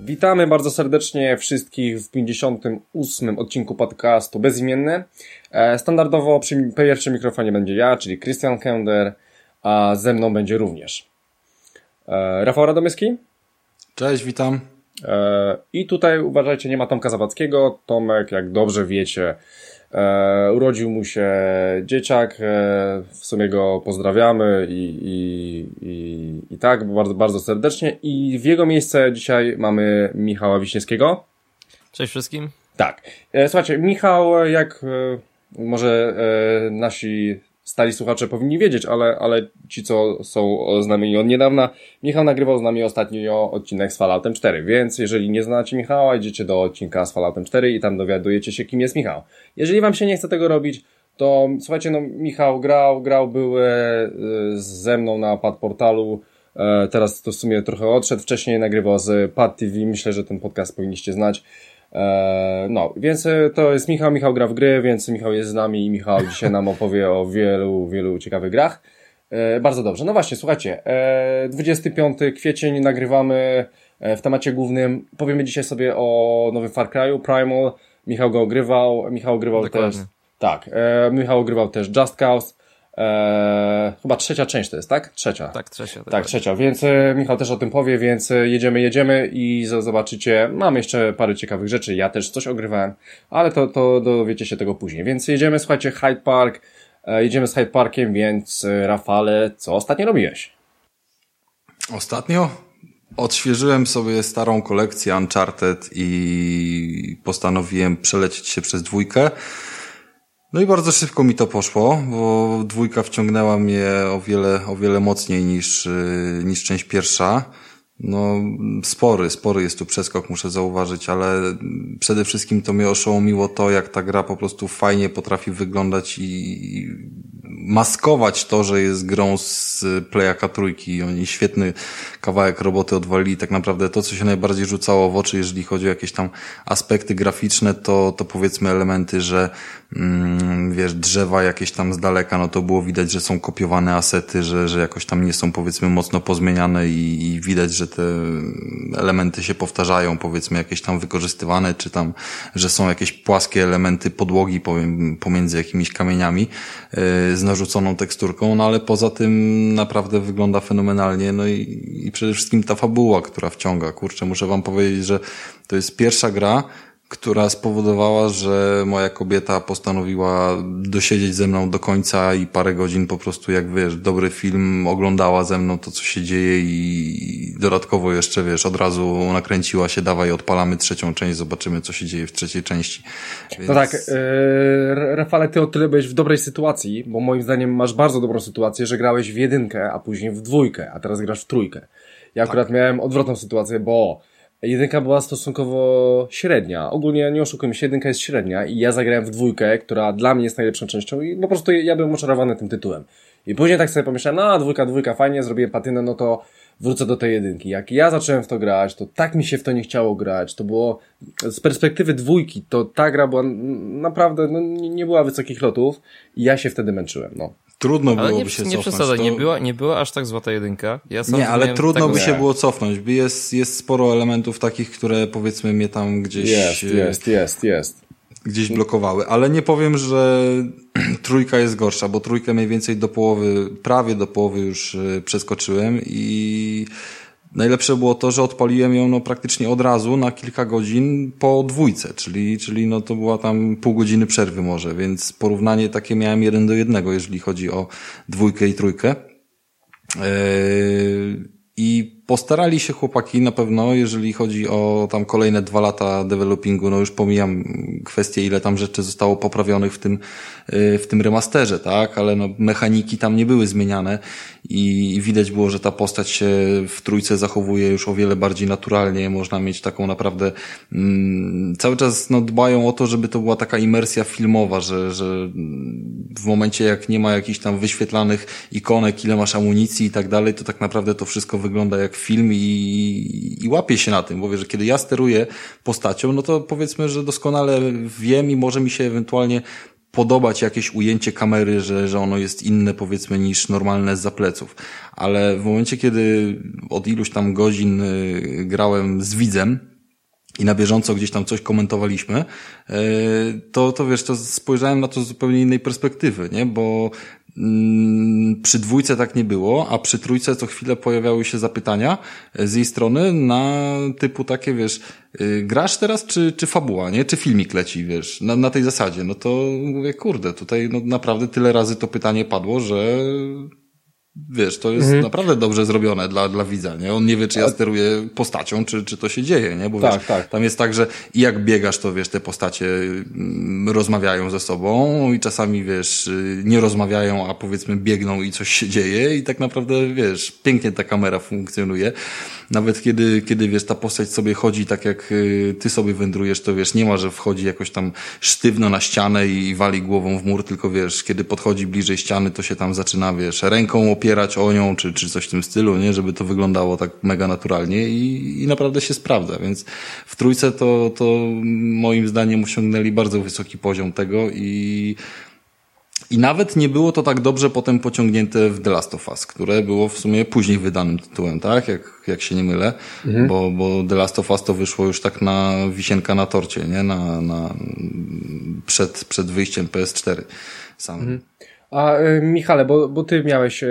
Witamy bardzo serdecznie wszystkich w 58. odcinku podcastu Bezimienny. Standardowo przy pierwszym mikrofonie będzie ja, czyli Christian Kender, a ze mną będzie również Rafał Radomyski. Cześć, witam. I tutaj uważajcie, nie ma Tomka Zawadzkiego. Tomek, jak dobrze wiecie, urodził mu się dzieciak, w sumie go pozdrawiamy i tak, bardzo, bardzo serdecznie. I w jego miejsce dzisiaj mamy Michała Wiśniewskiego. Cześć wszystkim. Tak. Słuchajcie, Michał, jak może nasi stali słuchacze powinni wiedzieć, ale ci, co są z nami od niedawna, Michał nagrywał z nami ostatnio odcinek z Falloutem 4, więc jeżeli nie znacie Michała, idziecie do odcinka z Falloutem 4 i tam dowiadujecie się, kim jest Michał. Jeżeli wam się nie chce tego robić, to słuchajcie, no Michał był ze mną na Pad Portalu, teraz to w sumie trochę odszedł, wcześniej nagrywał z Pad TV, myślę, że ten podcast powinniście znać. No, więc to jest Michał gra w gry, więc Michał jest z nami i Michał dzisiaj nam opowie o wielu ciekawych grach. Bardzo dobrze. No właśnie, słuchajcie, 25 kwiecień nagrywamy w temacie głównym. Powiemy dzisiaj sobie o nowym Far Cry'u, Primal. Michał go ogrywał. Michał ogrywał też. Tak, Michał ogrywał też Just Cause. Chyba trzecia część to jest, tak? Trzecia. Tak, trzecia. Tak, trzecia, więc Michał też o tym powie, więc jedziemy i zobaczycie, mam jeszcze parę ciekawych rzeczy, ja też coś ogrywałem, ale to dowiecie się tego później, więc jedziemy, słuchajcie, Hyde Park, jedziemy z Hyde Parkiem, więc Rafale, co ostatnio robiłeś? Ostatnio odświeżyłem sobie starą kolekcję Uncharted i postanowiłem przelecieć się przez 2. No i bardzo szybko mi to poszło, bo 2 wciągnęła mnie o wiele mocniej niż część pierwsza. No, spory jest tu przeskok, muszę zauważyć, ale przede wszystkim to mnie oszołomiło to, jak ta gra po prostu fajnie potrafi wyglądać i maskować to, że jest grą z Playaka 3. Oni świetny kawałek roboty odwalili. Tak naprawdę to, co się najbardziej rzucało w oczy, jeżeli chodzi o jakieś tam aspekty graficzne, to powiedzmy elementy, że wiesz, drzewa jakieś tam z daleka, no to było widać, że są kopiowane asety, że jakoś tam nie są powiedzmy mocno pozmieniane i widać, że te elementy się powtarzają, powiedzmy jakieś tam wykorzystywane, czy tam, że są jakieś płaskie elementy podłogi pomiędzy jakimiś kamieniami z narzuconą teksturką, no ale poza tym naprawdę wygląda fenomenalnie, no i przede wszystkim ta fabuła, która wciąga. Kurczę, muszę wam powiedzieć, że to jest pierwsza gra, która spowodowała, że moja kobieta postanowiła dosiedzieć ze mną do końca i parę godzin po prostu, jak wiesz, dobry film, oglądała ze mną to, co się dzieje i dodatkowo jeszcze, wiesz, od razu nakręciła się, dawaj, odpalamy trzecią część, zobaczymy, co się dzieje w trzeciej części. Więc... No tak, Rafale, ty o tyle byłeś w dobrej sytuacji, bo moim zdaniem masz bardzo dobrą sytuację, że grałeś w 1, a później w 2, a teraz grasz w 3. Ja akurat miałem odwrotną sytuację, bo 1 była stosunkowo średnia. Ogólnie nie oszukujmy się, 1 jest średnia i ja zagrałem w 2, która dla mnie jest najlepszą częścią i po prostu ja byłem oczarowany tym tytułem. I później tak sobie pomyślałem, no 2 fajnie, zrobiłem platynę, no to wrócę do tej 1. Jak ja zacząłem w to grać, to tak mi się w to nie chciało grać. To było, z perspektywy 2, to ta gra była naprawdę, no nie była wysokich lotów i ja się wtedy męczyłem, no. Trudno byłoby się cofnąć. Nie przesadzaj, nie była aż tak zła ta 1. Nie, ale trudno by się było cofnąć. Jest sporo elementów takich, które powiedzmy mnie tam gdzieś... Jest. Gdzieś blokowały, ale nie powiem, że 3 jest gorsza, bo 3 mniej więcej prawie do połowy już przeskoczyłem i najlepsze było to, że odpaliłem ją praktycznie od razu na kilka godzin po 2, czyli no to była tam pół godziny przerwy może, więc porównanie takie miałem 1:1, jeżeli chodzi o 2 i 3. I postarali się chłopaki na pewno, jeżeli chodzi o tam kolejne 2 lata developingu, no już pomijam kwestię, ile tam rzeczy zostało poprawionych w tym remasterze, tak, ale no mechaniki tam nie były zmieniane i widać było, że ta postać się w 3 zachowuje już o wiele bardziej naturalnie, można mieć taką naprawdę cały czas no dbają o to, żeby to była taka imersja filmowa, że w momencie jak nie ma jakichś tam wyświetlanych ikonek, ile masz amunicji i tak dalej, to tak naprawdę to wszystko wygląda jak film i łapię się na tym, bo wiesz, że kiedy ja steruję postacią, no to powiedzmy, że doskonale wiem i może mi się ewentualnie podobać jakieś ujęcie kamery, że ono jest inne powiedzmy niż normalne zza pleców. Ale w momencie, kiedy od iluś tam godzin grałem z widzem, i na bieżąco gdzieś tam coś komentowaliśmy, to wiesz, to spojrzałem na to z zupełnie innej perspektywy, nie? Bo przy dwójce tak nie było, a przy trójce co chwilę pojawiały się zapytania z jej strony na typu takie, wiesz, grasz teraz czy fabuła, nie? Czy filmik leci, wiesz, na tej zasadzie. No to mówię, kurde, tutaj no naprawdę tyle razy to pytanie padło, że wiesz, to jest naprawdę dobrze zrobione dla widza, nie? On nie wie, czy ja steruję postacią, czy to się dzieje, nie? Bo tak, wiesz, tak. tam jest tak, że i jak biegasz, to wiesz, te postacie rozmawiają ze sobą i czasami, wiesz, nie rozmawiają, a powiedzmy biegną i coś się dzieje i tak naprawdę, wiesz, pięknie ta kamera funkcjonuje. Nawet kiedy wiesz, ta postać sobie chodzi tak jak ty sobie wędrujesz, to wiesz, nie ma, że wchodzi jakoś tam sztywno na ścianę i wali głową w mur, tylko wiesz, kiedy podchodzi bliżej ściany, to się tam zaczyna, wiesz, ręką opierać o nią, czy coś w tym stylu, nie? Żeby to wyglądało tak mega naturalnie i naprawdę się sprawdza, więc w trójce to moim zdaniem osiągnęli bardzo wysoki poziom tego i nawet nie było to tak dobrze potem pociągnięte w The Last of Us, które było w sumie później wydanym tytułem, tak? Jak się nie mylę, bo The Last of Us to wyszło już tak na wisienka na torcie, nie? Przed wyjściem PS4 samym. A Michale, bo ty miałeś,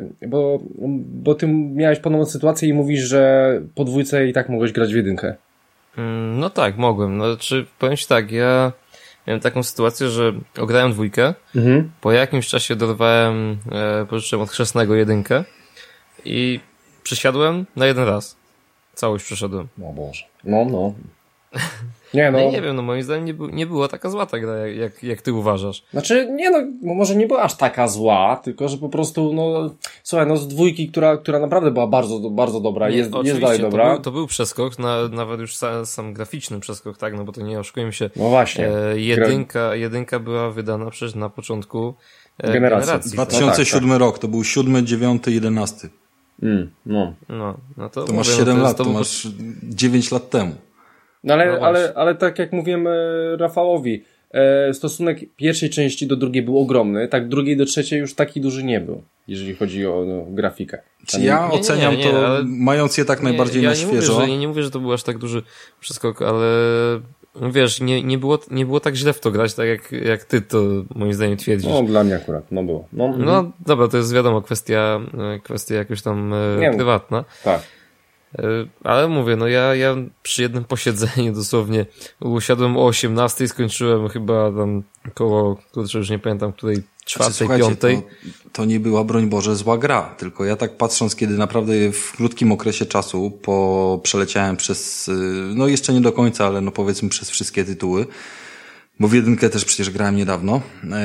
bo ty miałeś podobną sytuację i mówisz, że po dwójce i tak mogłeś grać w jedynkę. No tak, mogłem. No, powiem ci tak, ja miałem taką sytuację, że ograłem dwójkę, po jakimś czasie dorwałem, pożyczyłem od chrzestnego jedynkę i przysiadłem na jeden raz. Całość przeszedłem. No Boże. No. Nie, no. No nie wiem, no moim zdaniem nie była taka zła ta gra, jak ty uważasz. Znaczy, nie no, może nie była aż taka zła, tylko że po prostu, no, słuchaj, no z dwójki, która naprawdę była bardzo, bardzo dobra, jest dalej dobra. To był przeskok, nawet już sam graficzny przeskok, tak, no bo to nie oszukujmy się. No właśnie. Jedynka była wydana przecież na początku generacji. 2007 rok, to był 7, 9, 11. No to masz 7 lat, to masz 9 lat temu. No ale tak jak mówiłem Rafałowi, stosunek pierwszej części do drugiej był ogromny, tak drugiej do trzeciej już taki duży nie był, jeżeli chodzi o grafikę. Ja oceniam to, ale mając je tak najbardziej na świeżo. Nie mówię, że to był aż tak duży przeskok, ale wiesz, nie było tak źle w to grać, tak jak ty to moim zdaniem twierdzisz. No dla mnie akurat, było. No dobra, to jest wiadomo kwestia jakoś tam prywatna. Tak. Ale mówię, no ja przy jednym posiedzeniu dosłownie usiadłem o 18, skończyłem chyba tam koło, kurczę, już nie pamiętam, której 4, 5. To nie była, broń Boże, zła gra, tylko ja tak patrząc, kiedy naprawdę w krótkim okresie czasu przeleciałem przez, no jeszcze nie do końca, ale no powiedzmy przez wszystkie tytuły, bo w jedynkę też przecież grałem niedawno,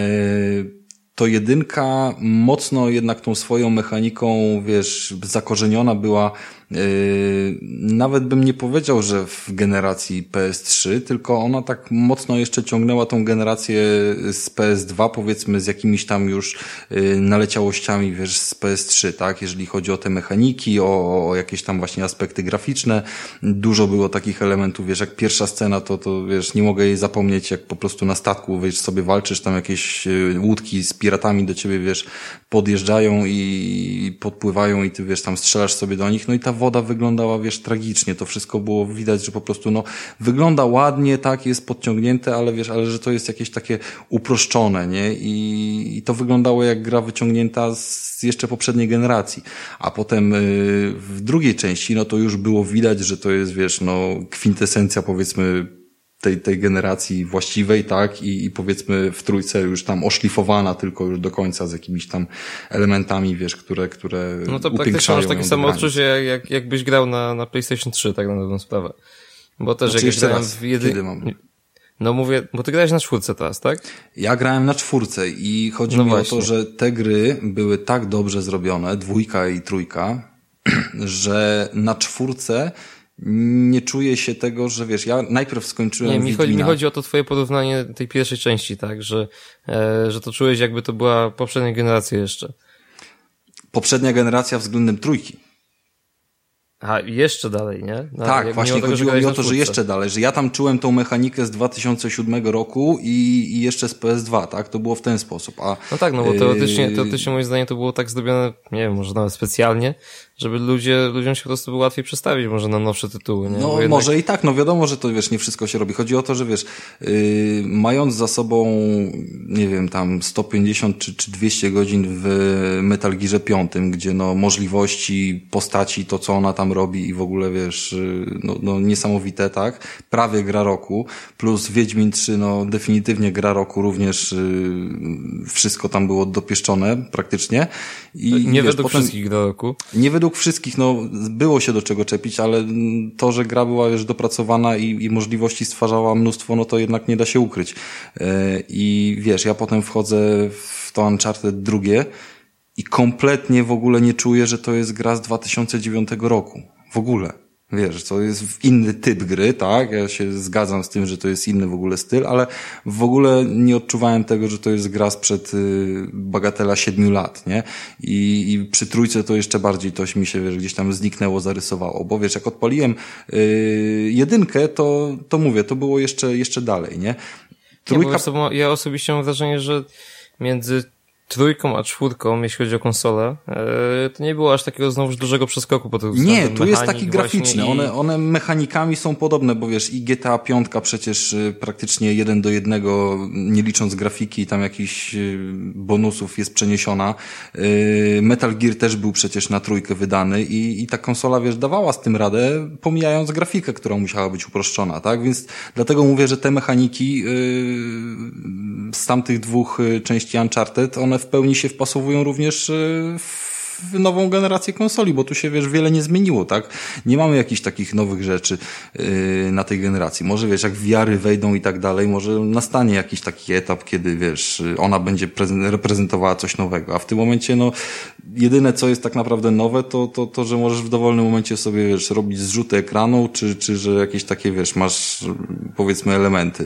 to jedynka mocno jednak tą swoją mechaniką, wiesz, zakorzeniona była, nawet bym nie powiedział, że w generacji PS3, tylko ona tak mocno jeszcze ciągnęła tą generację z PS2, powiedzmy z jakimiś tam już naleciałościami, wiesz, z PS3, tak? Jeżeli chodzi o te mechaniki, o jakieś tam właśnie aspekty graficzne, dużo było takich elementów, wiesz, jak pierwsza scena, to wiesz, nie mogę jej zapomnieć, jak po prostu na statku, wiesz, sobie walczysz, tam jakieś łódki z piratami do ciebie, wiesz, podjeżdżają i podpływają i ty, wiesz, tam strzelasz sobie do nich, no i ta woda wyglądała, wiesz, tragicznie, to wszystko było widać, że po prostu, no, wygląda ładnie, tak, jest podciągnięte, ale wiesz, ale że to jest jakieś takie uproszczone, nie, i to wyglądało jak gra wyciągnięta z jeszcze poprzedniej generacji, a potem w drugiej części, no to już było widać, że to jest, wiesz, no, kwintesencja, powiedzmy, tej generacji właściwej, tak, i powiedzmy w trójce już tam oszlifowana tylko już do końca z jakimiś tam elementami, wiesz, które no to praktycznie masz takie samo odczucie, jakbyś grał na PlayStation 3, tak na dobrą sprawę. Bo też znaczy, jak grałem w kiedy mam? No mówię, bo ty grałeś na 4 teraz, tak? Ja grałem na 4 i chodzi mi o to, że te gry były tak dobrze zrobione, 2 i 3, że na 4 nie czuję się tego, że wiesz, ja najpierw skończyłem mi chodzi o to twoje porównanie tej pierwszej części, tak, że to czułeś jakby to była poprzednia generacja jeszcze. Poprzednia generacja względem 3. A jeszcze dalej, nie? Tak, właśnie chodziło mi o to, że jeszcze dalej, że ja tam czułem tą mechanikę z 2007 roku i jeszcze z PS2, tak? To było w ten sposób. No tak, no bo teoretycznie moim zdaniem to było tak zrobione, nie wiem, może nawet specjalnie, żeby ludziom się po prostu było łatwiej przestawić może na nowsze tytuły, nie? No jednak... może i tak, no wiadomo, że to wiesz, nie wszystko się robi. Chodzi o to, że wiesz, mając za sobą, nie wiem, tam 150 czy 200 godzin w Metal Gearze 5, gdzie no możliwości postaci, to co ona tam robi i w ogóle wiesz, no niesamowite, tak? Prawie gra roku, plus Wiedźmin 3, no definitywnie gra roku, również wszystko tam było dopieszczone praktycznie. I nie wiesz, według wszystkich gra roku. Nie według wszystkich, no było się do czego czepić, ale to, że gra była już dopracowana i możliwości stwarzała mnóstwo, no to jednak nie da się ukryć. I wiesz, ja potem wchodzę w to Uncharted 2 i kompletnie w ogóle nie czuję, że to jest gra z 2009 roku. W ogóle. Wiesz, to jest inny typ gry, tak? Ja się zgadzam z tym, że to jest inny w ogóle styl, ale w ogóle nie odczuwałem tego, że to jest gra sprzed bagatela 7 lat, nie? I przy trójce to jeszcze bardziej to mi się, wiesz, gdzieś tam zniknęło, zarysowało, bo wiesz, jak odpaliłem jedynkę, to mówię, to było jeszcze dalej, nie? Trójka... Nie, ja osobiście mam wrażenie, że między trójką a czwórką, jeśli chodzi o konsolę, to nie było aż takiego znowuż dużego przeskoku po tych Nie, tu jest taki graficzny. One mechanikami są podobne, bo wiesz, i GTA 5 przecież praktycznie 1:1, nie licząc grafiki, tam jakichś bonusów jest przeniesiona. Metal Gear też był przecież na trójkę wydany i ta konsola, wiesz, dawała z tym radę, pomijając grafikę, która musiała być uproszczona, tak? Więc dlatego mówię, że te mechaniki z tamtych dwóch części Uncharted, one w pełni się wpasowują również w nową generację konsoli, bo tu się, wiesz, wiele nie zmieniło, tak? Nie mamy jakichś takich nowych rzeczy na tej generacji. Może, wiesz, jak VR-y wejdą i tak dalej, może nastanie jakiś taki etap, kiedy, wiesz, ona będzie reprezentowała coś nowego, a w tym momencie, no, jedyne, co jest tak naprawdę nowe, to że możesz w dowolnym momencie sobie, wiesz, robić zrzuty ekranu, czy że jakieś takie, wiesz, masz, powiedzmy, elementy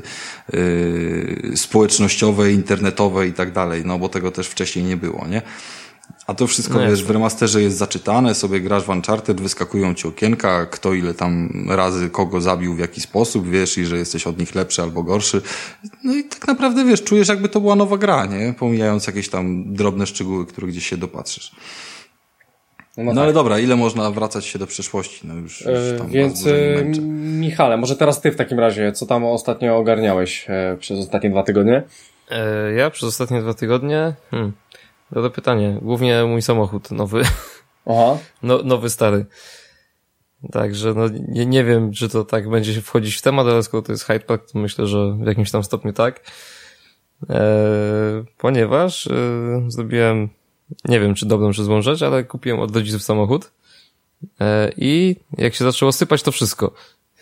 społecznościowe, internetowe i tak dalej, no, bo tego też wcześniej nie było, nie? A to wszystko, no wiesz, w remasterze jest zaczytane, sobie grasz w Uncharted, wyskakują ci okienka, kto ile tam razy kogo zabił, w jaki sposób, wiesz, i że jesteś od nich lepszy albo gorszy. No i tak naprawdę, wiesz, czujesz, jakby to była nowa gra, nie? Pomijając jakieś tam drobne szczegóły, które gdzieś się dopatrzysz. No tak. Ale dobra, ile można wracać się do przeszłości? No już tam więc Michale, może teraz ty w takim razie, co tam ostatnio ogarniałeś przez ostatnie 2 tygodnie? Ja przez ostatnie 2 tygodnie? Dobre pytanie. Głównie mój samochód nowy. Aha. Nowy, stary. Także no nie wiem, czy to tak będzie wchodzić w temat, ale skoro to jest Hyde Park, to myślę, że w jakimś tam stopniu tak. Ponieważ zrobiłem, nie wiem, czy dobrą, czy złą rzecz, ale kupiłem od rodziców samochód i jak się zaczęło sypać, to wszystko.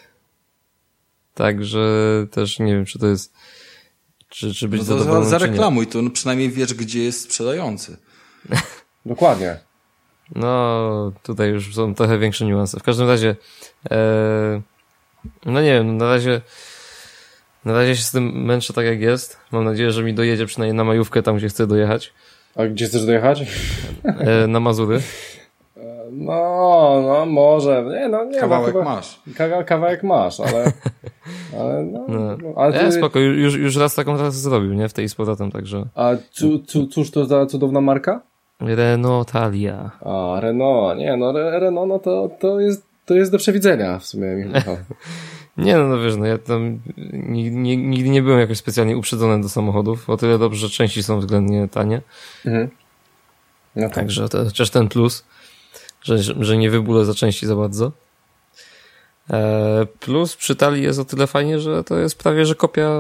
Także też nie wiem, czy to jest czy być zadowolonym, zareklamuj to, no przynajmniej wiesz, gdzie jest sprzedający. Dokładnie. No, tutaj już są trochę większe niuanse. W każdym razie, no nie wiem, na razie się z tym męczę tak jak jest. Mam nadzieję, że mi dojedzie przynajmniej na majówkę tam, gdzie chcę dojechać. A gdzie chcesz dojechać? Na Mazury. No, może. Nie, kawałek masz. Kawałek masz, ale no. Ale spoko, już raz taką trasę zrobił, nie? W tej z powrotem, także. A cóż to za cudowna marka? Renault Talia. A, Renault. Nie, no Renault, no to jest do przewidzenia w sumie, Michał. Nie, no wiesz, no ja tam nigdy nie byłem jakoś specjalnie uprzedzony do samochodów, o tyle dobrze, że części są względnie tanie. Mhm. No tak. Także to chociaż ten plus, że nie wybulę za części za bardzo. Plus przy Talii jest o tyle fajnie, że to jest prawie, że kopia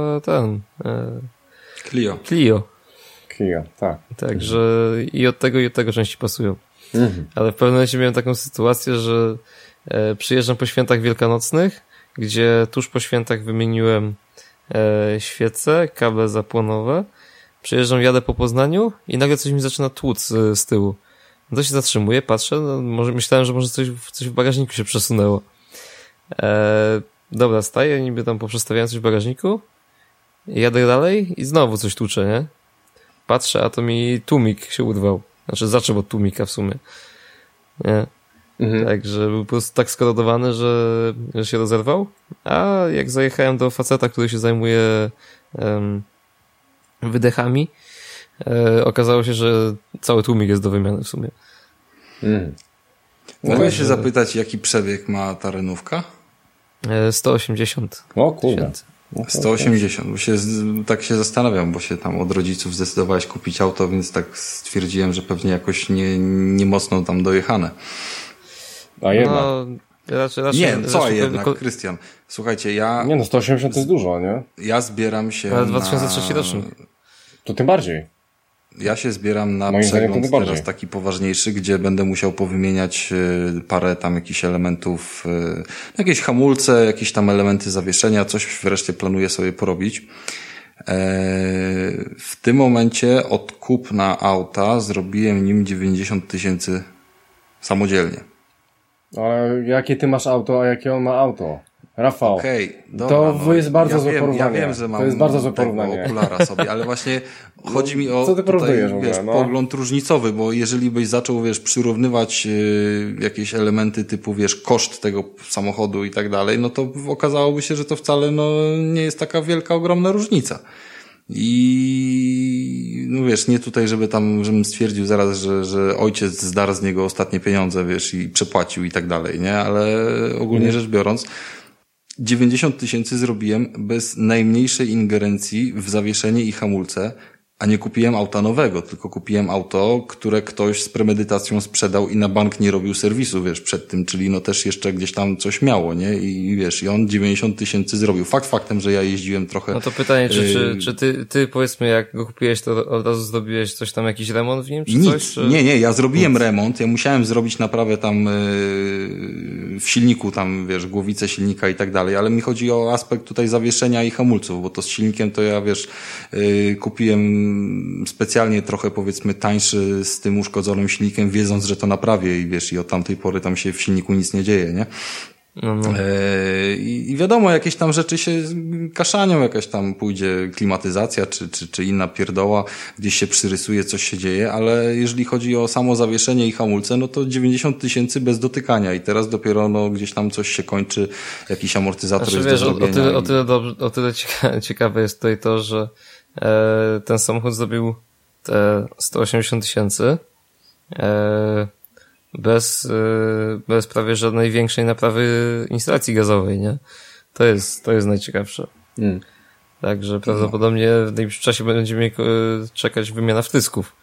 Clio, tak. Także i od tego części pasują. Mhm. Ale w pewnym momencie miałem taką sytuację, że przyjeżdżam po świętach wielkanocnych, gdzie tuż po świętach wymieniłem świece, kable zapłonowe. Przyjeżdżam, jadę po Poznaniu i nagle coś mi zaczyna tłuc z tyłu. No to się zatrzymuję, patrzę, no może myślałem, że może coś w bagażniku się przesunęło. Dobra, staję, niby tam poprzestawiałem coś w bagażniku, jadę dalej i znowu coś tłucze, nie? Patrzę, a to mi tłumik się urwał. Znaczy zaczął od tłumika w sumie. Nie? Mhm. Także był po prostu tak skorodowany, że się rozerwał. A jak zajechałem do faceta, który się zajmuje wydechami, okazało się, że cały tłumik jest do wymiany w sumie. Mogę się zapytać, jaki przebieg ma ta renówka? 180. O kurde. 180, bo tak się zastanawiam, bo się tam od rodziców zdecydowałeś kupić auto, więc tak stwierdziłem, że pewnie jakoś nie mocno tam dojechane. A jednak. No, raczej nie, co jednak, Krystian. Słuchajcie, Nie no, 180 to jest dużo, nie? Ja zbieram się ale 2003 rocznik. To tym bardziej. Ja się zbieram na Moim przegląd teraz taki poważniejszy, gdzie będę musiał powymieniać parę tam jakichś elementów, jakieś hamulce, jakieś tam elementy zawieszenia, coś wreszcie planuję sobie porobić. W tym momencie od kupna auta zrobiłem nim 90 000 samodzielnie. Ale jakie ty masz auto, a jakie on ma auto? Rafał, dobra, to jest bardzo złe porównanie. Ja wiem, że mam to jest bardzo złe porównanie. Okulara sobie, ale właśnie chodzi mi o co ty porównujesz tutaj, w ogóle, pogląd różnicowy, bo jeżeli byś zaczął, przyrównywać jakieś elementy typu, koszt tego samochodu i tak dalej, no to okazałoby się, że to wcale nie jest taka wielka, ogromna różnica. I nie tutaj, żebym stwierdził zaraz, że ojciec zdarł z niego ostatnie pieniądze, i przepłacił i tak dalej, nie? Ale ogólnie rzecz biorąc, 90 000 zrobiłem bez najmniejszej ingerencji w zawieszenie i hamulce, a nie kupiłem auta nowego, tylko kupiłem auto, które ktoś z premedytacją sprzedał i na bank nie robił serwisu, przed tym, czyli też jeszcze gdzieś tam coś miało, nie? I on 90 000 zrobił. Faktem, że ja jeździłem trochę... No to pytanie, czy ty powiedzmy, jak go kupiłeś, to od razu zrobiłeś coś tam, jakiś remont w nim, czy nic, coś? Czy... Nie, ja zrobiłem remont, ja musiałem zrobić naprawę tam w silniku, tam głowicę silnika i tak dalej, ale mi chodzi o aspekt tutaj zawieszenia i hamulców, bo to z silnikiem to ja, kupiłem specjalnie trochę powiedzmy tańszy z tym uszkodzonym silnikiem, wiedząc, że to naprawię i od tamtej pory tam się w silniku nic nie dzieje, nie? No. I wiadomo, jakieś tam rzeczy się kaszanią, jakaś tam pójdzie klimatyzacja, czy inna pierdoła, gdzieś się przyrysuje, coś się dzieje, ale jeżeli chodzi o samo zawieszenie i hamulce, no to 90 000 bez dotykania i teraz dopiero gdzieś tam coś się kończy, jakiś amortyzator jest do zrobienia. O tyle ciekawe jest tutaj to, że ten samochód zrobił te 180 000 bez prawie żadnej większej naprawy instalacji gazowej, nie? To jest najciekawsze. Także prawdopodobnie w najbliższym czasie będziemy czekać wymiana wtrysków.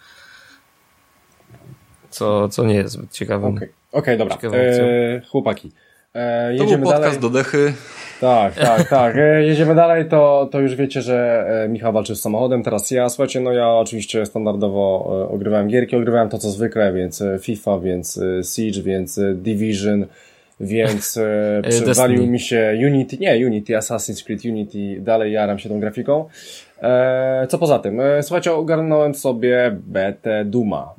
Co nie jest zbyt ciekawym. Okej, dobra. Chłopaki. To był podcast dalej. Do dechy. Tak. Jedziemy dalej, to już wiecie, że Michał walczy z samochodem, teraz ja. Słuchajcie, ja oczywiście standardowo ogrywałem gierki, ogrywałem to co zwykle, więc FIFA, więc Siege, więc Division, więc przywalił mi się Unity, Assassin's Creed Unity, dalej jaram się tą grafiką. Co poza tym? Słuchajcie, ogarnąłem sobie betę Duma.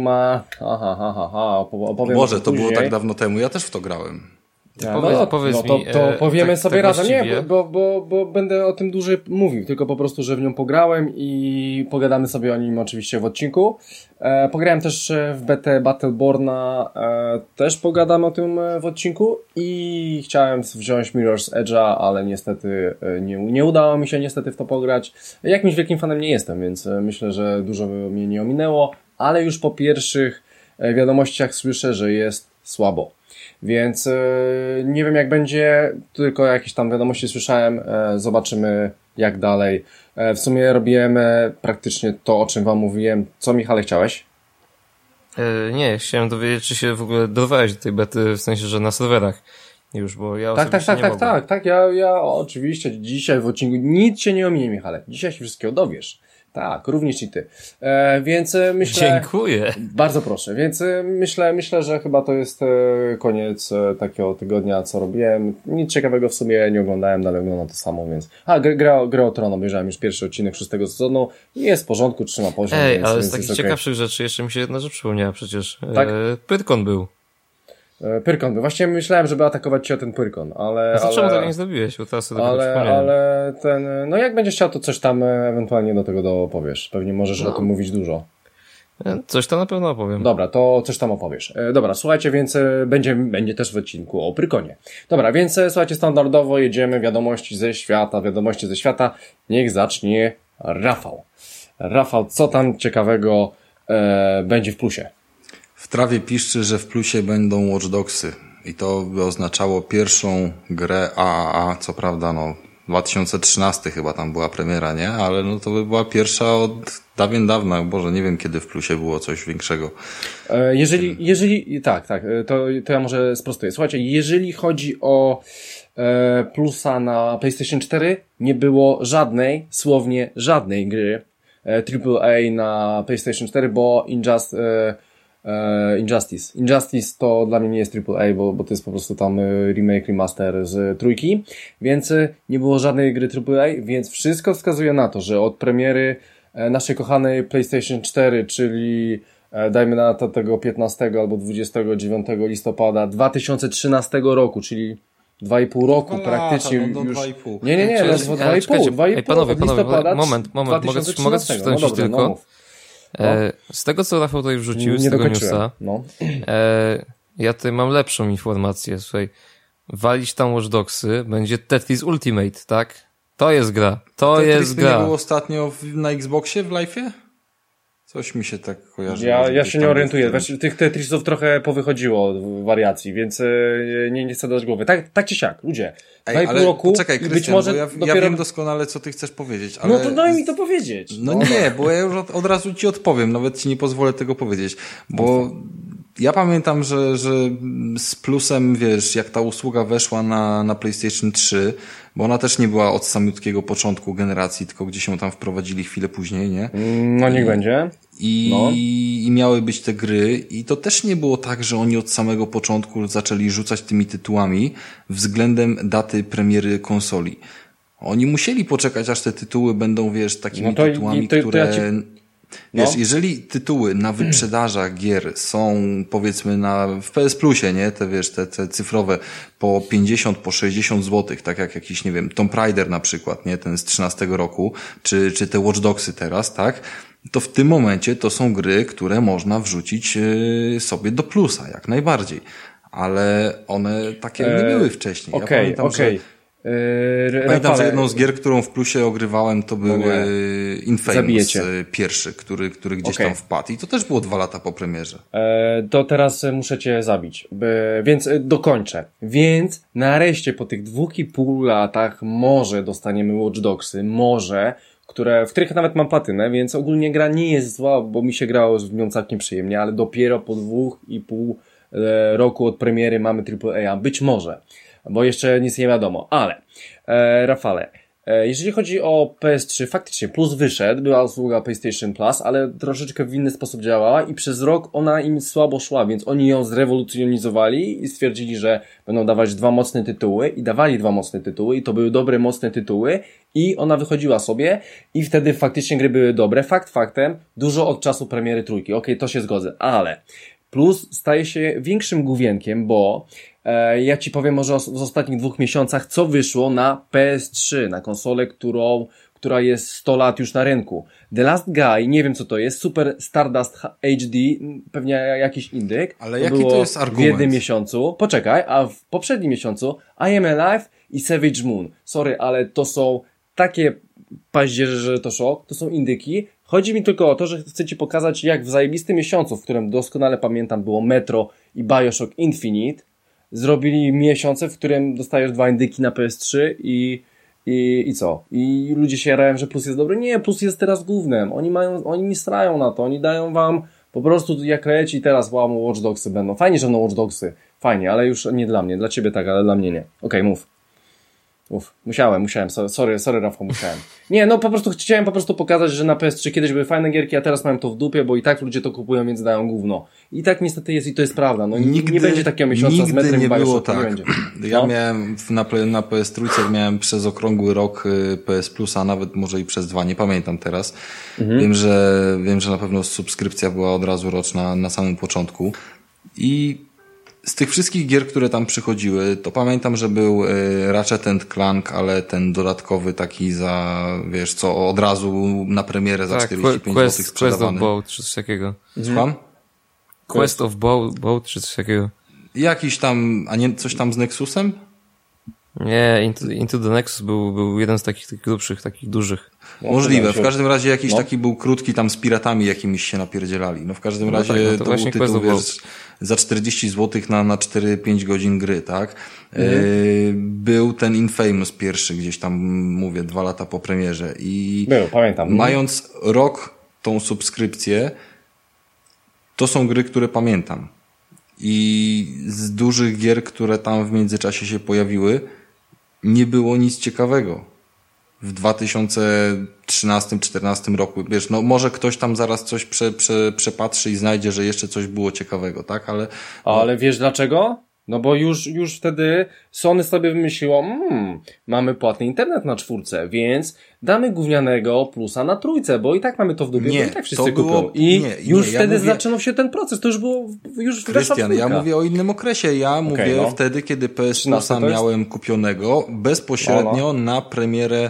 Opowiem Boże, to było tak dawno temu, ja też w to grałem. To powiemy sobie razem. Właściwie. Nie, bo będę o tym dłużej mówił, tylko po prostu, że w nią pograłem i pogadamy sobie o nim oczywiście w odcinku. Pograłem też w betę Battleborna, też pogadamy o tym w odcinku i chciałem wziąć Mirror's Edge'a, ale niestety nie udało mi się niestety w to pograć. Jakimś wielkim fanem nie jestem, więc myślę, że dużo mnie nie ominęło, ale już po pierwszych wiadomościach słyszę, że jest słabo. Więc nie wiem jak będzie, tylko jakieś tam wiadomości słyszałem, zobaczymy jak dalej. W sumie robiłem praktycznie to, o czym wam mówiłem. Co, Michale, chciałeś? Nie, chciałem dowiedzieć, czy się w ogóle dorwałeś do tej bety, w sensie, że na serwerach już, bo ja osobiście nie mogłem. Tak, ja oczywiście dzisiaj w odcinku nic się nie ominie, Michale. Dzisiaj się wszystkiego dowiesz. Tak, również i ty. Więc myślę... Dziękuję. Bardzo proszę. Więc myślę, że chyba to jest koniec takiego tygodnia, co robiłem. Nic ciekawego w sumie nie oglądałem, dalej oglądam to samo, więc... Grę o Tron obejrzałem już pierwszy odcinek 6. sezonu. Jest w porządku, trzyma poziom. Ale z takich ciekawszych rzeczy jeszcze mi się jedna rzecz przypomniała przecież. Tak? Pyrkon był. Pyrkon. Właściwie myślałem, żeby atakować cię o ten Pyrkon, ale... Czemu tego nie zrobiłeś? Bo teraz sobie przypomniałem. Ale jak będziesz chciał, to coś tam ewentualnie do tego dopowiesz. Pewnie możesz o tym mówić dużo. Coś tam na pewno opowiem. Dobra, to coś tam opowiesz. Dobra, słuchajcie, więc będzie też w odcinku o Pyrkonie. Dobra, więc słuchajcie, standardowo jedziemy wiadomości ze świata. Niech zacznie Rafał. Rafał, co tam ciekawego będzie w plusie? W trawie piszczy, że w plusie będą Watch Dogsy. I to by oznaczało pierwszą grę AAA, co prawda 2013 chyba tam była premiera, nie? Ale to by była pierwsza od dawien dawna. Boże, nie wiem kiedy w plusie było coś większego. Tak, to ja może sprostuję. Słuchajcie, jeżeli chodzi o plusa na PlayStation 4, nie było słownie żadnej gry AAA na PlayStation 4, bo Injustice to dla mnie nie jest AAA, bo to jest po prostu tam remake, remaster z trójki, więc nie było żadnej gry AAA, więc wszystko wskazuje na to, że od premiery naszej kochanej PlayStation 4, czyli dajmy na to tego 15 albo 29 listopada 2013 roku, czyli 2,5 roku praktycznie już. 2,5. Nie, 2,5 Panowie, listopada. moment, mogę coś wtrącić tylko. Z tego, co Rafał tutaj wrzucił, z tego newsa, ja tutaj mam lepszą informację. Słuchaj, walić tam Watch Dogsy będzie Tetris Ultimate, tak? To jest gra. Tetris nie było ostatnio na Xboxie w live'ie? Coś mi się tak kojarzy. Ja się nie orientuję. Tych Tetrisów trochę powychodziło wariacji, więc nie chcę dać głowy. Tak czy siak, ludzie. 2,5 roku poczekaj, Krystian, być może ja wiem doskonale, co ty chcesz powiedzieć. Ale... No to daj mi to powiedzieć. No nie, bo ja już od razu ci odpowiem. Nawet ci nie pozwolę tego powiedzieć. Bo ja pamiętam, że z plusem, wiesz, jak ta usługa weszła na PlayStation 3, bo ona też nie była od samiutkiego początku generacji, tylko gdzieś ją tam wprowadzili chwilę później, nie? No niech będzie. I miały być te gry i to też nie było tak, że oni od samego początku zaczęli rzucać tymi tytułami względem daty premiery konsoli. Oni musieli poczekać, aż te tytuły będą, wiesz, takimi tytułami, które... Wiesz, jeżeli tytuły na wyprzedażach gier są, powiedzmy, w PS Plusie, nie? Te cyfrowe po 50, po 60 zł, tak jak jakiś, nie wiem, Tomb Raider na przykład, nie? Ten z 13 roku, czy te Watch Dogsy teraz, tak? To w tym momencie to są gry, które można wrzucić sobie do plusa, jak najbardziej. Ale one takie nie były wcześniej. Pamiętam, że jedną z gier, którą w plusie ogrywałem, to był Infamous pierwszy, który gdzieś tam wpadł. I to też było 2 lata po premierze. To teraz muszę cię zabić. Więc dokończę. Więc nareszcie po tych 2,5 latach może dostaniemy Watch Dogsy, w których nawet mam platynę, więc ogólnie gra nie jest zła, bo mi się grało w nią całkiem przyjemnie, ale dopiero po 2,5 roku od premiery mamy AAA, być może, bo jeszcze nic nie wiadomo, ale Rafale, jeżeli chodzi o PS3, faktycznie Plus wyszedł, była usługa PlayStation Plus, ale troszeczkę w inny sposób działała i przez rok ona im słabo szła, więc oni ją zrewolucjonizowali i stwierdzili, że będą dawać 2 mocne tytuły i dawali 2 mocne tytuły i to były dobre, mocne tytuły i ona wychodziła sobie i wtedy faktycznie gry były dobre. Faktem, dużo od czasu premiery trójki. Okej, to się zgodzę, ale Plus staje się większym główienkiem, bo ja ci powiem może w ostatnich 2 miesiącach, co wyszło na PS3, na konsolę, która jest 100 lat już na rynku. The Last Guy, nie wiem co to jest, Super Stardust HD, pewnie jakiś indyk. Ale jaki to jest argument? W jednym miesiącu, poczekaj, a w poprzednim miesiącu I Am Alive i Savage Moon. Sorry, ale to są takie paździerze, że to szok, to są indyki. Chodzi mi tylko o to, że chcę ci pokazać, jak w zajebistym miesiącu, w którym doskonale pamiętam było Metro i Bioshock Infinite, zrobili miesiące, w którym dostajesz 2 indyki na PS3 i co? I ludzie się jarają, że Plus jest dobry. Nie, Plus jest teraz głównym. Oni mi strają na to. Oni dają wam po prostu jak leci teraz Watch Dogsy będą. Fajnie, że będą Watch Dogsy. Fajnie, ale już nie dla mnie. Dla ciebie tak, ale dla mnie nie. Okej, mów. Musiałem. Sorry, Rafał, musiałem. Nie, no po prostu chciałem pokazać, że na PS3 kiedyś były fajne gierki, a teraz mają to w dupie, bo i tak ludzie to kupują, więc dają gówno. I tak niestety jest i to jest prawda. No nie będzie takiego miesiąca z Metrem i Bioshock, tak. Nie będzie. Ja miałem na PS3 miałem przez okrągły rok PS Plusa, nawet może i przez 2, nie pamiętam teraz. Wiem, że na pewno subskrypcja była od razu roczna na samym początku. I z tych wszystkich gier, które tam przychodziły, to pamiętam, że był Ratchet & Clank, ale ten dodatkowy taki za, wiesz co, od razu na premierę za 45 zł sprzedawany. Quest of Boat, czy coś takiego. Słucham? Quest of Boat, czy coś takiego. Jakiś tam, a nie coś tam z Nexusem? Nie, Into the Nexus był jeden z takich grubszych, takich dużych. Możliwe. W każdym razie jakiś taki był krótki tam z piratami jakimiś się napierdzielali. No w każdym razie to był tytuł, wiesz, za 40 zł na 4-5 godzin gry, tak? Był ten Infamous pierwszy gdzieś tam, mówię, 2 lata po premierze i pamiętam. Mając rok tą subskrypcję, to są gry, które pamiętam. I z dużych gier, które tam w międzyczasie się pojawiły, nie było nic ciekawego. W 2013-2014 roku, wiesz, no może ktoś tam zaraz coś przepatrzy i znajdzie, że jeszcze coś było ciekawego, tak? Ale wiesz dlaczego? No bo już wtedy Sony sobie wymyśliło, mamy płatny internet na 4, więc damy gównianego plusa na 3, bo i tak mamy to w dupie, bo i tak wszyscy kupią. I wtedy zaczynał się ten proces, to już było już Krystian, ja mówię o innym okresie. Ja mówię wtedy, kiedy PS Plusa miałem kupionego bezpośrednio na premierę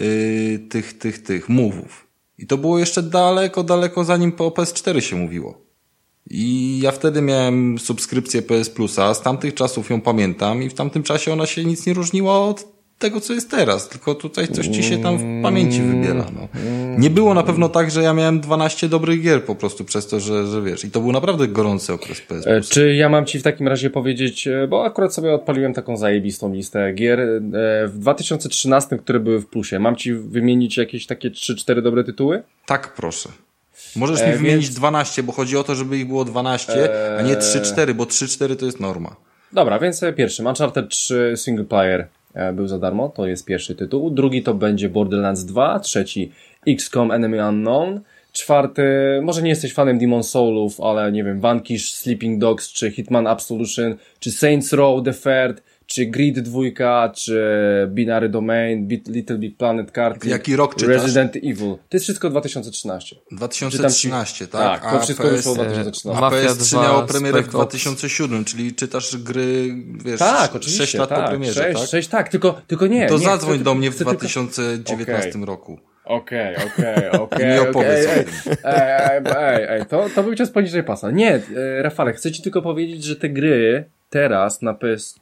tych Move'ów. I to było jeszcze daleko zanim o PS4 się mówiło. I ja wtedy miałem subskrypcję PS Plusa, z tamtych czasów ją pamiętam i w tamtym czasie ona się nic nie różniła od tego, co jest teraz, tylko tutaj coś ci się tam w pamięci wybiela. No. Nie było na pewno tak, że ja miałem 12 dobrych gier po prostu przez to, że wiesz, i to był naprawdę gorący okres PS Plusa. Czy ja mam ci w takim razie powiedzieć, bo akurat sobie odpaliłem taką zajebistą listę gier w 2013, które były w Plusie. Mam ci wymienić jakieś takie 3-4 dobre tytuły? Tak, proszę. Możesz mi wymienić 12, bo chodzi o to, żeby ich było 12, a nie 3-4, bo 3-4 to jest norma. Dobra, więc pierwszy. Uncharted 3 single player był za darmo, to jest pierwszy tytuł. Drugi to będzie Borderlands 2, trzeci XCOM Enemy Unknown, czwarty, może nie jesteś fanem Demon Soulów, ale nie wiem, Vanquish, Sleeping Dogs, czy Hitman Absolution, czy Saints Row The Third, czy Grid 2, czy Binary Domain, Little Big Planet Karting, jaki rok czytasz? Resident Evil. To jest wszystko 2013. 2013, tak? Tak, to wszystko wyszło w 2013. A PS3 miało premierę w 2007, czyli czytasz gry, wiesz, tak, oczywiście, 6 lat po premierze, tak? 6, tak, tylko nie. To nie, zadzwoń do mnie w 2019 roku. Okej. Nie opowiedz o tym. Ej, to bym chciał poniżej pasa. Nie, Rafale, chcę ci tylko powiedzieć, że te gry teraz na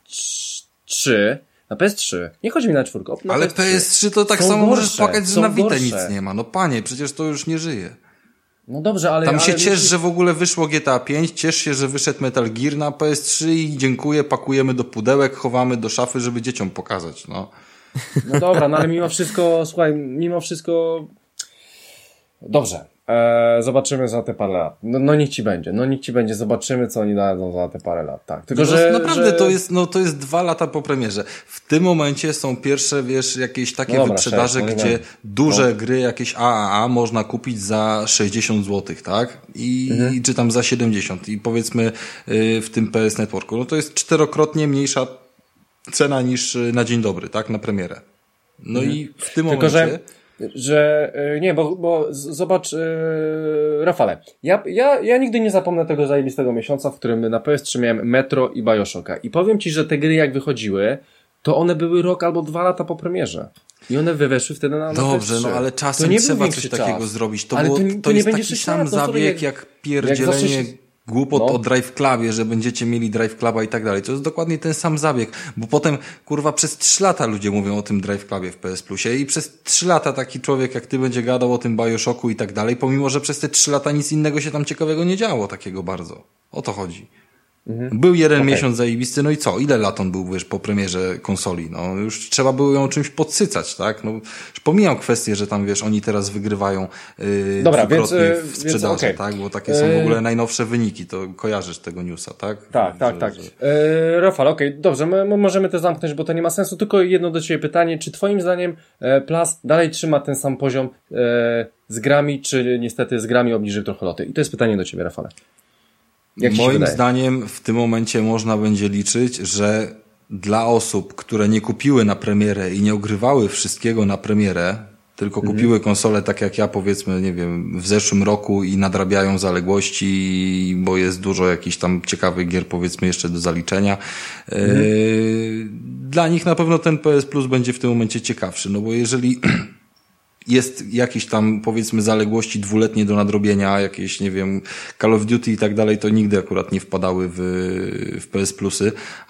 PS3, nie chodzi mi na 4. Ale PS3 to tak samo możesz płakać, że na Vita nic nie ma. No panie, przecież to już nie żyje. No dobrze, ale... Tam się ciesz, że w ogóle wyszło GTA 5, ciesz się, że wyszedł Metal Gear na PS3 i dziękuję, pakujemy do pudełek, chowamy do szafy, żeby dzieciom pokazać, no. No dobra, no ale mimo wszystko, słuchaj, Dobrze. Zobaczymy za te parę lat. No niech ci będzie. Zobaczymy, co oni dadzą za te parę lat. Tak. Tylko, że naprawdę to jest 2 lata po premierze. W tym momencie są pierwsze, wiesz, jakieś takie wyprzedaże, gdzie duże gry, jakieś AAA można kupić za 60 zł, tak? Czy tam za 70. I powiedzmy w tym PS Networku. No to jest 4-krotnie mniejsza cena niż na dzień dobry, tak? Na premierę. No i w tym momencie... Że nie, bo zobacz, Rafale, ja nigdy nie zapomnę tego zajebistego miesiąca, w którym na PS3 miałem Metro i Bioshocka i powiem ci, że te gry jak wychodziły, to one były rok albo 2 lata po premierze i one wyweszły wtedy na Dobrze, PS3. no ale czasem trzeba coś takiego zrobić. To jest taki sam zabieg jak pierdzielenie głupot o Drive Clubie, że będziecie mieli Drive Cluba i tak dalej. To jest dokładnie ten sam zabieg, bo potem, kurwa, przez 3 lata ludzie mówią o tym Drive Clubie w PS Plusie i przez 3 lata taki człowiek jak ty będzie gadał o tym Bioshocku i tak dalej, pomimo, że przez te 3 lata nic innego się tam ciekawego nie działo takiego bardzo. O to chodzi. Był jeden miesiąc zajebisty, no i co? Ile lat on był, wiesz, po premierze konsoli? No już trzeba było ją czymś podsycać, tak? No już pomijam kwestię, że tam, wiesz, oni teraz wygrywają dwukrotnie w sprzedaży, tak? Bo takie są w ogóle najnowsze wyniki, to kojarzysz tego newsa, tak? Tak. Rafał, dobrze, my możemy to zamknąć, bo to nie ma sensu, tylko jedno do ciebie pytanie, czy twoim zdaniem Plus dalej trzyma ten sam poziom z grami, czy niestety z grami obniżył trochę loty? I to jest pytanie do ciebie, Rafale. Moim zdaniem w tym momencie można będzie liczyć, że dla osób, które nie kupiły na premierę i nie ogrywały wszystkiego na premierę, tylko kupiły konsolę tak jak ja, powiedzmy, nie wiem, w zeszłym roku i nadrabiają zaległości, bo jest dużo jakichś tam ciekawych gier, powiedzmy, jeszcze do zaliczenia. Dla nich na pewno ten PS Plus będzie w tym momencie ciekawszy, no bo jeżeli jest jakieś tam, powiedzmy, zaległości dwuletnie do nadrobienia, jakieś, nie wiem, Call of Duty i tak dalej, to nigdy akurat nie wpadały w PS Plusy,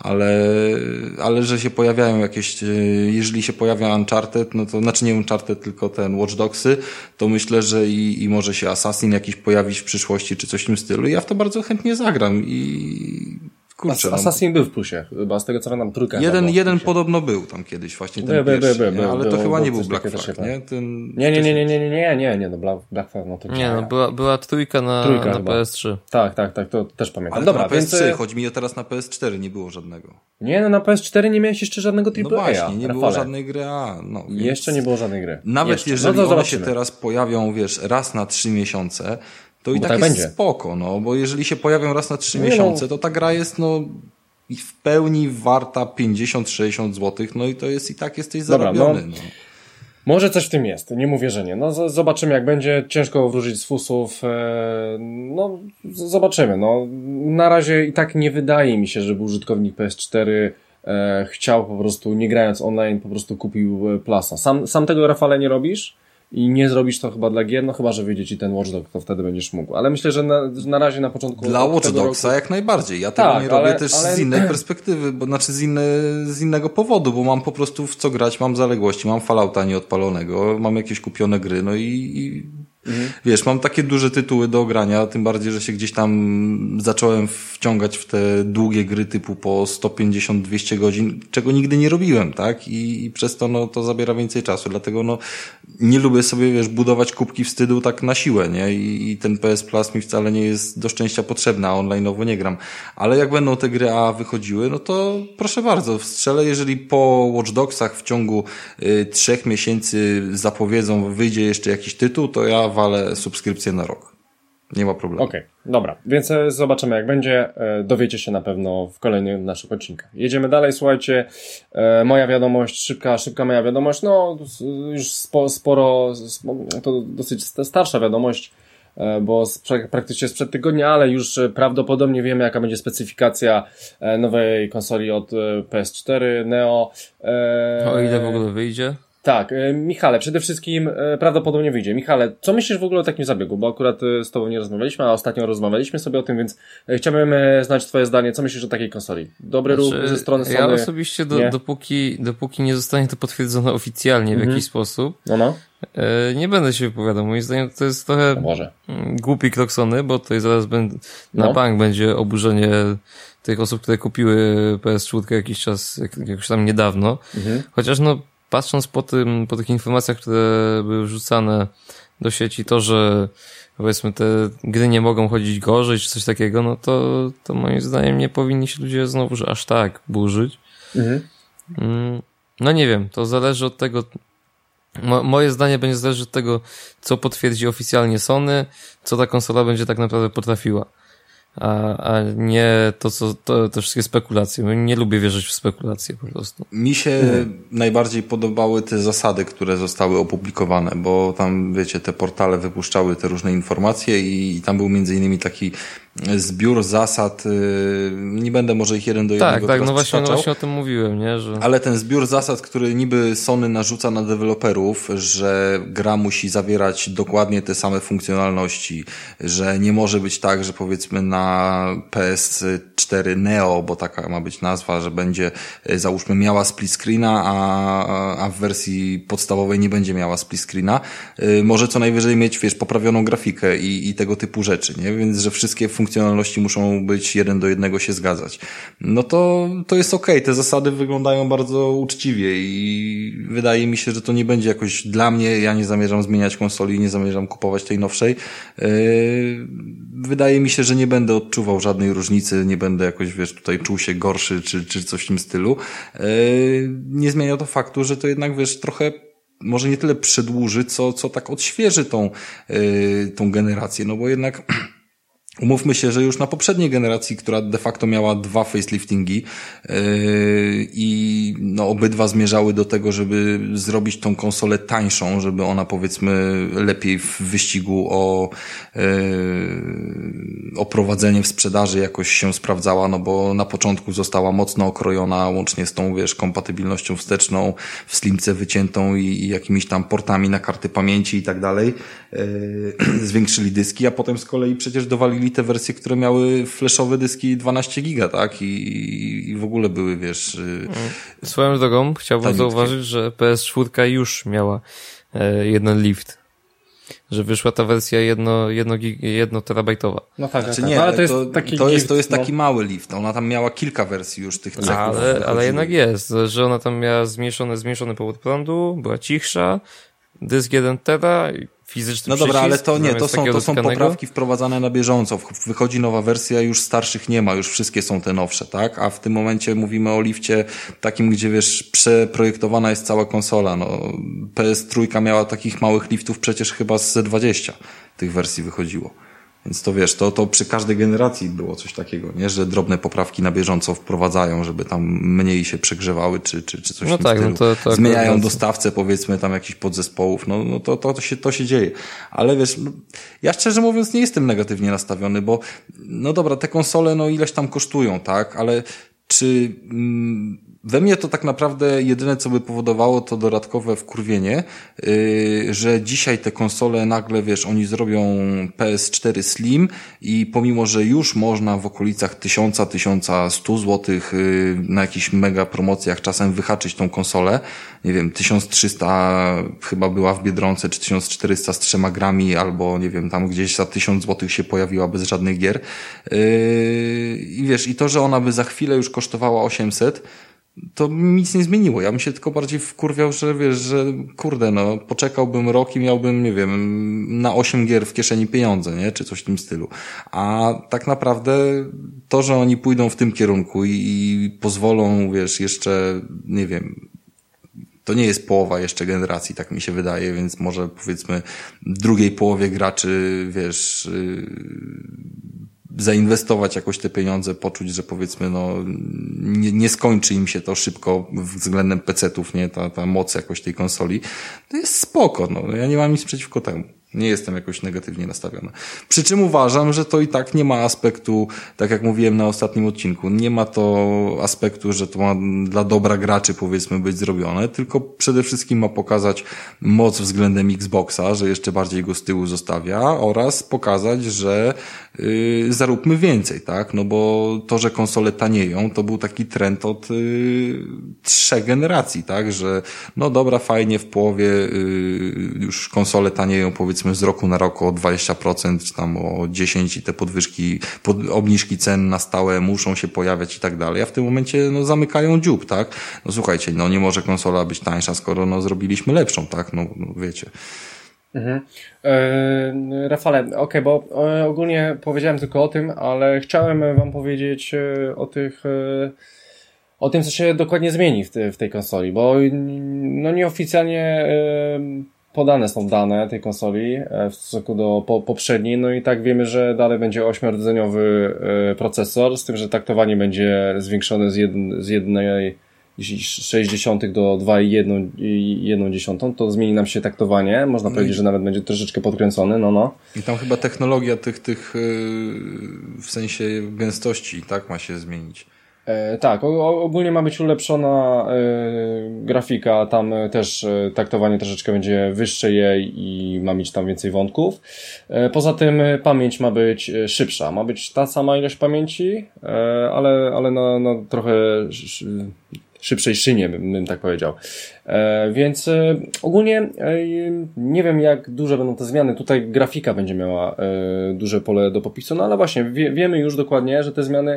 ale że się pojawiają jakieś, jeżeli się pojawia Uncharted, no to, znaczy nie Uncharted, tylko ten Watch Dogsy, to myślę, że i może się Assassin jakiś pojawić w przyszłości, czy coś w tym stylu. Ja w to bardzo chętnie zagram i kurczę. Assassin był w plusie, chyba z tego co pamiętam, trójka. Jeden podobno był tam kiedyś, właśnie ten pierwszy, ale to chyba nie był Black Flag, nie? Nie, no Black Flag, no to nie. No, była trójka na PS3. Tak, to też pamiętam. Ale dobra, na PS3, chodzi mi teraz na PS4, nie było żadnego. Nie, no na PS4 nie miałeś jeszcze żadnego AAA. No właśnie, nie było żadnej gry A. No, więc... Jeszcze nie było żadnej gry. Nawet jeżeli one się teraz pojawią, wiesz, raz na 3 miesiące, to i tak jest spoko, no, bo jeżeli się pojawią raz na 3 miesiące, to ta gra jest, no, w pełni warta 50-60 zł, no i to jest i tak jesteś zarobiony. No. Może coś w tym jest, nie mówię, że nie. No zobaczymy jak będzie, ciężko wróżyć z fusów, no zobaczymy. No, na razie i tak nie wydaje mi się, żeby użytkownik PS4 chciał po prostu, nie grając online, po prostu kupił Plusa. Sam tego, Rafale, nie robisz? I nie zrobisz to chyba dla gier, no chyba, że wyjdzie ci ten Watch Dogs, to wtedy będziesz mógł. Ale myślę, że na razie na początku... Dla Watch Dogsa jak najbardziej. Ja tego nie robię też z innej perspektywy, bo znaczy z innego powodu, bo mam po prostu w co grać, mam zaległości, mam Fallouta nieodpalonego, mam jakieś kupione gry, no i wiesz, mam takie duże tytuły do grania, tym bardziej, że się gdzieś tam zacząłem wciągać w te długie gry typu po 150-200 godzin, czego nigdy nie robiłem, tak? I przez to, no, to zabiera więcej czasu, dlatego, no, nie lubię sobie, wiesz, budować kubki wstydu tak na siłę, nie? I ten PS Plus mi wcale nie jest do szczęścia potrzebny, a online'owo nie gram. Ale jak będą te gry A wychodziły, no to proszę bardzo, wstrzelę, jeżeli po Watch Dogsach w ciągu 3 miesięcy zapowiedzą, wyjdzie jeszcze jakiś tytuł, to ja walę subskrypcję na rok. Nie ma problemu. Okej, dobra. Więc zobaczymy jak będzie. Dowiecie się na pewno w kolejnych naszych odcinkach. Jedziemy dalej, słuchajcie. Moja wiadomość, szybka moja wiadomość. No, już sporo, to dosyć starsza wiadomość, bo praktycznie sprzed tygodnia, ale już prawdopodobnie wiemy jaka będzie specyfikacja nowej konsoli od PS4 Neo. O ile w ogóle wyjdzie? Tak, Michale, przede wszystkim prawdopodobnie wyjdzie. Michale, co myślisz w ogóle o takim zabiegu? Bo akurat z Tobą nie rozmawialiśmy, a ostatnio rozmawialiśmy sobie o tym, więc chciałbym znać Twoje zdanie. Co myślisz o takiej konsoli? Dobry ruch ze strony Sony? Ja osobiście dopóki nie zostanie to potwierdzone oficjalnie w jakiś sposób, nie będę się wypowiadał. Moim zdaniem to jest trochę głupi krok Sony, bo tutaj zaraz na bank będzie oburzenie tych osób, które kupiły PS4 jakiś czas, jakoś tam niedawno. Chociaż no patrząc po tych informacjach, które były wrzucane do sieci, to, że powiedzmy te gry nie mogą chodzić gorzej, czy coś takiego, no to moim zdaniem nie powinni się ludzie znowu aż tak burzyć. No nie wiem, to zależy od tego, moje zdanie będzie zależeć od tego, co potwierdzi oficjalnie Sony, co ta konsola będzie tak naprawdę potrafiła. A nie te wszystkie spekulacje. Nie lubię wierzyć w spekulacje po prostu. Mi się najbardziej podobały te zasady, które zostały opublikowane, bo tam, wiecie, te portale wypuszczały te różne informacje i tam był między innymi taki zbiór zasad, nie będę może ich jeden do jednego tak, no właśnie o tym mówiłem, nie? Że... Ale ten zbiór zasad, który niby Sony narzuca na deweloperów, że gra musi zawierać dokładnie te same funkcjonalności, że nie może być tak, że powiedzmy na PS4 Neo, bo taka ma być nazwa, że będzie, załóżmy, miała split screena, a w wersji podstawowej nie będzie miała split screena, może co najwyżej mieć, wiesz, poprawioną grafikę i tego typu rzeczy, nie? Więc, że wszystkie funkcjonalności muszą być 1 do 1 się zgadzać. No to jest okej. Te zasady wyglądają bardzo uczciwie i wydaje mi się, że to nie będzie jakoś dla mnie, ja nie zamierzam zmieniać konsoli, nie zamierzam kupować tej nowszej. Wydaje mi się, że nie będę odczuwał żadnej różnicy, nie będę jakoś, wiesz, tutaj czuł się gorszy czy coś w tym stylu. Nie zmienia to faktu, że to jednak, wiesz, trochę może nie tyle przedłuży, co tak odświeży tą generację, no bo jednak Umówmy się, że już na poprzedniej generacji, która de facto miała 2 faceliftingi i no obydwa zmierzały do tego, żeby zrobić tą konsolę tańszą, żeby ona powiedzmy lepiej w wyścigu o prowadzenie w sprzedaży jakoś się sprawdzała, no bo na początku została mocno okrojona, łącznie z tą, kompatybilnością wsteczną, w slimce wyciętą i jakimiś tam portami na karty pamięci i tak dalej. Zwiększyli dyski, a potem z kolei przecież dowalili te wersje, które miały flashowe dyski 12 giga, tak? I w ogóle były, Swoją drogą chciałbym zauważyć, że PS4 już miała jeden lift. Że wyszła ta wersja 1 terabajtowa. No tak, znaczy, tak. nie, ale to jest taki mały lift. Ona tam miała kilka wersji już tych cechów. Ale jednak jest, że ona tam miała zmniejszony powód prądu, była cichsza, dysk 1 tera, fizyczny No dobra, ale to nie, to są dotykanego. poprawki wprowadzane na bieżąco. Wychodzi nowa wersja, już starszych nie ma, już wszystkie są te nowsze, tak? A w tym momencie mówimy o lifcie takim, gdzie przeprojektowana jest cała konsola. No, PS3 miała takich małych liftów przecież chyba z 20 tych wersji wychodziło. Więc to przy każdej generacji było coś takiego, nie? Że drobne poprawki na bieżąco wprowadzają, żeby tam mniej się przegrzewały, czy coś w tym stylu. To zmieniają dostawcę, powiedzmy, tam jakichś podzespołów, to się dzieje. Ale ja szczerze mówiąc nie jestem negatywnie nastawiony, bo no dobra, te konsole ileś tam kosztują, tak? Ale czy we mnie to tak naprawdę jedyne, co by powodowało, to dodatkowe wkurwienie, że dzisiaj te konsole nagle, oni zrobią PS4 Slim i pomimo, że już można w okolicach 1000-1100 zł na jakichś mega promocjach czasem wyhaczyć tą konsolę, nie wiem, 1300 chyba była w Biedronce, czy 1400 z 3 grami, albo nie wiem, tam gdzieś za 1000 zł się pojawiła bez żadnych gier. I to, że ona by za chwilę już kosztowała 800, to nic nie zmieniło. Ja bym się tylko bardziej wkurwiał, że kurde, poczekałbym rok i miałbym, nie wiem, na 8 gier w kieszeni pieniądze, nie? Czy coś w tym stylu. A tak naprawdę to, że oni pójdą w tym kierunku i pozwolą, jeszcze, nie wiem, to nie jest połowa jeszcze generacji, tak mi się wydaje, więc może powiedzmy drugiej połowie graczy, zainwestować jakoś te pieniądze, poczuć, że powiedzmy, nie skończy im się to szybko względem PC-ów, nie? Ta moc jakoś tej konsoli. To jest spoko, ja nie mam nic przeciwko temu. Nie jestem jakoś negatywnie nastawiony. Przy czym uważam, że to i tak nie ma aspektu, tak jak mówiłem na ostatnim odcinku, nie ma to aspektu, że to ma dla dobra graczy, powiedzmy, być zrobione, tylko przede wszystkim ma pokazać moc względem Xboxa, że jeszcze bardziej go z tyłu zostawia, oraz pokazać, że zaróbmy więcej, tak? No bo to, że konsole tanieją, to był taki trend od 3 generacji, tak? Że dobra, fajnie, w połowie już konsole tanieją, powiedzmy, z roku na rok o 20%, czy tam o 10% i te obniżki cen na stałe muszą się pojawiać i tak dalej, a w tym momencie zamykają dziób, tak? Słuchajcie, nie może konsola być tańsza, skoro zrobiliśmy lepszą, tak? Wiecie. Mhm. Rafale, okej, bo ogólnie powiedziałem tylko o tym, ale chciałem wam powiedzieć o tym, co się dokładnie zmieni w tej konsoli, bo nieoficjalnie podane są dane tej konsoli w stosunku do poprzedniej, i tak wiemy, że dalej będzie 8-rdzeniowy procesor, z tym, że taktowanie będzie zwiększone z 1,6 do 2,1, to zmieni nam się taktowanie, można powiedzieć, że nawet będzie troszeczkę podkręcony, I tam chyba technologia tych w sensie gęstości, tak, ma się zmienić. Tak, ogólnie ma być ulepszona grafika, tam też taktowanie troszeczkę będzie wyższe i ma mieć tam więcej wątków. Poza tym pamięć ma być szybsza, ma być ta sama ilość pamięci, ale na trochę szybszej szynie, bym tak powiedział. Więc ogólnie nie wiem, jak duże będą te zmiany. Tutaj grafika będzie miała duże pole do popisu, ale właśnie wiemy już dokładnie, że te zmiany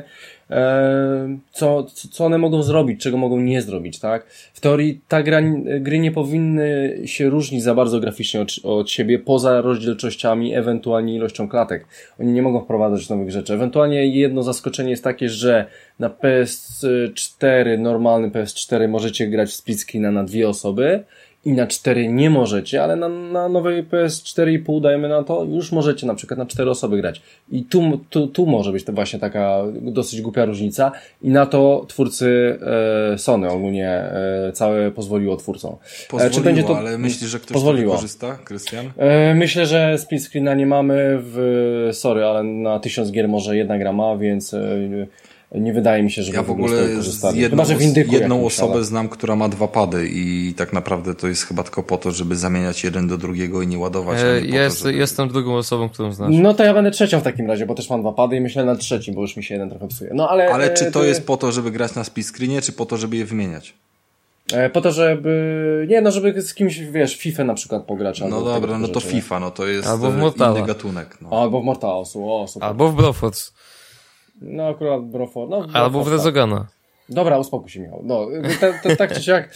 co one mogą zrobić, czego mogą nie zrobić, tak? W teorii gry nie powinny się różnić za bardzo graficznie od siebie, poza rozdzielczościami, ewentualnie ilością klatek. Oni nie mogą wprowadzać nowych rzeczy. Ewentualnie jedno zaskoczenie jest takie, że na PS4, normalny PS4 możecie grać w split screena na 2 osoby i na 4 nie możecie, ale na nowej PS4,5 dajmy na to, już możecie na przykład na 4 osoby grać. I tu może być to właśnie taka dosyć głupia różnica i na to twórcy Sony ogólnie całe pozwoliło twórcom. Pozwoliło, czy będzie to... ale myślisz, że ktoś to korzysta, Krystian? Myślę, że split screena nie mamy ale na 1000 gier może jedna gra ma, więc nie wydaje mi się, że ja w ogóle jedną osobę znam, która ma 2 pady i tak naprawdę to jest chyba tylko po to, żeby zamieniać jeden do drugiego i nie ładować. Jestem drugą osobą, którą znasz. No to ja będę trzecią w takim razie, bo też mam 2 pady i myślę nad trzecim, bo już mi się jeden trochę psuje. No ale czy to jest po to, żeby grać na split screenie, czy po to, żeby je wymieniać? Po to, żeby żeby z kimś, wiesz, FIFA na przykład pograć. No dobra, no to rzeczy, FIFA, no to jest albo w inny gatunek. No. Albo w Mortala, super. Albo w Broforce. No akurat Brofor. No, albo w Rezogana. Dobra, uspokój się, Michał. No, tak czy siak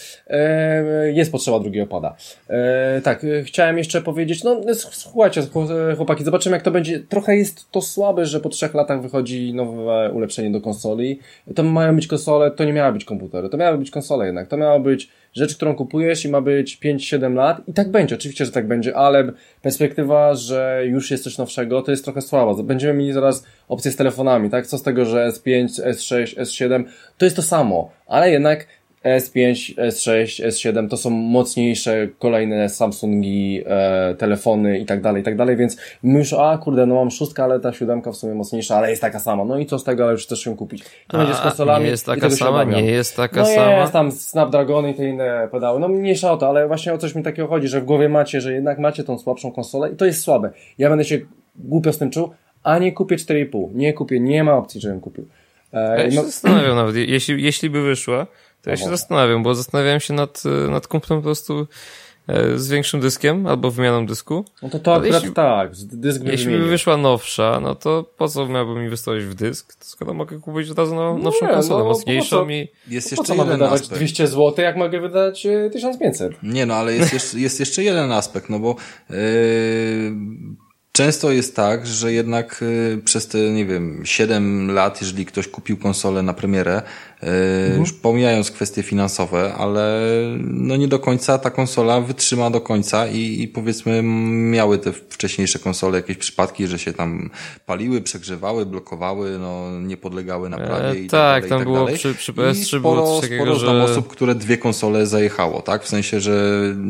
jest potrzeba drugiego pada. Tak, chciałem jeszcze powiedzieć, słuchajcie, chłopaki, zobaczymy jak to będzie. Trochę jest to słabe, że po 3 latach wychodzi nowe ulepszenie do konsoli. To mają być konsole, to nie miały być komputery, to miały być konsole jednak. To miała być rzecz, którą kupujesz i ma być 5-7 lat i tak będzie, oczywiście, że tak będzie, ale perspektywa, że już jest coś nowszego, to jest trochę słaba. Będziemy mieli zaraz opcje z telefonami, tak? Co z tego, że S5, S6, S7, to jest to samo, ale jednak S5, S6, S7 to są mocniejsze kolejne Samsungi, telefony i tak dalej, więc już, mam 6, ale ta 7 w sumie mocniejsza, ale jest taka sama, no i co z tego, ale już chcesz ją kupić. To będzie z konsolami. Nie jest taka sama, nie jest taka sama. No jest tam Snapdragon i te inne pedały, no mniejsza o to, ale właśnie o coś mi takiego chodzi, że w głowie macie, że jednak macie tą słabszą konsolę i to jest słabe. Ja będę się głupio z tym czuł, a nie kupię 4,5, nie ma opcji, żebym kupił. Ja się zastanawiam nawet, jeśli by wyszła, to ja się zastanawiam, bo zastanawiałem się nad kupnem po prostu z większym dyskiem albo wymianą dysku. No to akurat tak, dysk jeśli by wyszła nowsza, no to po co miałbym inwestować w dysk, skoro mogę kupić od razu nowszą konsolę, mocniejszą i... Jest jeszcze jeden mogę wydawać aspekt. 200 zł, jak mogę wydać 1500? Nie, no ale jest jeszcze jeden aspekt, no bo często jest tak, że jednak przez te, 7 lat, jeżeli ktoś kupił konsolę na premierę, już pomijając kwestie finansowe, ale no nie do końca ta konsola wytrzyma do końca i powiedzmy miały te wcześniejsze konsole jakieś przypadki, że się tam paliły, przegrzewały, blokowały, no nie podlegały naprawie i tak, dalej. Tam było przy PS3 było coś takiego, że... Sporo osób, które 2 konsole zajechało, tak? W sensie, że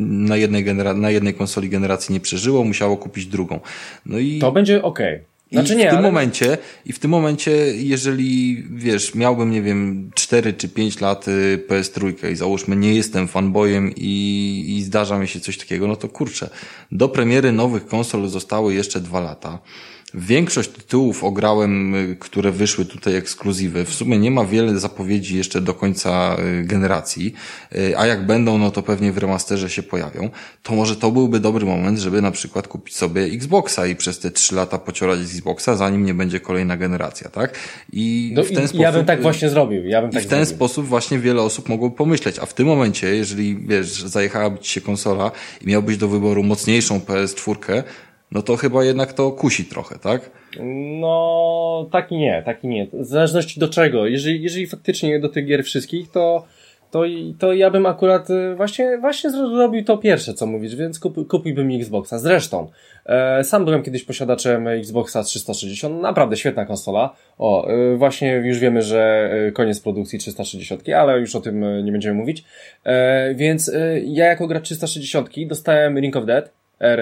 na jednej konsoli generacji nie przeżyło, musiało kupić drugą. No i to będzie okej. Znaczy w tym momencie, jeżeli, miałbym, 4 czy 5 lat PS3 i załóżmy, nie jestem fanboyem i zdarza mi się coś takiego, no to kurczę, do premiery nowych konsol zostały jeszcze 2 lata. Większość tytułów ograłem, które wyszły tutaj ekskluzywy. W sumie nie ma wiele zapowiedzi jeszcze do końca generacji, a jak będą, no to pewnie w remasterze się pojawią. To może to byłby dobry moment, żeby na przykład kupić sobie Xboxa i przez te 3 lata pociorać z Xboxa, zanim nie będzie kolejna generacja, tak? I w ten sposób... Ja bym tak właśnie zrobił. w ten sposób właśnie wiele osób mogłoby pomyśleć, a w tym momencie, jeżeli, zajechałaby ci się konsola i miałbyś do wyboru mocniejszą PS4, no to chyba jednak to kusi trochę, tak? No, taki nie. W zależności do czego. Jeżeli faktycznie do tych gier wszystkich, to ja bym akurat właśnie zrobił to pierwsze, co mówisz, więc kupiłbym Xboxa. Zresztą, sam byłem kiedyś posiadaczem Xboxa 360, naprawdę świetna konsola. Właśnie już wiemy, że koniec produkcji 360, ale już o tym nie będziemy mówić. Więc ja jako gracz 360 dostałem Ring of Death,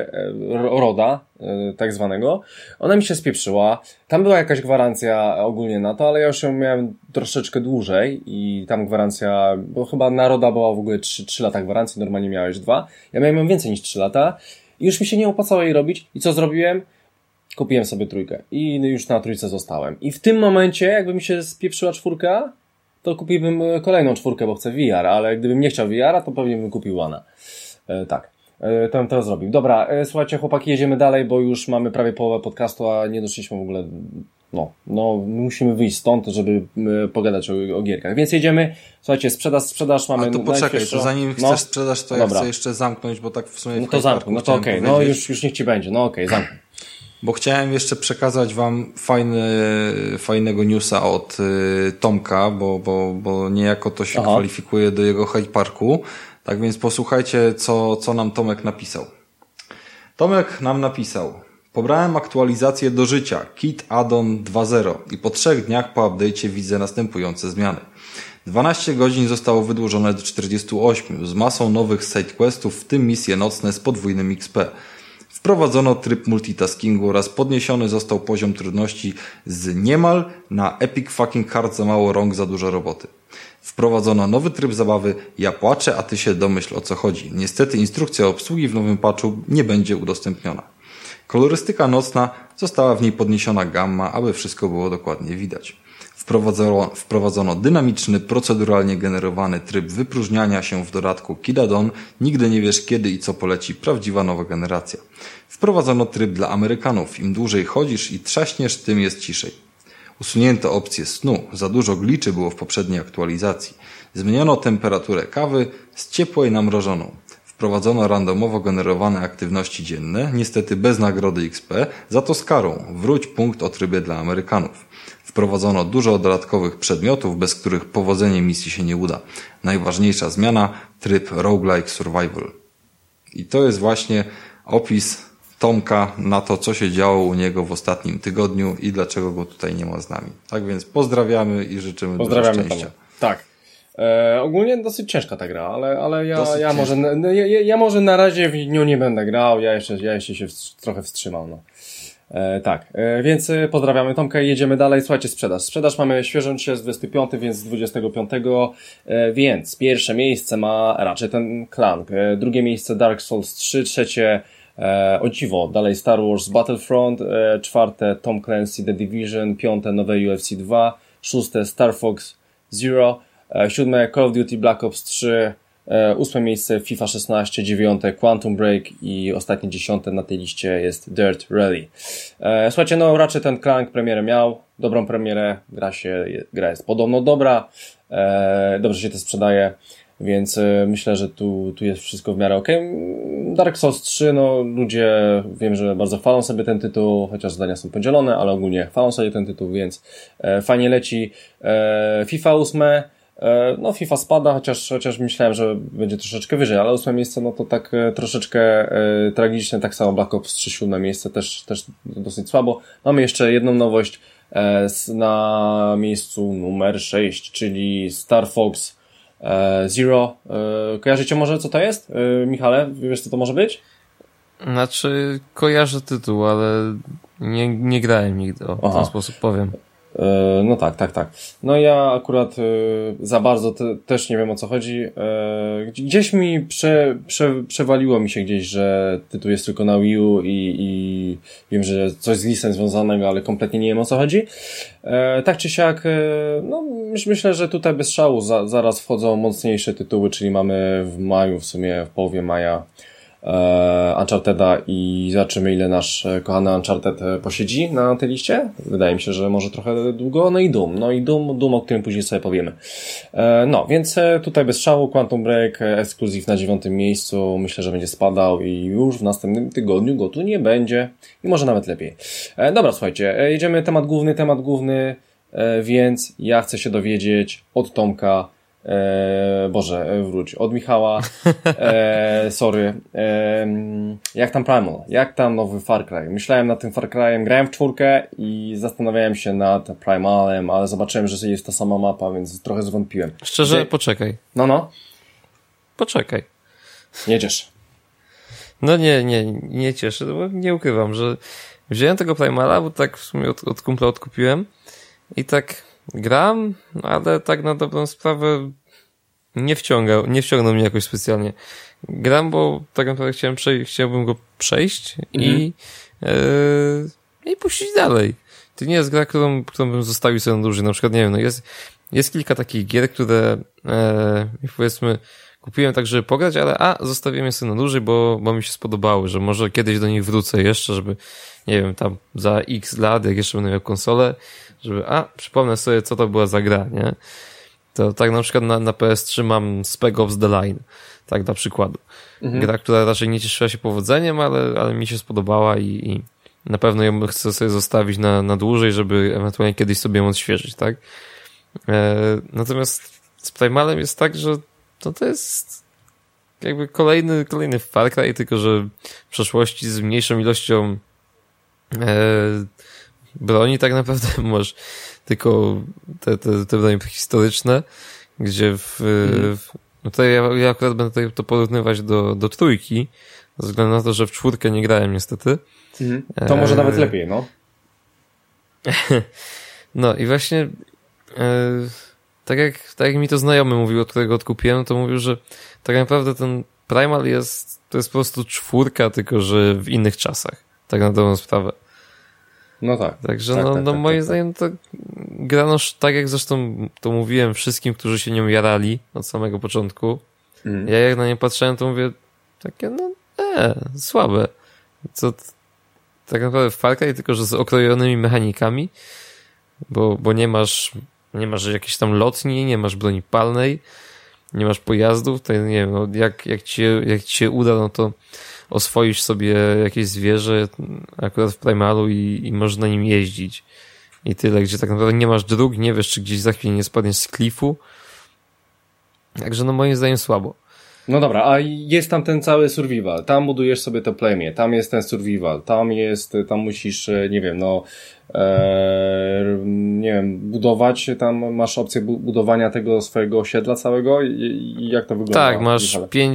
RODA, tak zwanego. Ona mi się spieprzyła. Tam była jakaś gwarancja ogólnie na to, ale ja już ją miałem troszeczkę dłużej i tam gwarancja, bo chyba na RODA była w ogóle 3 lata gwarancji, normalnie miałeś 2. Ja miałem ją więcej niż 3 lata i już mi się nie opłacało jej robić. I co zrobiłem? Kupiłem sobie 3 i już na 3 zostałem. I w tym momencie, jakby mi się spieprzyła 4, to kupiłbym kolejną 4, bo chcę VR, ale gdybym nie chciał VR-a, to pewnie bym kupił One'a. Tak. To zrobił. Dobra, słuchajcie, chłopaki, jedziemy dalej, bo już mamy prawie połowę podcastu, a nie doszliśmy w ogóle, musimy wyjść stąd, żeby pogadać o gierkach. Więc jedziemy, słuchajcie, sprzedaż mamy... Ale to poczekaj, to zanim chcesz sprzedaż, to ja chcę jeszcze zamknąć, bo tak w sumie... No to zamknij, no to okej, już niech ci będzie, zamknij. Bo chciałem jeszcze przekazać wam fajnego newsa od Tomka, bo niejako to się kwalifikuje do jego Hyde Parku. Tak więc posłuchajcie, co nam Tomek napisał. Tomek nam napisał: pobrałem aktualizację do życia, Kit Addon 2.0 i po 3 dniach po update'cie widzę następujące zmiany. 12 godzin zostało wydłużone do 48 z masą nowych sidequestów, w tym misje nocne z podwójnym XP. Wprowadzono tryb multitaskingu oraz podniesiony został poziom trudności z niemal na epic fucking hard, za mało rąk, za dużo roboty. Wprowadzono nowy tryb zabawy ja płaczę, a ty się domyśl, o co chodzi. Niestety instrukcja obsługi w nowym patchu nie będzie udostępniona. Kolorystyka nocna, została w niej podniesiona gamma, aby wszystko było dokładnie widać. Wprowadzono dynamiczny, proceduralnie generowany tryb wypróżniania się w dodatku Kit Addon, nigdy nie wiesz kiedy i co poleci, prawdziwa nowa generacja. Wprowadzono tryb dla Amerykanów, im dłużej chodzisz i trzaśniesz, tym jest ciszej. Usunięto opcję snu, za dużo gliczy było w poprzedniej aktualizacji. Zmieniono temperaturę kawy z ciepłej na mrożoną. Wprowadzono randomowo generowane aktywności dzienne, niestety bez nagrody XP, za to z karą. Wróć punkt o trybie dla Amerykanów. Wprowadzono dużo dodatkowych przedmiotów, bez których powodzenie misji się nie uda. Najważniejsza zmiana, tryb roguelike survival. I to jest właśnie opis Tomka na to, co się działo u niego w ostatnim tygodniu i dlaczego go tutaj nie ma z nami. Tak więc pozdrawiamy i życzymy dużo szczęścia. Tomu. Tak. Ogólnie dosyć ciężka ta gra, ale ja może na razie w nią nie będę grał, ja jeszcze się trochę wstrzymał. No. Więc pozdrawiamy Tomka i jedziemy dalej. Słuchajcie, sprzedaż mamy świeżą, dzisiaj jest 25, więc z 25, więc pierwsze miejsce ma Ratchet & Clank, drugie miejsce Dark Souls 3, trzecie o dziwo, dalej Star Wars Battlefront, czwarte Tom Clancy The Division, piąte nowe UFC 2, szóste Star Fox Zero, siódme Call of Duty Black Ops 3, ósme miejsce FIFA 16, dziewiąte Quantum Break i ostatnie 10 na tej liście jest Dirt Rally. Słuchajcie, no Ratchet & Clank premierę miał, dobrą premierę, gra jest podobno dobra, dobrze się to sprzedaje, więc myślę, że tu jest wszystko w miarę okej. Dark Souls 3, no ludzie wiem, że bardzo chwalą sobie ten tytuł, chociaż zdania są podzielone, ale ogólnie chwalą sobie ten tytuł, więc fajnie leci. FIFA 8, no FIFA spada, chociaż myślałem, że będzie troszeczkę wyżej, ale 8 miejsce, no to tak troszeczkę tragicznie, tak samo Black Ops 3, 7 miejsce też dosyć słabo. Mamy jeszcze jedną nowość na miejscu numer 6, czyli Star Fox Zero. Kojarzycie może, co to jest? Michale, wiesz, co to może być? Znaczy, kojarzę tytuł, ale nie grałem nigdy, w ten sposób powiem. No tak. No ja akurat za bardzo też nie wiem, o co chodzi. Gdzieś mi przewaliło mi się gdzieś, że tytuł jest tylko na Wii U i wiem, że coś z listem związanego, ale kompletnie nie wiem, o co chodzi. Tak czy siak, no myślę, że tutaj bez szału zaraz wchodzą mocniejsze tytuły, czyli mamy w maju, w sumie w połowie maja Uncharted'a i zobaczymy, ile nasz kochany Uncharted posiedzi na tej liście. Wydaje mi się, że może trochę długo. No i Doom, o którym później sobie powiemy. No, więc tutaj bez szału Quantum Break, ekskluzyw na 9. miejscu. Myślę, że będzie spadał i już w następnym tygodniu go tu nie będzie. I może nawet lepiej. Dobra, słuchajcie, jedziemy temat główny, więc ja chcę się dowiedzieć od Tomka, od Michała, sorry, jak tam Primal, jak tam nowy Far Cry? Myślałem nad tym Far Cry'em, grałem w 4 i zastanawiałem się nad Primalem, ale zobaczyłem, że jest ta sama mapa, więc trochę zwątpiłem. Szczerze, poczekaj. No. Poczekaj. Jedziesz. No nie cieszę, bo nie ukrywam, że wziąłem tego Primala, bo tak w sumie od kumpla odkupiłem i tak gram, ale tak na dobrą sprawę nie wciągnął mnie jakoś specjalnie. Gram, bo tak naprawdę chciałbym go przejść i puścić dalej. To nie jest gra, którą bym zostawił sobie na dłużej. Na przykład, nie wiem, no jest kilka takich gier, które powiedzmy kupiłem tak, żeby pograć, ale zostawiłem je sobie na dłużej, bo mi się spodobały, że może kiedyś do nich wrócę jeszcze, żeby, nie wiem, tam za x lat, jak jeszcze będę miał konsolę, żeby, przypomnę sobie, co to była za gra, nie? To tak na przykład na PS3 mam Spec Ops The Line, tak dla przykładu. Gra, która raczej nie cieszyła się powodzeniem, ale mi się spodobała i na pewno ją chcę sobie zostawić na dłużej, żeby ewentualnie kiedyś sobie ją odświeżyć, tak? Natomiast z Primalem jest tak, że to jest jakby kolejny Far Cry, tylko że w przeszłości z mniejszą ilością broni tak naprawdę masz tylko te broni historyczne, gdzie no to ja akurat będę tutaj to porównywać do trójki, ze względu na to, że w czwórkę nie grałem niestety. To może nawet lepiej, no. No i właśnie tak jak mi to znajomy mówił, od którego odkupiłem, to mówił, że tak naprawdę ten Primal to jest po prostu czwórka, tylko że w innych czasach. Tak na dobrą sprawę. No tak. Także moim zdaniem to grano tak jak zresztą to mówiłem wszystkim, którzy się nią jarali od samego początku. Ja jak na nie patrzyłem, to mówię takie słabe. Co tak naprawdę Far Cry, tylko że z okrojonymi mechanikami, bo nie masz jakiejś tam lotni, nie masz broni palnej, nie masz pojazdów, to nie wiem, no jak ci się uda, no to oswoisz sobie jakieś zwierzę akurat w Primalu i możesz na nim jeździć. I tyle, gdzie tak naprawdę nie masz dróg, nie wiesz, czy gdzieś za chwilę nie spadniesz z klifu. Także no moim zdaniem słabo. No dobra, a jest tam ten cały survival, tam budujesz sobie to plemię, tam jest ten survival, tam musisz, nie wiem, nie wiem, budować, tam masz opcję budowania tego swojego osiedla całego i jak to wygląda? Tak, masz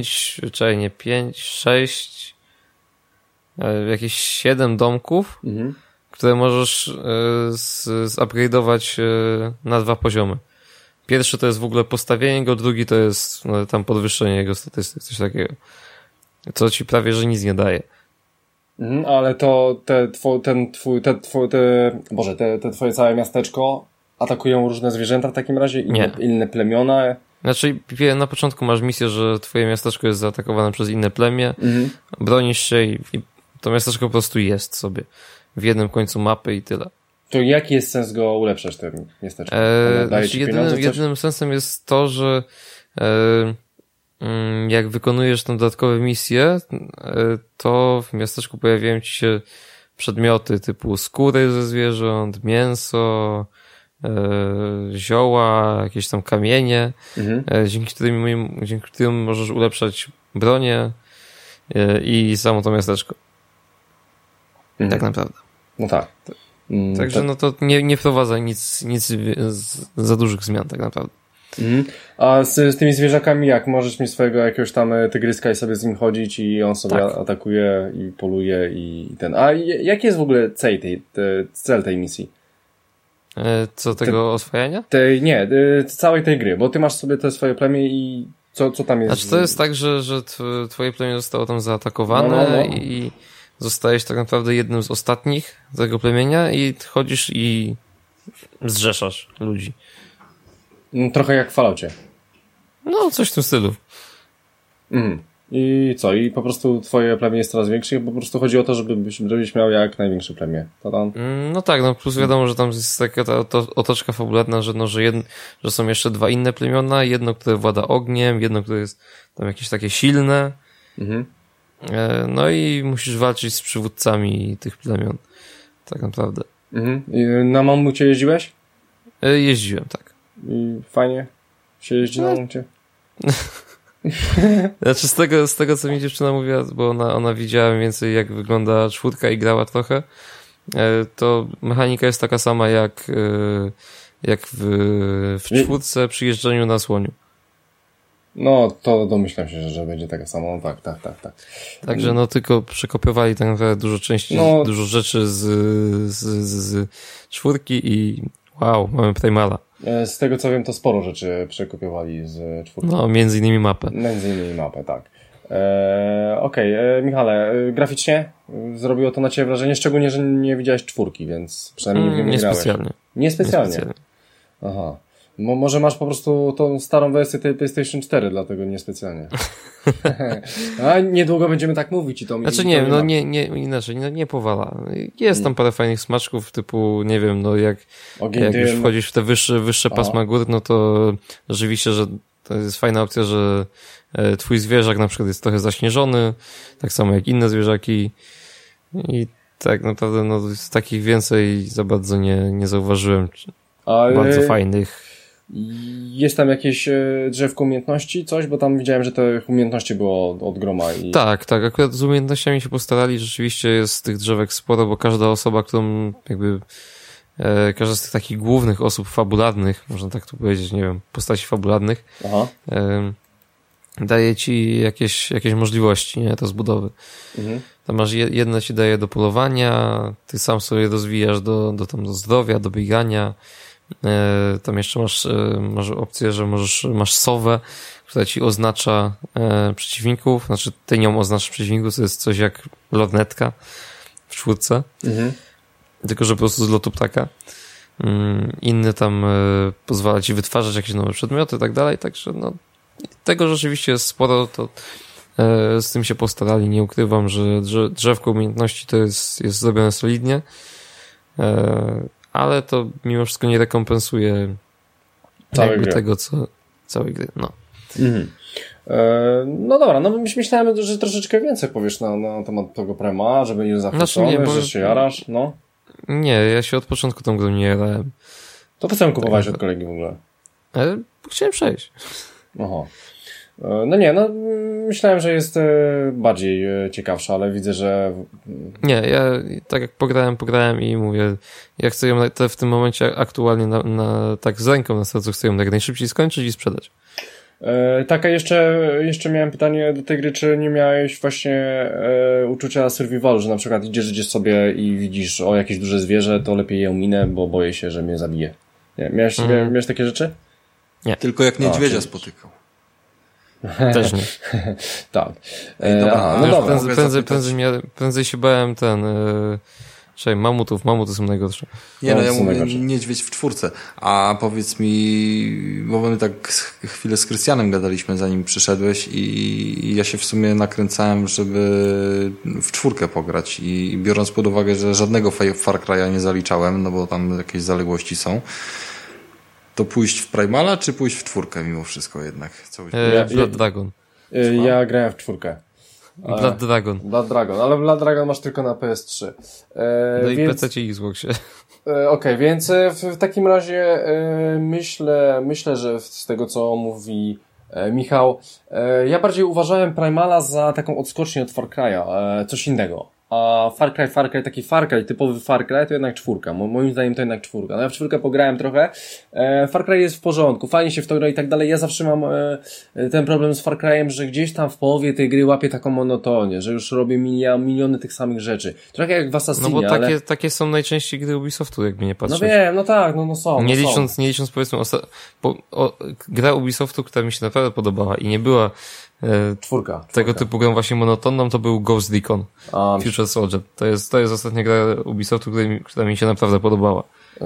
6, jakieś 7 domków, które możesz zupgrade'ować na 2 poziomy. Pierwszy to jest w ogóle postawienie go, drugi to jest tam podwyższenie jego statystyk, coś takiego. Co ci prawie, że nic nie daje. Ale to te twoje całe miasteczko atakują różne zwierzęta w takim razie? Inne plemiona? Znaczy, na początku masz misję, że twoje miasteczko jest zaatakowane przez inne plemię, bronisz się i to miasteczko po prostu jest sobie w jednym końcu mapy i tyle. To jaki jest sens go ulepszać, ten miasteczko? Znaczy jedynym sensem jest to, że jak wykonujesz tą dodatkowe misje, to w miasteczku pojawiają ci się przedmioty typu skóry ze zwierząt, mięso, zioła, jakieś tam kamienie, dzięki którym możesz ulepszać bronię i samo to miasteczko. Tak naprawdę. No tak. Także no to nie wprowadza nic za dużych zmian tak naprawdę. A z tymi zwierzakami jak? Możesz mieć swojego jakiegoś tam tygryska i sobie z nim chodzić i on sobie atakuje i poluje i ten. A jaki jest w ogóle cel tej misji? Co tego oswajania? Całej tej gry, bo ty masz sobie te swoje plemię i co tam jest? Znaczy to jest tak, że twoje plemię zostało tam zaatakowane i zostajesz tak naprawdę jednym z ostatnich tego plemienia i chodzisz i zrzeszasz ludzi. Trochę jak w Falloutie. No, coś w tym stylu. I co? I po prostu twoje plemię jest coraz większe i po prostu chodzi o to, żebyś miał jak największe plemię. No tak, plus wiadomo, że tam jest taka ta otoczka fabularna, że są jeszcze 2 inne plemiona, jedno, które włada ogniem, jedno, które jest tam jakieś takie silne. No i musisz walczyć z przywódcami tych plemion. Tak naprawdę. Na mamucie jeździłeś? Jeździłem, tak. I fajnie się jeździ na mamucie? Znaczy z tego co mi dziewczyna mówiła, bo ona widziała mniej więcej jak wygląda czwórka i grała trochę, to mechanika jest taka sama jak w czwórce przy jeżdżeniu na słoniu. No, to domyślam się, że będzie taka sama. No, tak. Także tylko przekopiowali tak naprawdę dużo części, dużo rzeczy z czwórki i wow, mamy Primala. Z tego co wiem, to sporo rzeczy przekopiowali z czwórki. No, między innymi mapę, tak. Okej, Michale, graficznie zrobiło to na ciebie wrażenie, szczególnie, że nie widziałeś czwórki, więc przynajmniej nie grałeś. Niespecjalnie. Aha. Może masz po prostu tą starą wersję tej PlayStation 4, dlatego niespecjalnie. A niedługo będziemy tak mówić i to znaczy nie powala. Jest tam parę fajnych smaczków, typu, nie wiem, jak już wchodzisz w te wyższe pasma gór, no to rzeczywiście, że to jest fajna opcja, że twój zwierzak na przykład jest trochę zaśnieżony, tak samo jak inne zwierzaki i tak naprawdę z takich więcej za bardzo nie zauważyłem bardzo fajnych Jest tam jakieś drzewko umiejętności, coś? Bo tam widziałem, że te umiejętności było od groma. Tak, akurat z umiejętnościami się postarali, rzeczywiście jest tych drzewek sporo, bo każda osoba, którą jakby każda z tych takich głównych osób fabularnych, można tak tu powiedzieć, nie wiem, postaci fabularnych, daje ci jakieś możliwości, nie, do zbudowy. Tam masz jedna ci daje do polowania, ty sam sobie rozwijasz do zdrowia, do biegania. Tam jeszcze masz opcję, że masz sowę, która ci oznacza przeciwników, znaczy ty nią oznaczasz przeciwników, to jest coś jak lornetka w 4. Tylko że po prostu z lotu ptaka. Inny tam pozwala ci wytwarzać jakieś nowe przedmioty i tak dalej, także no tego rzeczywiście jest sporo, to z tym się postarali, nie ukrywam, że drzewko umiejętności to jest zrobione solidnie, ale to mimo wszystko nie rekompensuje tego, co całej gry, no. No dobra, no myślałem, że troszeczkę więcej powiesz na temat tego Prima, żeby nie zachwycony, że się jarasz, no. Nie, ja się od początku tą grą nie jarałem. To po co ją kupowałeś od kolegi w ogóle? Chciałem przejść. Aha. No nie, no myślałem, że jest bardziej ciekawsza, ale widzę, że... Nie, ja tak jak pograłem i mówię, ja chcę ją w tym momencie aktualnie tak z ręką na sercu chcę ją jak najszybciej skończyć i sprzedać. Taka jeszcze miałem pytanie do tej gry, czy nie miałeś właśnie uczucia survivalu, że na przykład idziesz sobie i widzisz jakieś duże zwierzę, to lepiej je ominę, bo boję się, że mnie zabije. Nie, miałeś takie rzeczy? Nie. Tylko jak niedźwiedzia spotykał. Też nie. Tak. No dobra. Prędzej się bałem mamutów są najgorsze. Nie, no ja mówię niedźwiedź w 4. A powiedz mi, bo my tak chwilę z Krystianem gadaliśmy, zanim przyszedłeś i ja się w sumie nakręcałem, żeby w 4 pograć i biorąc pod uwagę, że żadnego Far Cry'a nie zaliczałem, no bo tam jakieś zaległości są, to pójść w Primala, czy pójść w 4 mimo wszystko jednak? Blood Dragon. Ja grałem w 4. Blood Dragon, ale Blood Dragon masz tylko na PS3. No i PC i Xboxie. Okej, więc w takim razie myślę, że z tego co mówi Michał, ja bardziej uważałem Primala za taką odskocznię od Far Cry'a, coś innego. A taki Far Cry, typowy Far Cry to jednak 4. Moim zdaniem to jednak 4. No ja w 4 pograłem trochę. Far Cry jest w porządku, fajnie się w to gra i tak dalej. Ja zawsze mam ten problem z Far Cry'em, że gdzieś tam w połowie tej gry łapię taką monotonię, że już robię miliony tych samych rzeczy. Trochę jak w Assassinie, no bo takie są najczęściej gry Ubisoftu, jakby nie patrzeć. No wiem, no tak, no są. Nie licząc powiedzmy gra Ubisoftu, która mi się naprawdę podobała i nie była 4. Tego typu grą właśnie monotonną, to był Ghost Recon Future Soldier. To jest ostatnia gra Ubisoftu, która mi się naprawdę podobała.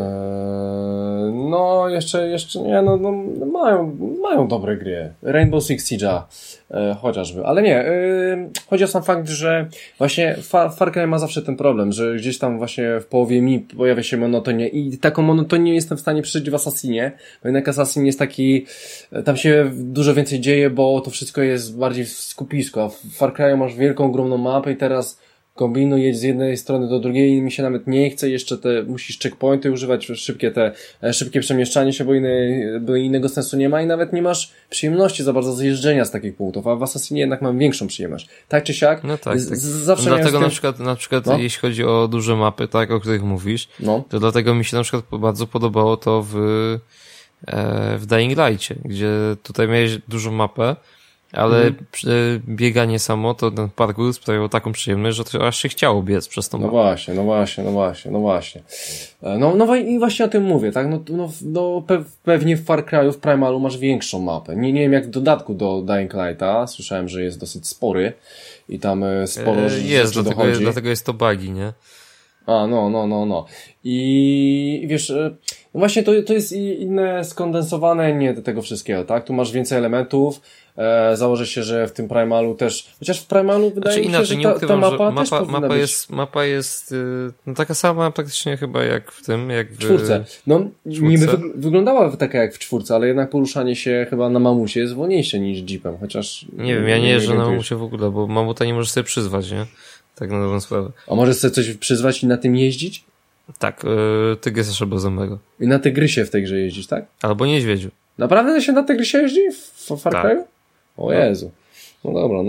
No, jeszcze nie, no mają dobre gry. Rainbow Six Siege'a chociażby, ale nie, chodzi o sam fakt, że właśnie Far Cry ma zawsze ten problem, że gdzieś tam właśnie w połowie mi pojawia się monotonia i taką monotonię jestem w stanie przeżyć w Assassinie, bo jednak Assassin jest taki, tam się dużo więcej dzieje, bo to wszystko jest bardziej w skupisku, a w Far Cry masz wielką, ogromną mapę i teraz kombinuj, jedź z jednej strony do drugiej i mi się nawet nie chce, jeszcze musisz checkpointy używać, szybkie przemieszczanie się, bo innego sensu nie ma i nawet nie masz przyjemności za bardzo zjeżdżenia z takich punktów, a w Assassinie jednak mam większą przyjemność. Tak czy siak? No tak. Zawsze dlatego na przykład no? Jeśli chodzi o duże mapy, tak, o których mówisz, no. To dlatego mi się na przykład bardzo podobało to w Dying Light'cie, gdzie tutaj miałeś dużą mapę, ale bieganie samo, to ten parkour sprawiał taką przyjemność, że to aż się chciało biec przez tą mapę. No właśnie. No i właśnie o tym mówię, tak? Pewnie w Far Cry'u, w Primalu masz większą mapę. Nie wiem jak w dodatku do Dying Light'a, słyszałem, że jest dosyć spory i tam sporo jest, dlatego jest to bugi, nie? No. I wiesz, no właśnie to jest inne skondensowane nie do tego wszystkiego, tak? Tu masz więcej elementów, założę się, że w tym Primalu też, chociaż w Primalu wydaje mi się, że ta mapa też powinna być. Mapa jest no, taka sama praktycznie chyba jak w tym, jak w 4. No, niby wyglądała taka jak w 4, ale jednak poruszanie się chyba na mamusie jest wolniejsze niż jeepem, chociaż... Nie wiem, ja nie jeżdżę na mamusie w ogóle, bo mamuta nie możesz sobie przyzwać, nie? Tak na dobrą sprawę. A możesz sobie coś przyzwać i na tym jeździć? Tak, Tygrysa Szablozębego. I na Tygrysie w tej grze jeździsz, tak? Albo Niedźwiedziu. Naprawdę się na Tygrysie jeździ w Far Cry'u? Tak. O Jezu. No dobra,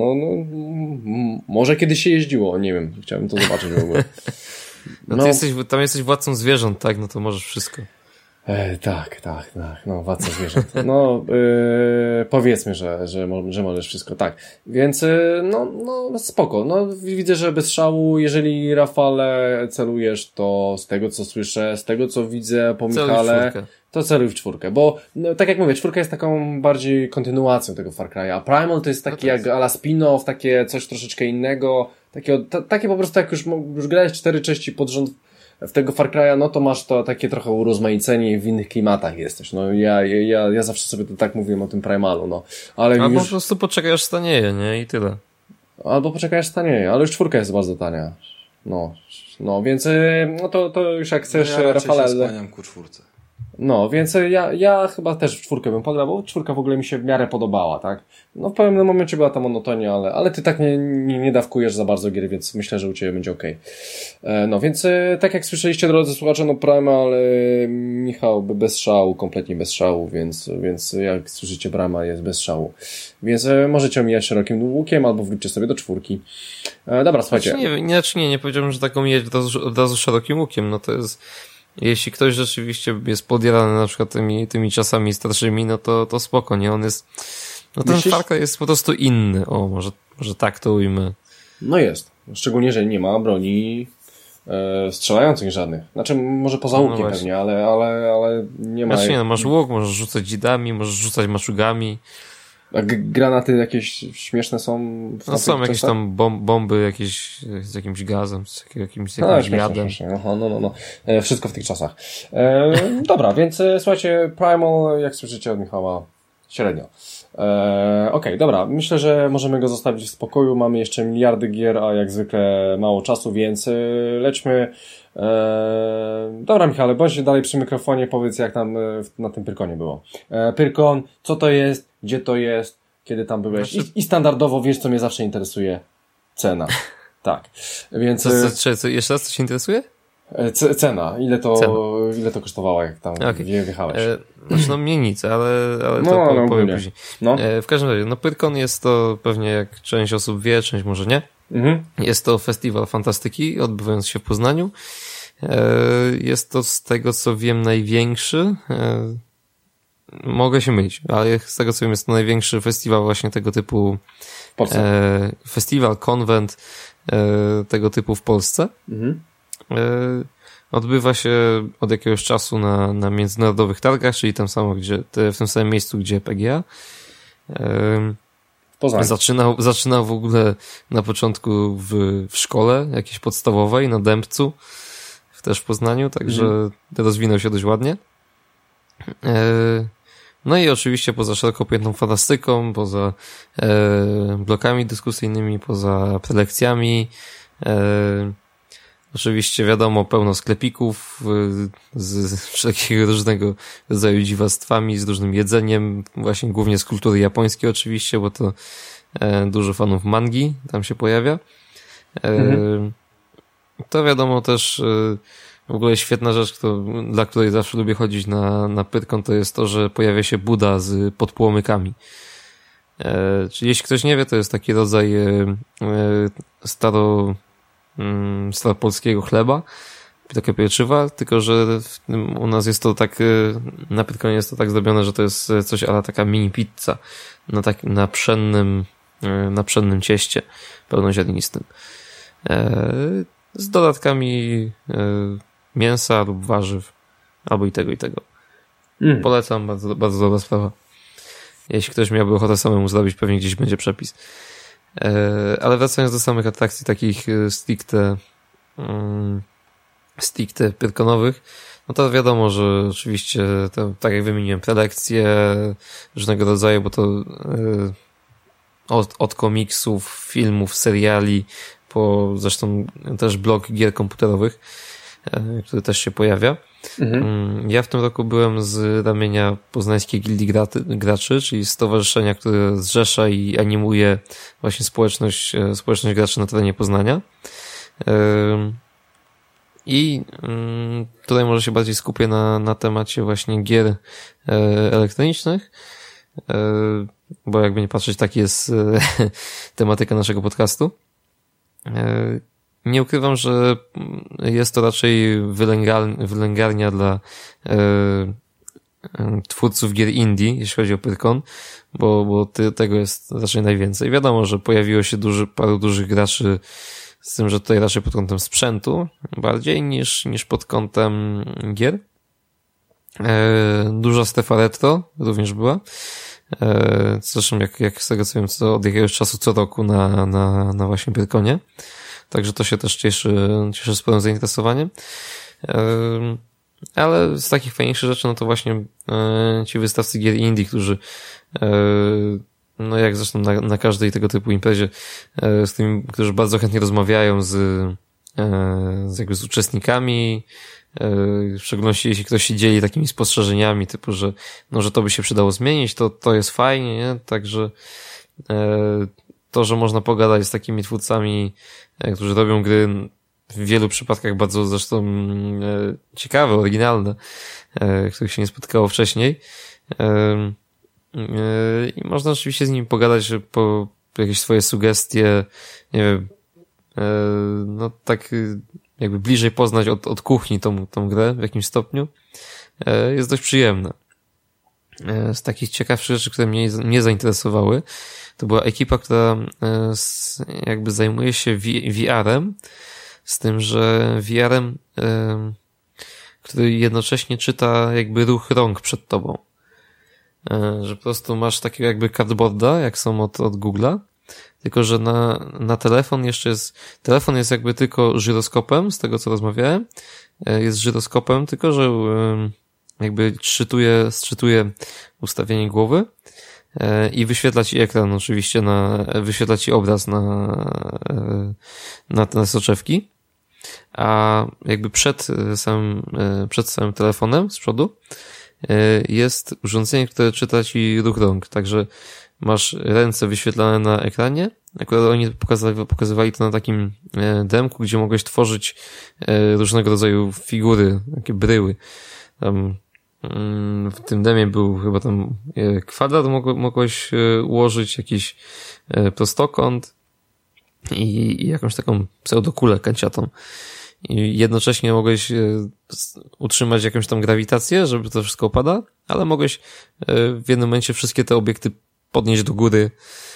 może kiedyś się jeździło, nie wiem, chciałem to zobaczyć w ogóle. No ty tam jesteś władcą zwierząt, tak? No to możesz wszystko. Tak, no władca zwierząt. No, powiedzmy, że możesz wszystko, tak. Więc, no spoko. No, widzę, że bez szału, jeżeli Rafale celujesz, to z tego co słyszę, z tego co widzę po Michale, to celuj w 4, bo no, tak jak mówię, 4 jest taką bardziej kontynuacją tego Far Cry'a, a Primal to jest taki jak a la spin-off, takie coś troszeczkę innego, takie po prostu jak już grałeś 4 części pod rząd w tego Far Cry'a, no to masz to takie trochę urozmaicenie w innych klimatach jesteś. No ja zawsze sobie to tak mówiłem o tym Primalu, no. Ale albo po prostu poczekaj aż stanieje, nie? I tyle. Albo poczekaj aż stanieje, ale już 4 jest bardzo tania. No, więc no to już jak chcesz, ja Rafale. Ja się skłaniam ku 4. No, więc ja chyba też w 4 bym pograł, bo 4 w ogóle mi się w miarę podobała, tak? No w pewnym momencie była ta monotonia, ale ty tak nie dawkujesz za bardzo gier, więc myślę, że u ciebie będzie okej. No, więc tak jak słyszeliście, drodzy słuchacze, no Primal, Michał bez szału, kompletnie bez szału, więc jak słyszycie, Brama jest bez szału. Więc możecie omijać szerokim łukiem, albo wróćcie sobie do 4. Dobra, słuchajcie. Nie powiedziałbym, że tak omijać od razu szerokim łukiem, no to jest... Jeśli ktoś rzeczywiście jest podjarany na przykład tymi czasami starszymi, no to spoko, nie? On jest... No ten Far Cry jest po prostu inny. O, może tak to ujmę. No jest. Szczególnie, że nie ma broni strzelających żadnych. Znaczy, może poza łukiem pewnie, ale nie ma... Znaczy nie, no masz łuk, możesz rzucać dzidami, możesz rzucać maczugami. A granaty jakieś śmieszne są? No są jakieś tam bomby jakieś z jakimś gazem, z jakimś jadem. No. Wszystko w tych czasach. Dobra, więc słuchajcie, Primal, jak słyszycie od Michała, średnio. Okej, dobra. Myślę, że możemy go zostawić w spokoju. Mamy jeszcze miliardy gier, a jak zwykle mało czasu, więc lećmy. Dobra, Michale, bądź dalej przy mikrofonie, powiedz jak tam na tym Pyrkonie było. Pyrkon, co to jest, gdzie to jest, kiedy tam byłeś i standardowo wiesz, co mnie zawsze interesuje, cena. Tak, więc... Co, jeszcze raz, co się interesuje? Cena, ile to kosztowało, jak tam wjechałeś? Znaczy no mnie nic, ale to powiem później. No. W każdym razie, no Pyrkon jest to pewnie jak część osób wie, część może nie. Mhm. Jest to festiwal fantastyki odbywający się w Poznaniu. Jest to z tego co wiem największy, mogę się mylić, ale z tego co wiem jest to największy festiwal właśnie tego typu w Polsce. Festiwal, konwent tego typu w Polsce. Mhm. Odbywa się od jakiegoś czasu na międzynarodowych targach, czyli tam samo, w tym samym miejscu, gdzie PGA. Zaczynał w ogóle na początku w szkole jakiejś podstawowej, na Dębcu, też w Poznaniu, także rozwinął się dość ładnie. No i oczywiście poza szeroko pojętą fantastyką, poza blokami dyskusyjnymi, poza prelekcjami, oczywiście wiadomo, pełno sklepików z wszelkiego różnego rodzaju dziwactwami, z różnym jedzeniem, właśnie głównie z kultury japońskiej oczywiście, bo to dużo fanów mangi tam się pojawia. To wiadomo też w ogóle świetna rzecz, dla której zawsze lubię chodzić na Pyrkon, to jest to, że pojawia się Buda z podpłomykami. Czyli jeśli ktoś nie wie, to jest taki rodzaj staropolskiego chleba, takie pieczywa, tylko że u nas jest to tak, na Pyrkonie jest to tak zrobione, że to jest coś ale taka mini pizza na pszennym cieście pełnoziarnistym. Z dodatkami mięsa lub warzyw, albo i tego, i tego. Polecam, bardzo, bardzo dobra sprawa. Jeśli ktoś miałby ochotę samemu zrobić, pewnie gdzieś będzie przepis. Ale wracając do samych atrakcji takich stricte pyrkonowych, no to wiadomo, że oczywiście to, tak jak wymieniłem, prelekcje różnego rodzaju, bo to od komiksów, filmów, seriali, po zresztą też blog gier komputerowych, który też się pojawia. Ja w tym roku byłem z ramienia Poznańskiej Gildii Graczy, czyli stowarzyszenia, które zrzesza i animuje właśnie społeczność graczy na terenie Poznania. I tutaj może się bardziej skupię na temacie właśnie gier elektronicznych, bo jakby nie patrzeć, taki jest tematyka naszego podcastu. Nie ukrywam, że jest to raczej wylęgarnia dla twórców gier indie, jeśli chodzi o Pyrkon, bo tego jest raczej najwięcej. Wiadomo, że pojawiło się paru dużych graczy, z tym, że tutaj raczej pod kątem sprzętu bardziej niż pod kątem gier. Duża strefa retro również była. Zresztą jak z tego co wiem, to od jakiegoś czasu co roku na właśnie Pyrkonie. Także to się też cieszy sporym zainteresowaniem. Ale z takich fajniejszych rzeczy, no to właśnie ci wystawcy gier indie, którzy no jak zresztą na każdej tego typu imprezie, z tymi, którzy bardzo chętnie rozmawiają z uczestnikami, w szczególności jeśli ktoś się dzieli takimi spostrzeżeniami, typu, że to by się przydało zmienić, to jest fajnie, nie? Także to, że można pogadać z takimi twórcami, którzy robią gry w wielu przypadkach bardzo zresztą ciekawe, oryginalne, których się nie spotkało wcześniej. I można oczywiście z nimi pogadać, że po jakieś swoje sugestie, nie wiem, no tak jakby bliżej poznać od kuchni tą grę w jakimś stopniu. Jest dość przyjemne. Z takich ciekawszych rzeczy, które mnie zainteresowały, to była ekipa, która jakby zajmuje się VR-em, z tym, że VR-em, który jednocześnie czyta jakby ruch rąk przed tobą. Że po prostu masz takiego jakby cardboarda, jak są od Google'a, tylko że na telefon telefon jest jakby tylko żyroskopem, z tego co rozmawiałem, jest żyroskopem, tylko że jakby sczytuje ustawienie głowy i wyświetla ci ekran oczywiście, wyświetla ci obraz na soczewki, a jakby przed samym telefonem z przodu jest urządzenie, które czyta ci ruch rąk, także masz ręce wyświetlane na ekranie. Akurat oni pokazywali to na takim demku, gdzie mogłeś tworzyć różnego rodzaju figury, takie bryły. Tam w tym demie był chyba tam kwadrat, mogłeś ułożyć jakiś prostokąt i jakąś taką pseudokulę kanciatą. I jednocześnie mogłeś utrzymać jakąś tam grawitację, żeby to wszystko opada, ale mogłeś w jednym momencie wszystkie te obiekty podnieść do góry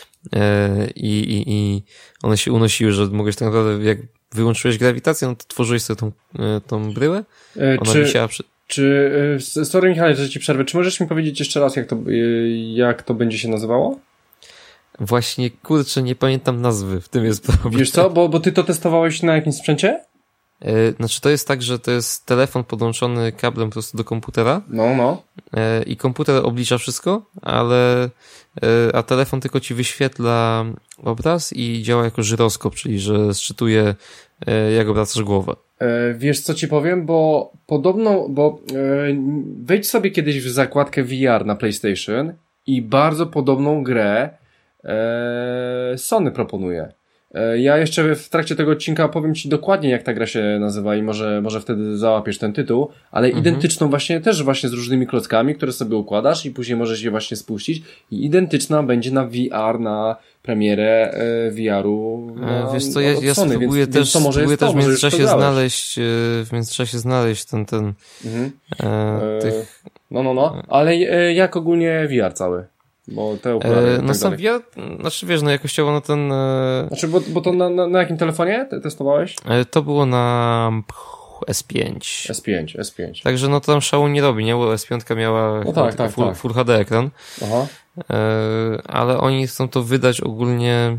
i one się unosiły, że mogłeś tak naprawdę, jak wyłączyłeś grawitację, no to tworzyłeś sobie tą bryłę, ona wisiała sorry Michale, że ci przerwę, czy możesz mi powiedzieć jeszcze raz, jak to będzie się nazywało? Właśnie, kurczę, nie pamiętam nazwy, w tym jest problem. Wiesz co, bo ty to testowałeś na jakimś sprzęcie? Znaczy to jest tak, że to jest telefon podłączony kablem po prostu do komputera. No. I komputer oblicza wszystko, a telefon tylko ci wyświetla obraz i działa jako żyroskop, czyli że sczytuje, jak obracasz głowę. Wiesz co ci powiem, bo podobno, wejdź sobie kiedyś w zakładkę VR na PlayStation i bardzo podobną grę Sony proponuje. Ja jeszcze w trakcie tego odcinka powiem ci dokładnie, jak ta gra się nazywa i może wtedy załapiesz ten tytuł, ale identyczną też właśnie z różnymi klockami, które sobie układasz i później możesz je właśnie spuścić i identyczna będzie na VR, na premierę VR-u. Wiesz co, ja spróbuję też w międzyczasie znaleźć ten tych... No, ale jak ogólnie VR cały? Bo te okulary no sam VR, znaczy wiesz, jakościowo na ten... Znaczy, bo to na jakim telefonie testowałeś? To było na S5. S5. Także to tam szału nie robi, nie? Bo S5 miała Full HD ekran. Aha. Ale oni chcą to wydać ogólnie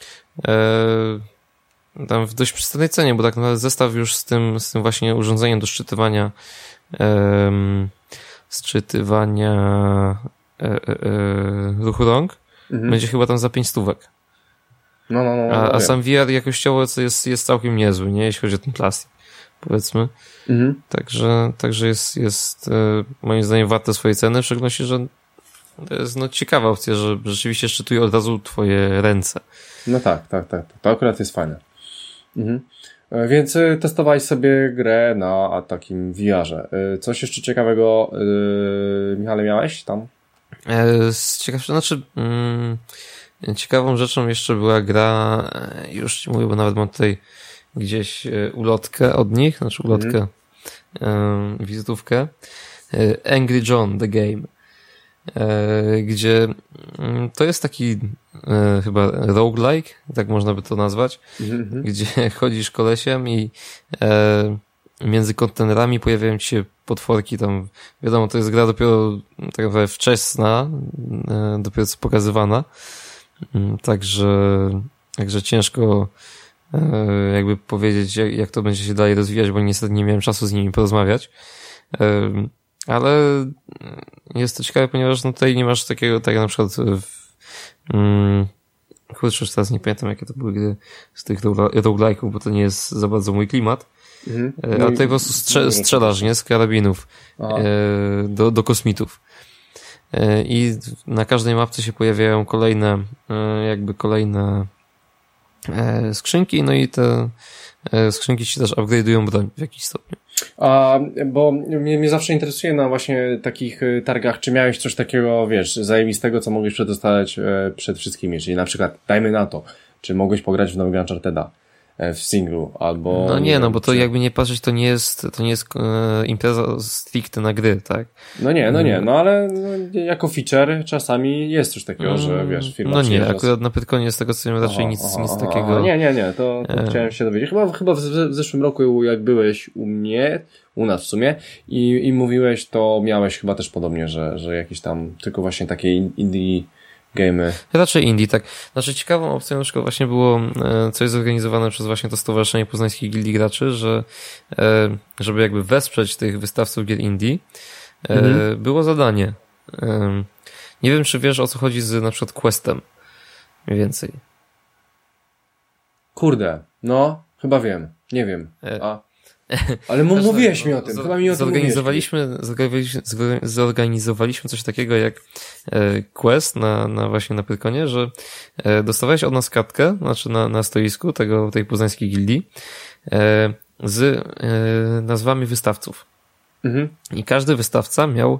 tam w dość przystępnej cenie, bo tak naprawdę zestaw już z tym właśnie urządzeniem do szczytywania ruchu rąk będzie chyba tam za 500. A sam VR jakościowo jest całkiem niezły, nie? Jeśli chodzi o ten plastik, powiedzmy. Także jest moim zdaniem warte swojej ceny, w szczególności, że to jest ciekawa opcja, że rzeczywiście szczytuje od razu twoje ręce. No tak. To akurat jest fajne. Więc testowałeś sobie grę na takim VR-ze. Coś jeszcze ciekawego, Michale, miałeś tam? Ciekawą rzeczą jeszcze była gra, już ci mówię, bo nawet mam tutaj gdzieś ulotkę od nich, znaczy ulotkę, wizytówkę. Angry John, The Game. Gdzie to jest taki chyba roguelike, tak można by to nazwać, gdzie chodzisz kolesiem i między kontenerami pojawiają ci się potworki tam, wiadomo, to jest gra dopiero tak naprawdę wczesna, dopiero co pokazywana, także ciężko jakby powiedzieć, jak to będzie się dalej rozwijać, bo niestety nie miałem czasu z nimi porozmawiać. Ale jest to ciekawe, ponieważ no tutaj nie masz takiego, tak jak na przykład kurczę, już teraz nie pamiętam, jakie to były gry z tych roguelike'ów, bo to nie jest za bardzo mój klimat. Ale tutaj po prostu strzelasz, nie? Z karabinów do kosmitów. I na każdej mapce się pojawiają kolejne skrzynki, no i te skrzynki ci też upgrade'ują broń w jakiś stopniu. Bo mnie zawsze interesuje na właśnie takich targach, czy miałeś coś takiego, wiesz, zajebistego, co mogłeś przetestować przed wszystkimi, czyli na przykład, dajmy na to, czy mogłeś pograć w nowego Uncharteda w singlu, albo... No nie, no bo to jakby nie patrzeć, to nie jest impreza stricte na gry, tak? No nie, ale jako feature czasami jest coś takiego, że wiesz, firma... No nie, akurat na Pyrkonie z tego co wiem raczej nic takiego... Nie, to chciałem się dowiedzieć. Chyba w zeszłym roku, jak byłeś u nas w sumie i mówiłeś, to miałeś chyba też podobnie, że jakieś tam tylko właśnie takie indie gamey. Raczej indie, tak. Znaczy ciekawą opcją na przykład właśnie było coś zorganizowane przez właśnie to Stowarzyszenie Poznańskich Gildii Graczy, że żeby jakby wesprzeć tych wystawców gier indie, było zadanie. Nie wiem, czy wiesz, o co chodzi z na przykład Questem. Mniej więcej. Kurde, no, chyba wiem. Nie wiem. Ale mówiłeś mi o tym. Chyba mi o tym zorganizowaliśmy coś takiego jak quest właśnie na Pyrkonie, że dostawałeś od nas kartkę, znaczy na stoisku tej poznańskiej gildii z nazwami wystawców. I każdy wystawca miał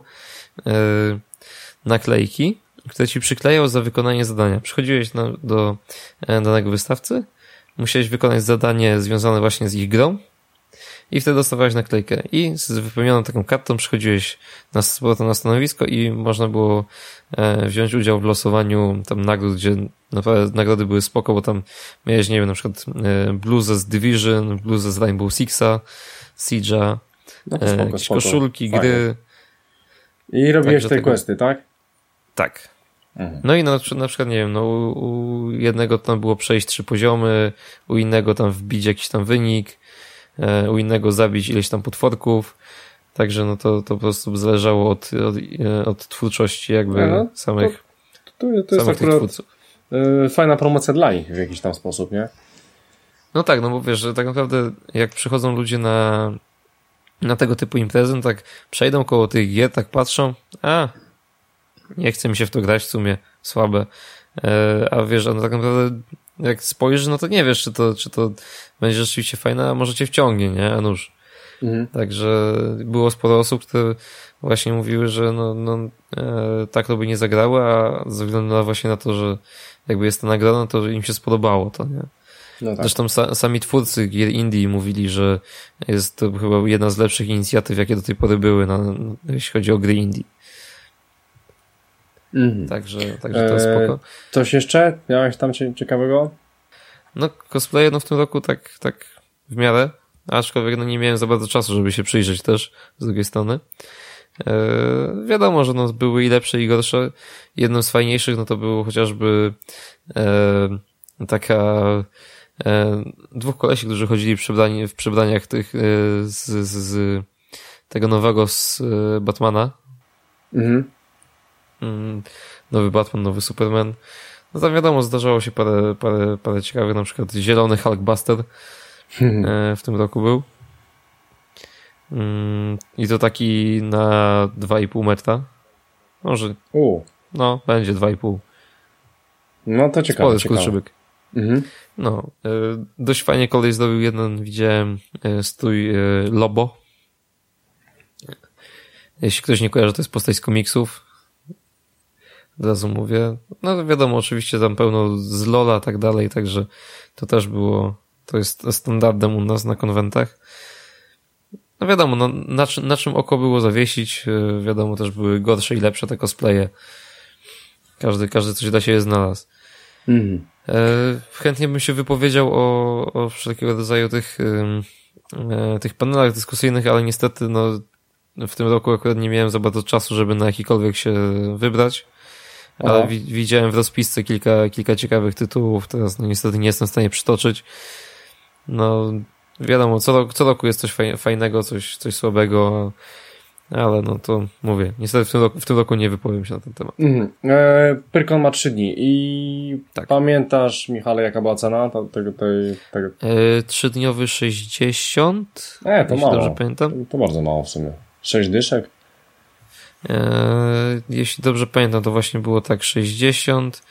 naklejki, które ci przyklejał za wykonanie zadania. Przychodziłeś do danego wystawcy, musiałeś wykonać zadanie związane właśnie z ich grą, i wtedy dostawałeś naklejkę. I z wypełnioną taką kartą przychodziłeś na stanowisko i można było wziąć udział w losowaniu tam nagród, gdzie naprawdę nagrody były spoko, bo tam miałeś, nie wiem, na przykład bluzę z Division, bluzę z Rainbow Sixa, Siege'a, jakieś koszulki, fajnie. Gry. I robiłeś te questy, tak? Tak. No i na przykład, nie wiem, no u jednego tam było przejść 3 poziomy, u innego tam wbić jakiś tam wynik, u innego zabić ileś tam potworków, także no to po prostu zależało od twórczości jakby samych to jest tych twórców. Fajna promocja dla nich w jakiś tam sposób, nie? No tak, no bo wiesz, że tak naprawdę jak przychodzą ludzie na tego typu imprezy, no tak przejdą koło tych gier, tak patrzą, nie chce mi się w to grać, w sumie słabe, a wiesz, no tak naprawdę jak spojrzysz, no to nie wiesz, czy to będzie rzeczywiście fajne, a może cię wciągnie, nie? A nuż. Także było sporo osób, które właśnie mówiły, że tak to by nie zagrały, a ze względu właśnie na to, że jakby jest to nagroda, to im się spodobało to, nie? No tak. Zresztą sami twórcy gier indie mówili, że jest to chyba jedna z lepszych inicjatyw, jakie do tej pory były, jeśli chodzi o gry indie. Także to jest spoko. Coś jeszcze? Miałeś tam ciekawego? No cosplaye w tym roku tak w miarę, aczkolwiek nie miałem za bardzo czasu, żeby się przyjrzeć też z drugiej strony. Wiadomo, że były i lepsze i gorsze. Jednym z fajniejszych to było chociażby taka 2 kolesi, którzy chodzili w przebraniach tych z tego nowego z Batmana. Nowy Batman, nowy Superman. No tam wiadomo, zdarzało się parę ciekawych, na przykład zielony Hulkbuster w tym roku był. I to taki na 2,5 metra. Może. No, będzie 2,5. No to ciekawe. Spory skurczybyk. No, dość fajnie kolej zdobył jeden, widziałem stój Lobo. Jeśli ktoś nie kojarzy, to jest postać z komiksów. Od razu mówię. No wiadomo, oczywiście tam pełno z Lola i tak dalej, także to też było, to jest standardem u nas na konwentach. No wiadomo, no, na czym oko było zawiesić, wiadomo, też były gorsze i lepsze te cosplaye. Każdy coś dla siebie znalazł. Chętnie bym się wypowiedział o wszelkiego rodzaju tych panelach dyskusyjnych, ale niestety no, w tym roku akurat nie miałem za bardzo czasu, żeby na jakikolwiek się wybrać. Ale widziałem w rozpisce kilka ciekawych tytułów, teraz no niestety nie jestem w stanie przytoczyć. No wiadomo, co roku jest coś fajnego, coś słabego, ale no to mówię, niestety w tym roku nie wypowiem się na ten temat. Pyrkon ma 3 dni i tak. Pamiętasz, Michale, jaka była cena tego? 3-dniowy 60. To mało. Dobrze pamiętam. To bardzo mało w sumie. 6 dyszek? Jeśli dobrze pamiętam, to właśnie było tak 60.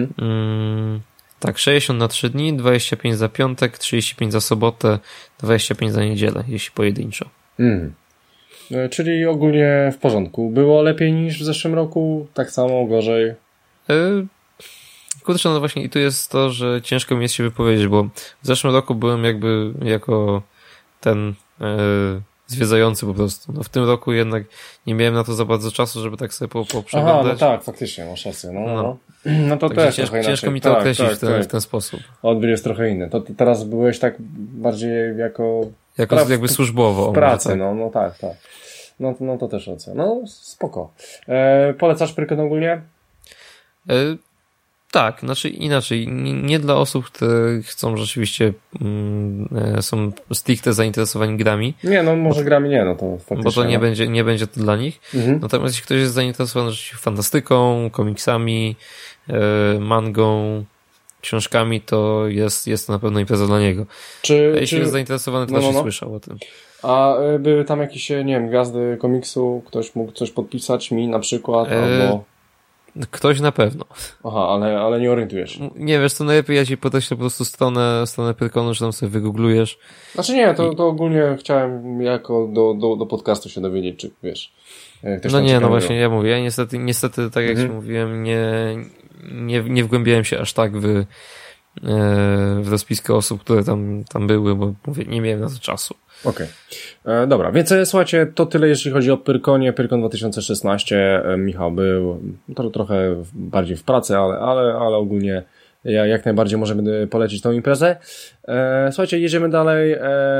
Tak, 60 na 3 dni, 25 za piątek, 35 za sobotę, 25 za niedzielę, jeśli pojedynczo. Czyli ogólnie w porządku. Było lepiej niż w zeszłym roku? Tak samo, gorzej? Kurczę, no właśnie i tu jest to, że ciężko mi jest się wypowiedzieć, bo w zeszłym roku byłem jakby jako ten zwiedzający po prostu. No w tym roku jednak nie miałem na to za bardzo czasu, żeby tak sobie poprzeglądać. No tak, faktycznie, masz rację. No to też ciężko mi to określić w ten sposób. Odbiór jest trochę inny. To teraz byłeś tak bardziej jako jakby służbowo. W pracy, tak. No tak. No to też racja. No spoko. Polecasz Pyrkon ogólnie? Tak, znaczy inaczej. Nie dla osób, które chcą rzeczywiście są stricte zainteresowani grami. Nie, no może grami nie, no to faktycznie. Bo to nie będzie to dla nich. Natomiast jeśli ktoś jest zainteresowany rzeczywiście fantastyką, komiksami, mangą, książkami, to jest to na pewno impreza dla niego. Jeśli jest zainteresowany, to też słyszał o tym. A były tam jakieś, nie wiem, gwiazdy komiksu? Ktoś mógł coś podpisać mi na przykład? Albo... Ktoś na pewno. Aha, ale nie orientujesz. Nie wiesz, to najlepiej ja ci podeślę po prostu stronę Pyrkonu, że tam sobie wygooglujesz. Znaczy nie, to ogólnie chciałem jako do podcastu się dowiedzieć, czy wiesz. No nie, no właśnie, ja mówię, ja niestety tak jak ci mówiłem, nie wgłębiałem się aż tak w rozpiskę osób, które tam były, bo mówię, nie miałem na to czasu. Okej. Dobra, więc słuchajcie, to tyle jeśli chodzi o Pyrkonie. Pyrkon 2016. Michał był trochę bardziej w pracy, ale ogólnie jak najbardziej możemy polecić tą imprezę. Słuchajcie, jedziemy dalej.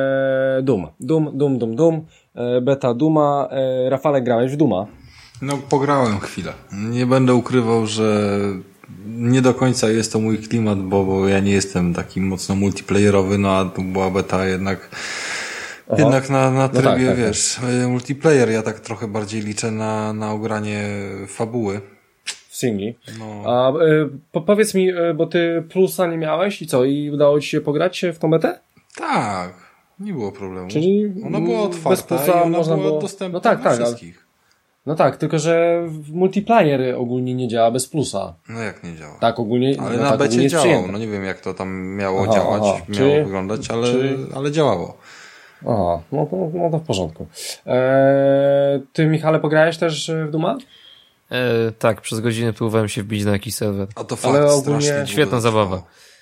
Doom. Beta Dooma. Rafale, grałeś w Dooma? No, pograłem chwilę. Nie będę ukrywał, że nie do końca jest to mój klimat, bo ja nie jestem taki mocno multiplayerowy, no a tu była beta jednak na trybie, tak, wiesz, multiplayer. Ja tak trochę bardziej liczę na ogranie fabuły. W singli. No. A powiedz mi, bo ty plusa nie miałeś i co? I udało ci się pograć w tą betę? Tak, nie było problemu. Czyli ona była otwarta bez plusa i ona można była było... dostępna dla wszystkich. No tak, tylko że multiplayer ogólnie nie działa bez plusa. No jak nie działa? Tak ogólnie. Ale na becie działał. No nie wiem jak to tam miało działać, miało wyglądać, ale działało. Aha, no to w porządku. Ty, Michale, pograłeś też w Dooma? Tak, przez godzinę próbowałem się wbić na jakiś serwer. A to fakt, strasznie świetna zabawa.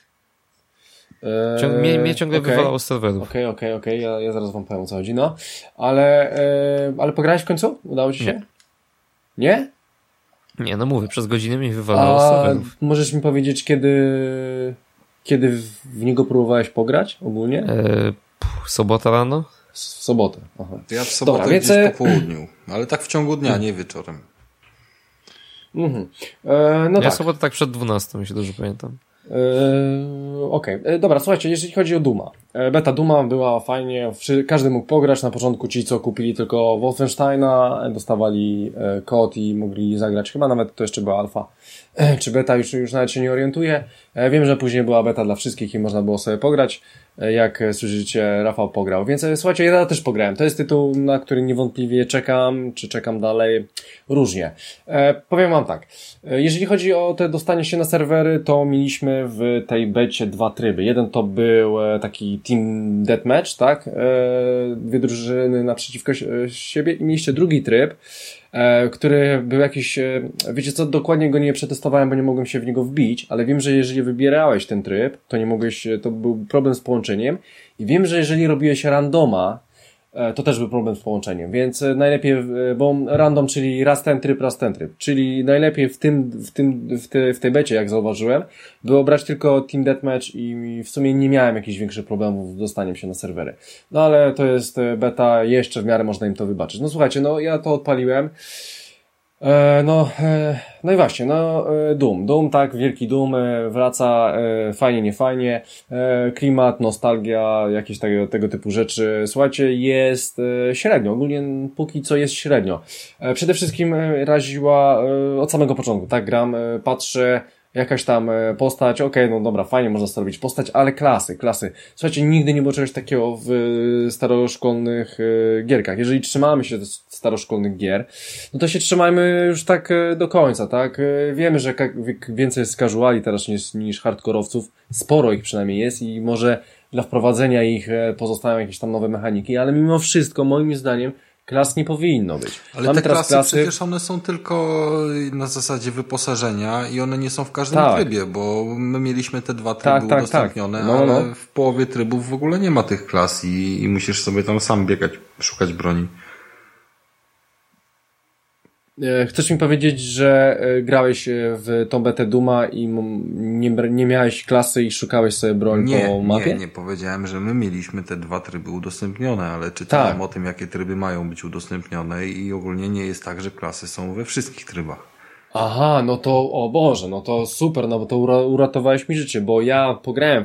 Mnie ciągle wywalało z serwerów. Okej. Ja zaraz wam powiem, o co chodzi. No, ale pograłeś w końcu? Udało ci się? Nie? Nie, no mówię, przez godzinę mnie wywalało z serwerów. Możesz mi powiedzieć, kiedy w niego próbowałeś pograć ogólnie? Sobota rano? W sobotę. Aha. Ja w sobotę dobra, gdzieś po południu, ale tak w ciągu dnia, nie wieczorem. No ja sobotę tak przed 12, jeśli dobrze pamiętam. Okej. Dobra, słuchajcie, jeżeli chodzi o Dooma. Beta Duma była fajnie, każdy mógł pograć, na początku ci, co kupili tylko Wolfensteina, dostawali kod i mogli zagrać, chyba nawet to jeszcze była alfa, czy beta, już nawet się nie orientuję. Wiem, że później była beta dla wszystkich i można było sobie pograć, jak słyszycie, Rafał pograł, więc słuchajcie, ja też pograłem, to jest tytuł, na który niewątpliwie czekam, czy czekam dalej, różnie. Powiem wam tak, jeżeli chodzi o te dostanie się na serwery, to mieliśmy w tej becie 2 tryby. Jeden to był taki Team Deathmatch, tak? 2 drużyny naprzeciwko siebie i mieliście drugi tryb, który był jakiś, wiecie co, dokładnie go nie przetestowałem, bo nie mogłem się w niego wbić, ale wiem, że jeżeli wybierałeś ten tryb, to nie mogłeś, to był problem z połączeniem i wiem, że jeżeli robiłeś randoma, to też był problem z połączeniem, więc najlepiej, bo random, czyli raz ten tryb, czyli najlepiej w tej becie, jak zauważyłem, było brać tylko Team Deathmatch i w sumie nie miałem jakichś większych problemów z dostaniem się na serwery. No ale to jest beta, jeszcze w miarę można im to wybaczyć. No słuchajcie, no ja to odpaliłem. No i właśnie, Doom, tak, wielki Doom, wraca, fajnie, nie fajnie, klimat, nostalgia, jakieś tego typu rzeczy, słuchajcie, jest średnio, ogólnie póki co jest średnio. Przede wszystkim raziła od samego początku, tak, gram, patrzę, jakaś tam postać, okej, no dobra, fajnie można sobie robić postać, ale klasy. Słuchajcie, nigdy nie było czegoś takiego w staroszkolnych gierkach. Jeżeli trzymamy się staroszkolnych gier, no to się trzymajmy już tak do końca, tak? Wiemy, że więcej jest casuali teraz niż hardkorowców, sporo ich przynajmniej jest i może dla wprowadzenia ich pozostają jakieś tam nowe mechaniki, ale mimo wszystko, moim zdaniem, klas nie powinno być. Ale te klasy przecież one są tylko na zasadzie wyposażenia i one nie są w każdym trybie, bo my mieliśmy te 2 tryby udostępnione, ale w połowie trybów w ogóle nie ma tych klas i musisz sobie tam sam biegać, szukać broni. Chcesz mi powiedzieć, że grałeś w tą betę Duma i nie miałeś klasy i szukałeś sobie broń po mapie? Nie powiedziałem, że my mieliśmy te 2 tryby udostępnione, ale czytałem o tym, jakie tryby mają być udostępnione i ogólnie nie jest tak, że klasy są we wszystkich trybach. Aha, no to, o Boże, no to super, no bo to uratowałeś mi życie, bo ja pograłem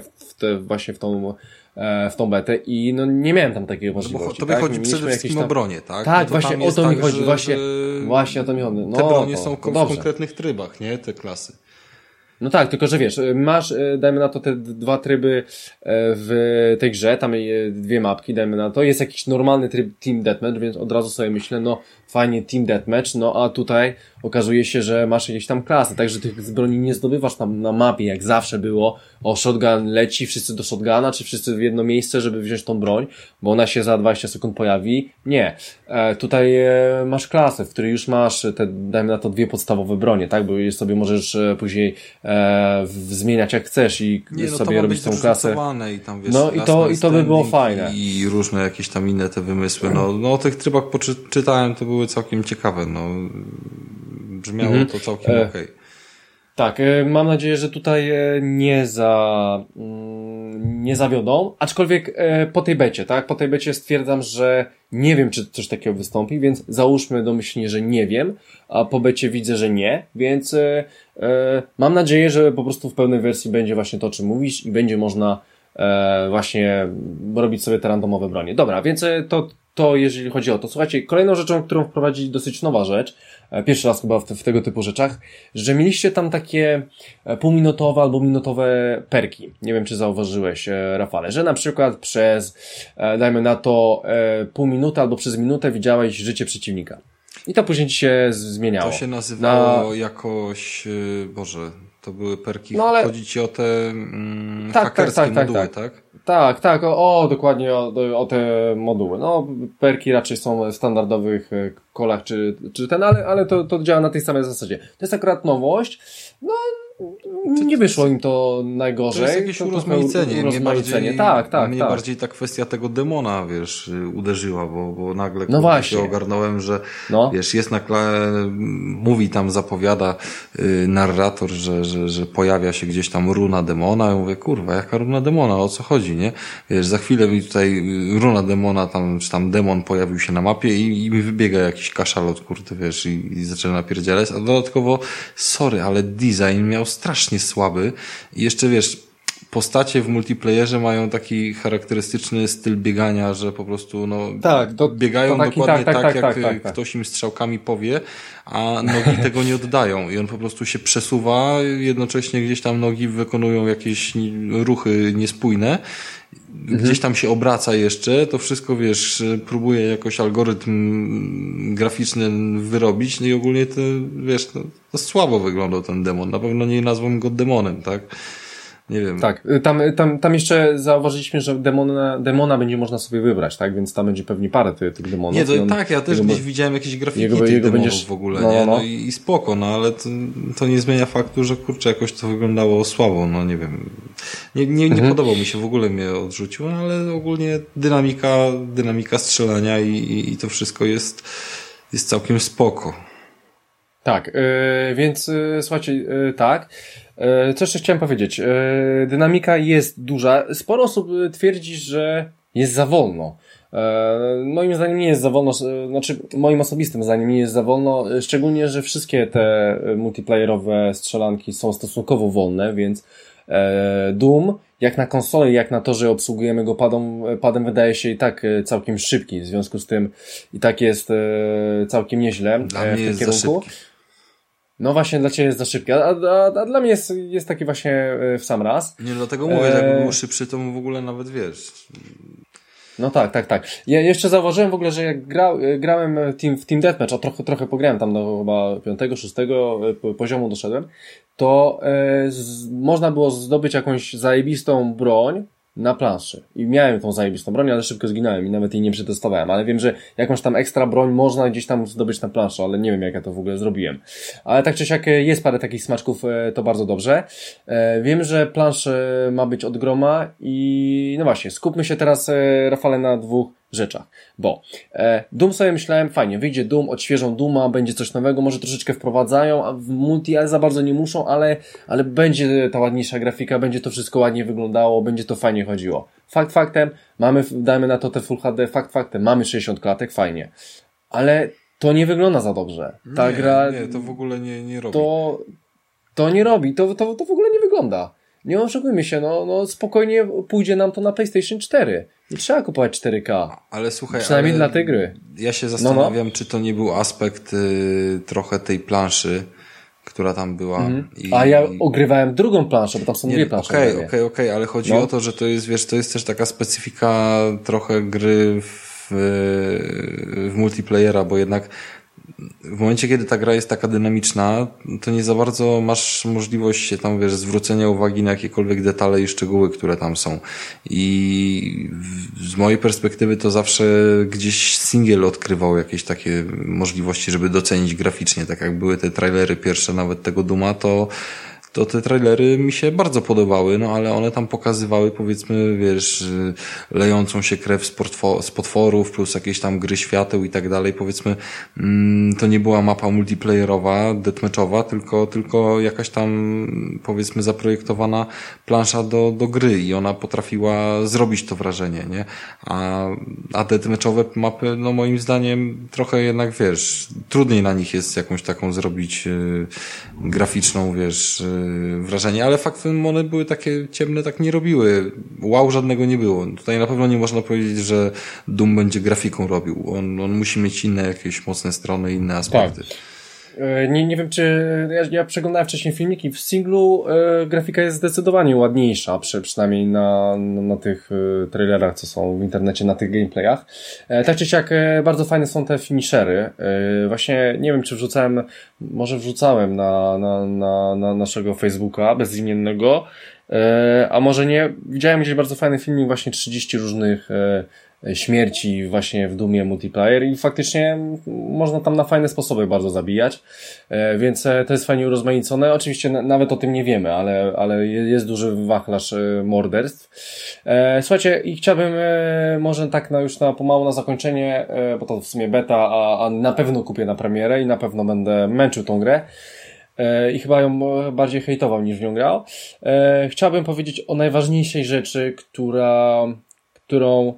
w tą betę i no nie miałem tam takiej możliwości. To chodzi przede wszystkim o bronię, tak? Tak, no właśnie o to mi chodzi, właśnie o to mi chodzi. No, te bronie są w konkretnych trybach, nie? Te klasy. No tak, tylko że wiesz, masz, dajmy na to te 2 tryby w tej grze, tam 2 mapki, dajmy na to, jest jakiś normalny tryb Team Deathmatch, więc od razu sobie myślę, no fajnie Team Deathmatch, no a tutaj okazuje się, że masz jakieś tam klasy, także tych broni nie zdobywasz tam na mapie, jak zawsze było, shotgun leci, wszyscy do shotguna, czy wszyscy w jedno miejsce, żeby wziąć tą broń, bo ona się za 20 sekund pojawi. Nie. Tutaj masz klasę, w której już masz te, dajmy na to 2 podstawowe bronie, tak, bo sobie możesz później zmieniać jak chcesz i sobie robić tą klasę. I tam, wiesz, no i to by było fajne. I różne jakieś tam inne te wymysły. No o tych trybach poczytałem, to były całkiem ciekawe, no. Brzmiało to całkiem okej. Tak, mam nadzieję, że tutaj nie zawiodą, aczkolwiek po tej becie, tak? Po tej becie stwierdzam, że nie wiem, czy coś takiego wystąpi, więc załóżmy domyślnie, że nie wiem, a po becie widzę, że nie, więc mam nadzieję, że po prostu w pełnej wersji będzie właśnie to, o czym mówisz i będzie można właśnie robić sobie te randomowe bronie. Dobra, więc to jeżeli chodzi o to. Słuchajcie, kolejną rzeczą, którą wprowadzili, dosyć nowa rzecz, pierwszy raz chyba w tego typu rzeczach, że mieliście tam takie półminutowe albo minutowe perki. Nie wiem, czy zauważyłeś, Rafale, że na przykład przez, dajmy na to, pół minuty albo przez minutę widziałeś życie przeciwnika. I to później ci się zmieniało. To się nazywało jakoś, Boże, to były perki, chodzi ci o te hakerskie moduły, tak? Tak, dokładnie o te moduły. No, perki raczej są w standardowych kolach, czy ten, ale to działa na tej samej zasadzie. To jest akurat nowość, no, nie wyszło im to najgorzej. To jest jakieś urozmaicenie. Mnie tak. bardziej ta kwestia tego demona, wiesz, uderzyła, bo nagle właśnie się ogarnąłem, że wiesz, jest mówi tam, zapowiada narrator, że pojawia się gdzieś tam runa demona. Ja mówię, kurwa, jaka runa demona, o co chodzi, nie? Wiesz, za chwilę mi tutaj runa demona, czy tam demon pojawił się na mapie i mi wybiega jakiś kaszalot, kurde, wiesz, i zaczyna napierdzielać, a dodatkowo, sorry, ale design miał strasznie słaby i jeszcze, wiesz, postacie w multiplayerze mają taki charakterystyczny styl biegania, że po prostu biegają dokładnie tak, jak ktoś im strzałkami powie, a nogi tego nie oddają i on po prostu się przesuwa, jednocześnie gdzieś tam nogi wykonują jakieś ruchy niespójne, gdzieś tam się obraca jeszcze, to wszystko, wiesz, próbuje jakoś algorytm graficzny wyrobić, no i ogólnie to, wiesz, to słabo wyglądał ten demon. Na pewno nie nazwą go demonem, tak? Nie wiem. Tak, tam jeszcze zauważyliśmy, że demona będzie można sobie wybrać, tak? Więc tam będzie pewnie parę tych demonów. Nie, to tak, ja też gdzieś widziałem jakieś grafiki tych demonów w ogóle, nie? No i spoko, no ale to nie zmienia faktu, że kurczę, jakoś to wyglądało słabo, no nie wiem. Nie podobał mi się, w ogóle mnie odrzucił, ale ogólnie dynamika strzelania i to wszystko jest całkiem spoko. Tak, więc słuchajcie, tak. Co jeszcze chciałem powiedzieć? Dynamika jest duża. Sporo osób twierdzi, że jest za wolno. Moim zdaniem nie jest za wolno, znaczy moim osobistym zdaniem nie jest za wolno, szczególnie, że wszystkie te multiplayerowe strzelanki są stosunkowo wolne, więc Doom, jak na konsolę, jak na to, że obsługujemy go padem wydaje się i tak całkiem szybki, w związku z tym i tak jest całkiem nieźle dla mnie jest kierunku. Za szybki. No właśnie, dla ciebie jest za szybki, a dla mnie jest taki właśnie w sam raz. Nie, dlatego mówię, że jakby był szybszy, to w ogóle nawet wiesz. No tak. Ja jeszcze zauważyłem w ogóle, że jak grałem w Team Deathmatch, a trochę pograłem tam do chyba 5., 6. poziomu doszedłem, to można było zdobyć jakąś zajebistą broń na planszy. I miałem tą zajebistą broń, ale szybko zginąłem i nawet jej nie przetestowałem. Ale wiem, że jakąś tam ekstra broń można gdzieś tam zdobyć na planszy, ale nie wiem, jak ja to w ogóle zrobiłem. Ale tak czy siak jest parę takich smaczków, to bardzo dobrze. Wiem, że plansz ma być od groma i no właśnie, skupmy się teraz, Rafale, na dwóch rzeczach, bo Doom sobie myślałem, fajnie, wyjdzie Doom, odświeżą Dooma, będzie coś nowego, może troszeczkę wprowadzają, a w multi za bardzo nie muszą, ale będzie ta ładniejsza grafika, będzie to wszystko ładnie wyglądało, będzie to fajnie chodziło. Faktem, dajmy na to te Full HD, faktem, mamy 60 klatek, fajnie, ale to nie wygląda za dobrze. Ta gra... Nie, to w ogóle nie robi. To nie robi, to w ogóle nie wygląda. Nie oszukujmy się, no spokojnie pójdzie nam to na PlayStation 4. Nie trzeba kupować 4K. Ale słuchaj, przynajmniej dla tej gry. Ja się zastanawiam, czy to nie był aspekt trochę tej planszy, która tam była. A ja ogrywałem drugą planszę, bo tam są dwie plansze. Okej, ale chodzi o to, że to jest, wiesz, to jest też taka specyfika trochę gry w multiplayera, bo jednak w momencie, kiedy ta gra jest taka dynamiczna, to nie za bardzo masz możliwość się tam, wiesz, zwrócenia uwagi na jakiekolwiek detale i szczegóły, które tam są. I z mojej perspektywy to zawsze gdzieś singiel odkrywał jakieś takie możliwości, żeby docenić graficznie. Tak jak były te trailery pierwsze nawet tego Dooma, to te trailery mi się bardzo podobały, no ale one tam pokazywały, powiedzmy, wiesz, lejącą się krew z potworów, plus jakieś tam gry świateł i tak dalej, powiedzmy, to nie była mapa multiplayerowa, deathmatchowa, tylko jakaś tam, powiedzmy, zaprojektowana plansza do gry i ona potrafiła zrobić to wrażenie, nie? A deathmatchowe mapy, no moim zdaniem trochę jednak, wiesz, trudniej na nich jest jakąś taką zrobić graficzną, wiesz, wrażenie, ale faktem one były takie ciemne, tak nie robiły. Wow, żadnego nie było. Tutaj na pewno nie można powiedzieć, że Doom będzie grafiką robił. On musi mieć inne jakieś mocne strony, inne aspekty. Tak. Nie wiem, czy ja przeglądałem wcześniej filmiki. W singlu grafika jest zdecydowanie ładniejsza, przynajmniej na tych trailerach, co są w internecie, na tych gameplayach. Tak czy siak bardzo fajne są te finishery. Właśnie nie wiem, czy wrzucałem na naszego Facebooka bezimiennego, a może nie. Widziałem gdzieś bardzo fajny filmik, właśnie 30 różnych śmierci właśnie w Doomie multiplayer i faktycznie można tam na fajne sposoby bardzo zabijać, więc to jest fajnie urozmaicone. Oczywiście nawet o tym nie wiemy, ale jest duży wachlarz morderstw. Słuchajcie, i chciałbym może tak już pomału na zakończenie, bo to w sumie beta, a na pewno kupię na premierę i na pewno będę męczył tą grę i chyba ją bardziej hejtował niż w nią grał. Chciałbym powiedzieć o najważniejszej rzeczy, którą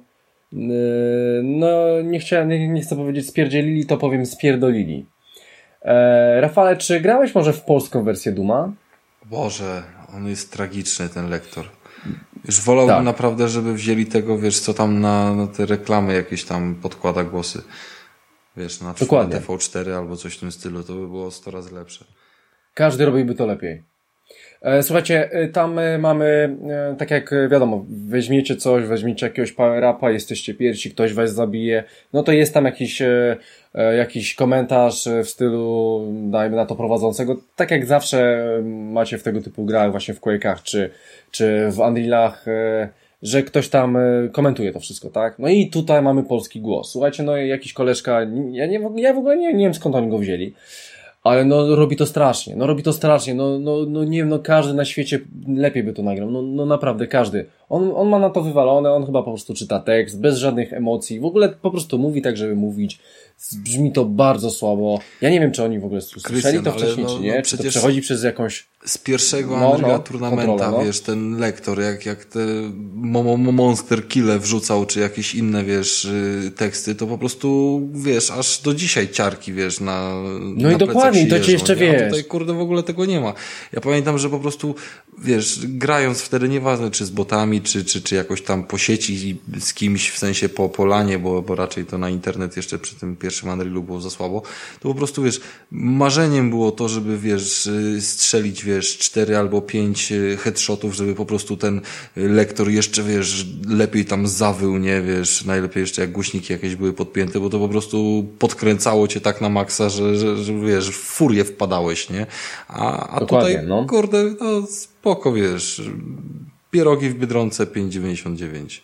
no nie chcę powiedzieć spierdzielili, to powiem spierdolili. Rafale, czy grałeś może w polską wersję Dooma? Boże, on jest tragiczny, ten lektor. Już wolałbym naprawdę, żeby wzięli tego, wiesz, co tam na te reklamy jakieś tam podkłada głosy. Wiesz, na TV4 albo coś w tym stylu, to by było 100 razy lepsze. Każdy robiłby to lepiej. Słuchajcie, tam mamy, tak jak wiadomo, weźmiecie coś, weźmiecie jakiegoś power-upa, jesteście pierwsi, ktoś was zabije, no to jest tam jakiś komentarz w stylu, dajmy na to, prowadzącego, tak jak zawsze macie w tego typu grach, właśnie w Quake'ach czy w Unreal'ach, że ktoś tam komentuje to wszystko, tak? No i tutaj mamy polski głos. Słuchajcie, no jakiś koleżka, ja w ogóle nie wiem, skąd oni go wzięli. Ale robi to strasznie, nie wiem, każdy na świecie lepiej by to nagrał, no naprawdę każdy. On ma na to wywalone, on chyba po prostu czyta tekst, bez żadnych emocji, w ogóle po prostu mówi tak, żeby mówić. Brzmi to bardzo słabo. Ja nie wiem, czy oni w ogóle słyszeli to wcześniej, czy nie, czy to przechodzi przez jakąś... Z pierwszego Unreal Tournamenta, wiesz, ten lektor, jak te Monster Kille wrzucał, czy jakieś inne, wiesz, teksty, to po prostu, wiesz, aż do dzisiaj ciarki, wiesz, no i dokładnie, to ci jeszcze wiesz. A tutaj, kurde, w ogóle tego nie ma. Ja pamiętam, że po prostu, wiesz, grając wtedy, nieważne, czy z botami, czy jakoś tam po sieci z kimś, w sensie po lanie, bo raczej to na internet jeszcze przy tym pierwszym Unrealu było za słabo, to po prostu, wiesz, marzeniem było to, żeby, wiesz, strzelić, wiesz, 4 albo 5 headshotów, żeby po prostu ten lektor jeszcze, wiesz, lepiej tam zawył, nie, wiesz, najlepiej jeszcze jak głośniki jakieś były podpięte, bo to po prostu podkręcało cię tak na maksa, że wiesz, w furię wpadałeś, nie? A tutaj, kurde, no spoko, wiesz, pierogi w Biedronce 5,99.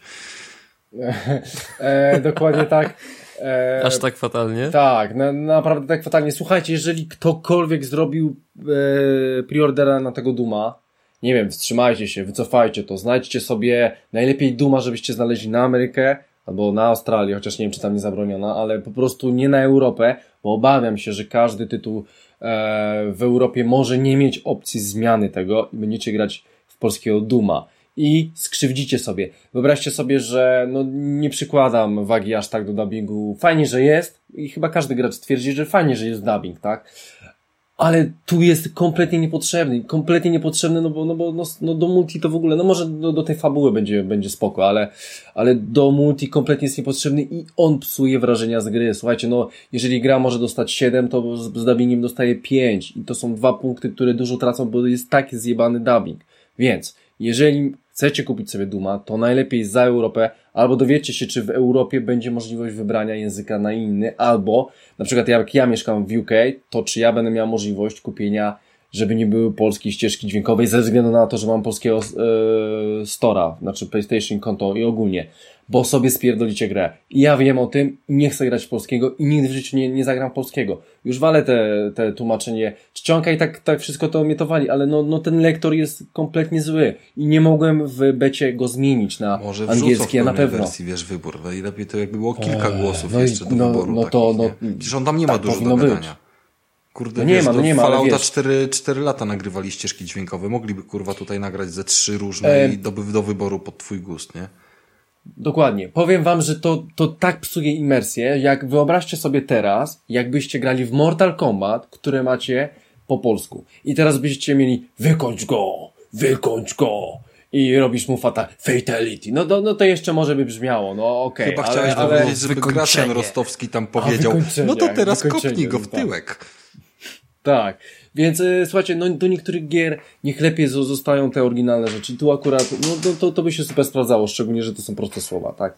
Dokładnie tak. Aż tak fatalnie? Tak, naprawdę tak fatalnie. Słuchajcie, jeżeli ktokolwiek zrobił preordera na tego Duma, nie wiem, wstrzymajcie się, wycofajcie to, znajdźcie sobie najlepiej Duma, żebyście znaleźli na Amerykę albo na Australię, chociaż nie wiem, czy tam nie zabroniona, ale po prostu nie na Europę, bo obawiam się, że każdy tytuł w Europie może nie mieć opcji zmiany tego i będziecie grać w polskiego Duma. I skrzywdzicie sobie. Wyobraźcie sobie, że nie przykładam wagi aż tak do dubbingu. Fajnie, że jest i chyba każdy gracz twierdzi, że fajnie, że jest dubbing, tak? Ale tu jest kompletnie niepotrzebny, no bo do multi to w ogóle, no może do tej fabuły będzie spoko, ale do multi kompletnie jest niepotrzebny i on psuje wrażenia z gry. Słuchajcie, jeżeli gra może dostać 7, to z dubbingiem dostaje 5 i to są 2 punkty, które dużo tracą, bo jest taki zjebany dubbing. Więc jeżeli chcecie kupić sobie Duma, to najlepiej za Europę, albo dowiedzcie się, czy w Europie będzie możliwość wybrania języka na inny, albo na przykład jak ja mieszkam w UK, to czy ja będę miał możliwość kupienia, żeby nie były polskiej ścieżki dźwiękowej, ze względu na to, że mam polskiego Store'a, znaczy PlayStation konto i ogólnie, bo sobie spierdolicie grę. I ja wiem o tym i nie chcę grać w polskiego i nigdy w życiu nie zagram polskiego. Już walę te tłumaczenie czcionka i tak wszystko to omietowali, ale ten lektor jest kompletnie zły i nie mogłem w becie go zmienić na może angielski, a na pewno. wersji, wiesz, wybór. I lepiej to jakby było kilka głosów jeszcze do wyboru. Przecież on tam nie ma dużo do gadania. Kurde, nie ma, Fallouta 4 lata nagrywali ścieżki dźwiękowe. Mogliby, kurwa, tutaj nagrać ze 3 różne i do wyboru pod twój gust, nie? Dokładnie. Powiem wam, że to tak psuje imersję, jak wyobraźcie sobie teraz, jakbyście grali w Mortal Kombat, które macie po polsku. I teraz byście mieli wykończ go i robisz mu fatality. No to jeszcze może by brzmiało, okej. Chyba chciałeś dowiedzieć, żeby Gracjan Rostowski tam powiedział, no to teraz kopnij go w tyłek. Tak. Więc słuchajcie, do niektórych gier niech lepiej zostają te oryginalne rzeczy. Tu akurat, to by się super sprawdzało, szczególnie, że to są proste słowa, tak?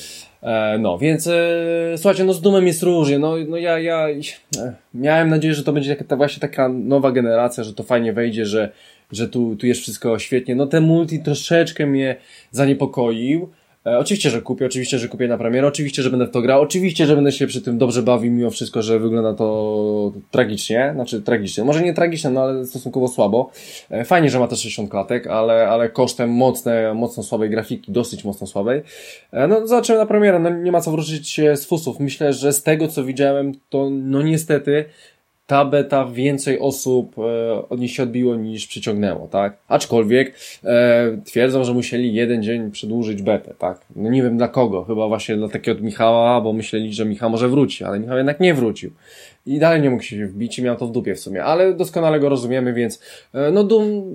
Więc słuchajcie, z Doomem jest różnie. Ja miałem nadzieję, że to będzie właśnie taka nowa generacja, że to fajnie wejdzie, że tu jest wszystko świetnie. Ten multi troszeczkę mnie zaniepokoił. Oczywiście, że kupię na premierę, oczywiście, że będę w to grał, oczywiście, że będę się przy tym dobrze bawił mimo wszystko, że wygląda to tragicznie, może nie tragicznie, ale stosunkowo słabo. Fajnie, że ma te 60 klatek, ale kosztem mocno słabej grafiki, dosyć mocno słabej. Zobaczymy na premierę, nie ma co wrócić się z fusów. Myślę, że z tego co widziałem, to niestety ta beta więcej osób od niej się odbiło niż przyciągnęło, tak? Aczkolwiek twierdzą, że musieli jeden dzień przedłużyć betę, tak? No nie wiem dla kogo, chyba właśnie dla takiego od Michała, bo myśleli, że Michał może wróci, ale Michał jednak nie wrócił. I dalej nie mógł się wbić i miał to w dupie w sumie, ale doskonale go rozumiemy, więc no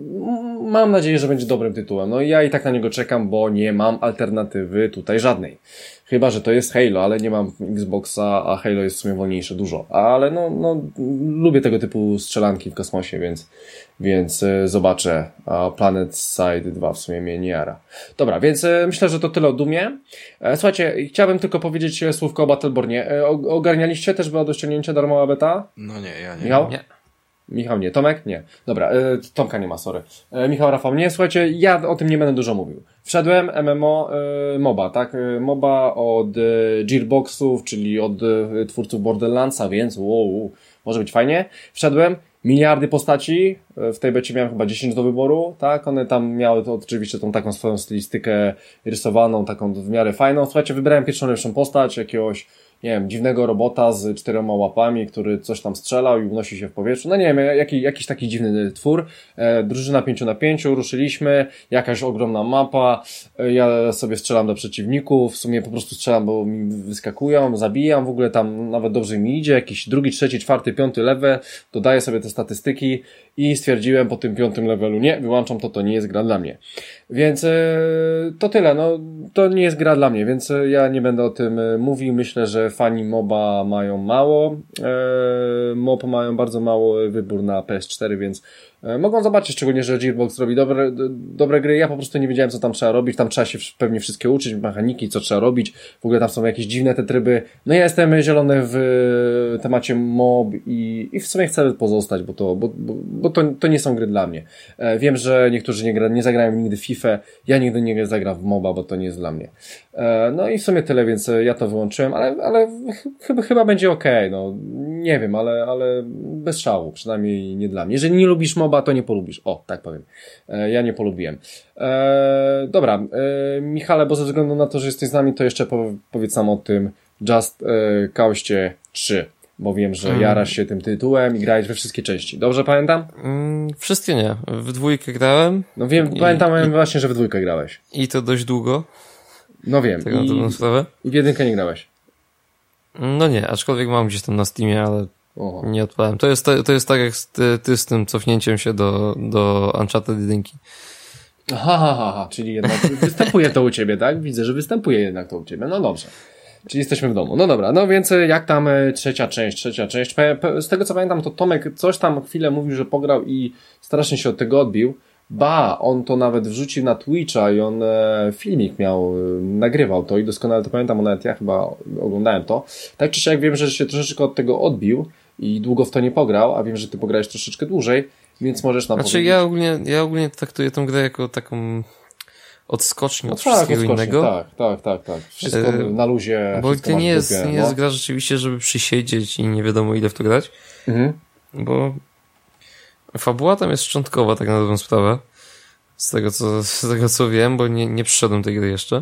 mam nadzieję, że będzie dobrym tytułem. No i ja i tak na niego czekam, bo nie mam alternatywy tutaj żadnej. Chyba że to jest Halo, ale nie mam Xboxa, a Halo jest w sumie wolniejsze dużo. Ale no lubię tego typu strzelanki w kosmosie, więc zobaczę. A Planet Side 2 w sumie mnie nie jara. Dobra, więc myślę, że to tyle o Dumie. Słuchajcie, chciałbym tylko powiedzieć słówko o Battlebornie. Ogarnialiście też była do ściągnięcia darmowa beta? No nie, ja nie. Michał? Nie. Michał nie. Tomek? Nie. Dobra, Tomka nie ma, sorry. Michał, Rafał nie. Słuchajcie, ja o tym nie będę dużo mówił. Wszedłem, MMO, MOBA, tak? MOBA od Gearboxów, czyli od twórców Borderlandsa, więc może być fajnie. Wszedłem, miliardy postaci, w tej becie miałem chyba 10 do wyboru, tak? One tam miały to oczywiście tą taką swoją stylistykę rysowaną, taką w miarę fajną. Słuchajcie, wybrałem pierwszą lepszą postać, jakiegoś, nie wiem, dziwnego robota z 4 łapami, który coś tam strzelał i unosi się w powietrzu. No nie wiem, jakiś taki dziwny twór. Drużyna 5-5, ruszyliśmy, jakaś ogromna mapa, ja sobie strzelam do przeciwników, w sumie po prostu strzelam, bo mi wyskakują, zabijam, w ogóle tam nawet dobrze mi idzie, jakiś 2., 3., 4., 5. level, dodaję sobie te statystyki i stwierdziłem po tym 5. levelu, nie, wyłączam to nie jest gra dla mnie. Więc to tyle, no to nie jest gra dla mnie, więc ja nie będę o tym mówił. Myślę, że fani MOBA mają mało, MOB mają bardzo mały wybór na PS4, więc mogą zobaczyć, szczególnie, że Gearbox robi dobre gry. Ja po prostu nie wiedziałem, co tam trzeba robić. Tam trzeba się pewnie wszystkie uczyć, mechaniki, co trzeba robić. W ogóle tam są jakieś dziwne te tryby. No ja jestem zielony w temacie MOB i w sumie chcę pozostać, bo to nie są gry dla mnie. Wiem, że niektórzy nie zagrają nigdy w FIFA. Ja nigdy nie zagram w MOBA, bo to nie jest dla mnie. No i w sumie tyle, więc ja to wyłączyłem, ale chyba będzie okej. No nie wiem, ale bez szału. Przynajmniej nie dla mnie. Jeżeli nie lubisz MOBA, to nie polubisz. O, tak powiem. Ja nie polubiłem. Dobra, Michale, bo ze względu na to, że jesteś z nami, to jeszcze powiedz nam o tym Just Cause 3, bo wiem, że jarasz się tym tytułem i grałeś we wszystkie części. Dobrze pamiętam? Wszystkie nie. W 2 grałem. No wiem, pamiętam właśnie, że w 2 grałeś. I to dość długo. No wiem. Tak na dobrą sprawę. I w 1 nie grałeś. No nie, aczkolwiek mam gdzieś tam na Steamie, ale nie odpalałem. To jest tak jak ty z tym cofnięciem się do Uncharted 1. Aha, czyli jednak występuje to u ciebie, tak? Widzę, że występuje jednak to u ciebie. No dobrze. Czyli jesteśmy w domu. No dobra, no więc jak tam trzecia część? Z tego co pamiętam, to Tomek coś tam chwilę mówił, że pograł i strasznie się od tego odbił. On to nawet wrzucił na Twitcha i on filmik nagrywał to i doskonale to pamiętam, bo nawet ja chyba oglądałem to. Tak czy siak wiem, że się troszeczkę od tego odbił i długo w to nie pograł, a wiem, że ty pograłeś troszeczkę dłużej, więc możesz nam powiedzieć. Ja ogólnie traktuję tę grę jako taką odskocznię od wszystkiego innego. Tak. Wszystko na luzie. Bo to nie jest gra rzeczywiście, żeby przysiedzieć i nie wiadomo ile w to grać. Bo fabuła tam jest szczątkowa, tak na dobrą sprawę. Z tego co wiem, bo nie przyszedłem tej gry jeszcze.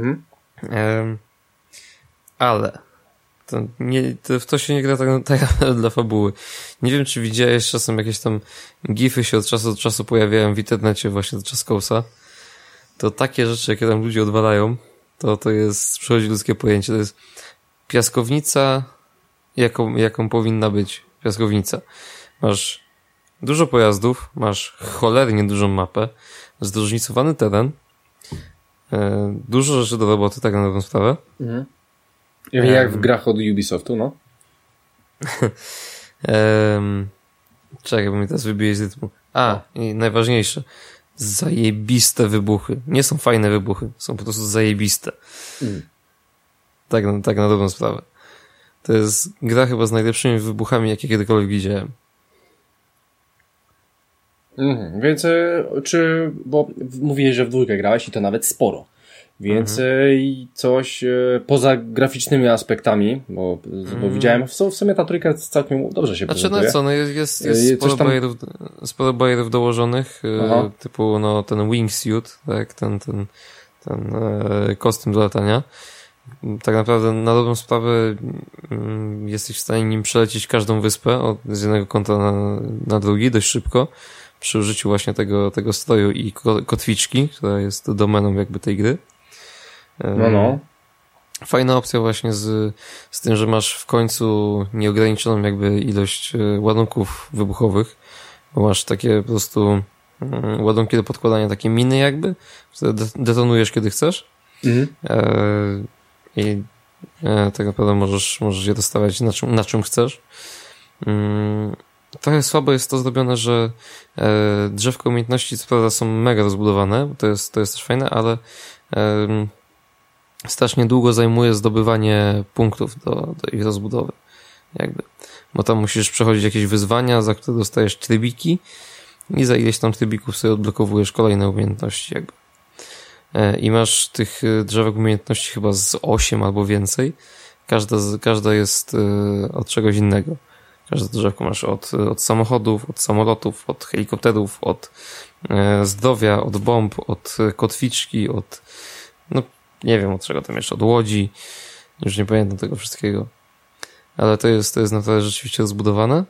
Ale w to się nie gra tak dla fabuły. Nie wiem, czy widziałeś czasem jakieś tam gify się od czasu do czasu pojawiają w internecie właśnie do Just Cause'a. To takie rzeczy, jakie tam ludzie odwalają, to jest, przechodzi ludzkie pojęcie. To jest piaskownica, jaką powinna być piaskownica. Masz dużo pojazdów, masz cholernie dużą mapę, zróżnicowany teren, dużo rzeczy do roboty, tak na dobrą sprawę. Jak w grach od Ubisoftu, no. Czekaj, bo mi teraz wybije z rytmu. I najważniejsze. Zajebiste wybuchy. Nie są fajne wybuchy, są po prostu zajebiste. Tak na dobrą sprawę. To jest gra chyba z najlepszymi wybuchami, jakie kiedykolwiek widziałem. Więc bo mówiłeś, że w 2 grałeś i to nawet sporo. Więc coś poza graficznymi aspektami, bo widziałem, w sumie ta 3 całkiem dobrze się prezentuje. Jest sporo bajerów dołożonych, typu ten wingsuit, tak, ten kostium do latania. tak naprawdę na dobrą sprawę jesteś w stanie nim przelecieć każdą wyspę z jednego kąta na drugi dość szybko przy użyciu właśnie tego stroju i kotwiczki, która jest domeną jakby tej gry. No. Fajna opcja właśnie z tym, że masz w końcu nieograniczoną jakby ilość ładunków wybuchowych, bo masz takie po prostu ładunki do podkładania, takie miny jakby, które detonujesz kiedy chcesz. I tak naprawdę możesz je dostawać na czym chcesz. Trochę słabo jest to zrobione, że drzewka umiejętności co prawda są mega rozbudowane, to jest też fajne, ale strasznie długo zajmuje zdobywanie punktów do ich rozbudowy. Jakby. Bo tam musisz przechodzić jakieś wyzwania, za które dostajesz trybiki i za ileś tam trybików sobie odblokowujesz kolejne umiejętności jakby. I masz tych drzewek umiejętności chyba z 8 albo więcej. Każda jest od czegoś innego. Każde drzewko masz od samochodów, od samolotów, od helikopterów, od zdrowia, od bomb, od kotwiczki, od nie wiem od czego tam jeszcze, od łodzi. Już nie pamiętam tego wszystkiego. Ale to jest naprawdę rzeczywiście rozbudowane.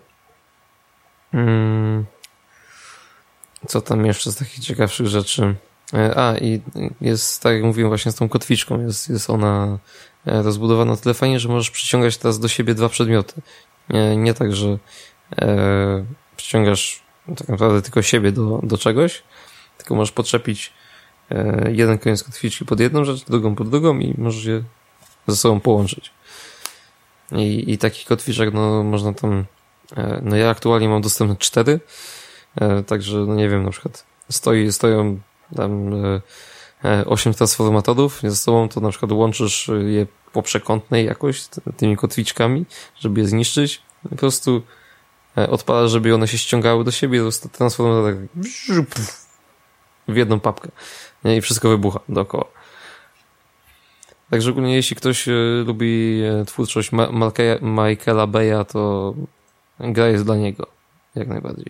Co tam jeszcze z takich ciekawszych rzeczy? I jest, tak jak mówiłem właśnie z tą kotwiczką, jest ona rozbudowana tyle fajnie, że możesz przyciągać teraz do siebie 2 przedmioty. Nie tak, że przyciągasz tak naprawdę tylko siebie do czegoś, tylko możesz podczepić jeden koniec kotwiczki pod jedną rzecz, drugą pod drugą i możesz je ze sobą połączyć. I takich kotwiczek można tam ja aktualnie mam dostępne 4, także nie wiem, na przykład stoją tam 8 transformatorów ze sobą, to na przykład łączysz je po przekątnej jakoś tymi kotwiczkami, żeby je zniszczyć. Po prostu odpalasz, żeby one się ściągały do siebie, to jest transformator tak w jedną papkę. I wszystko wybucha dookoła. Także ogólnie jeśli ktoś lubi twórczość Michaela Baya, to gra jest dla niego. Jak najbardziej.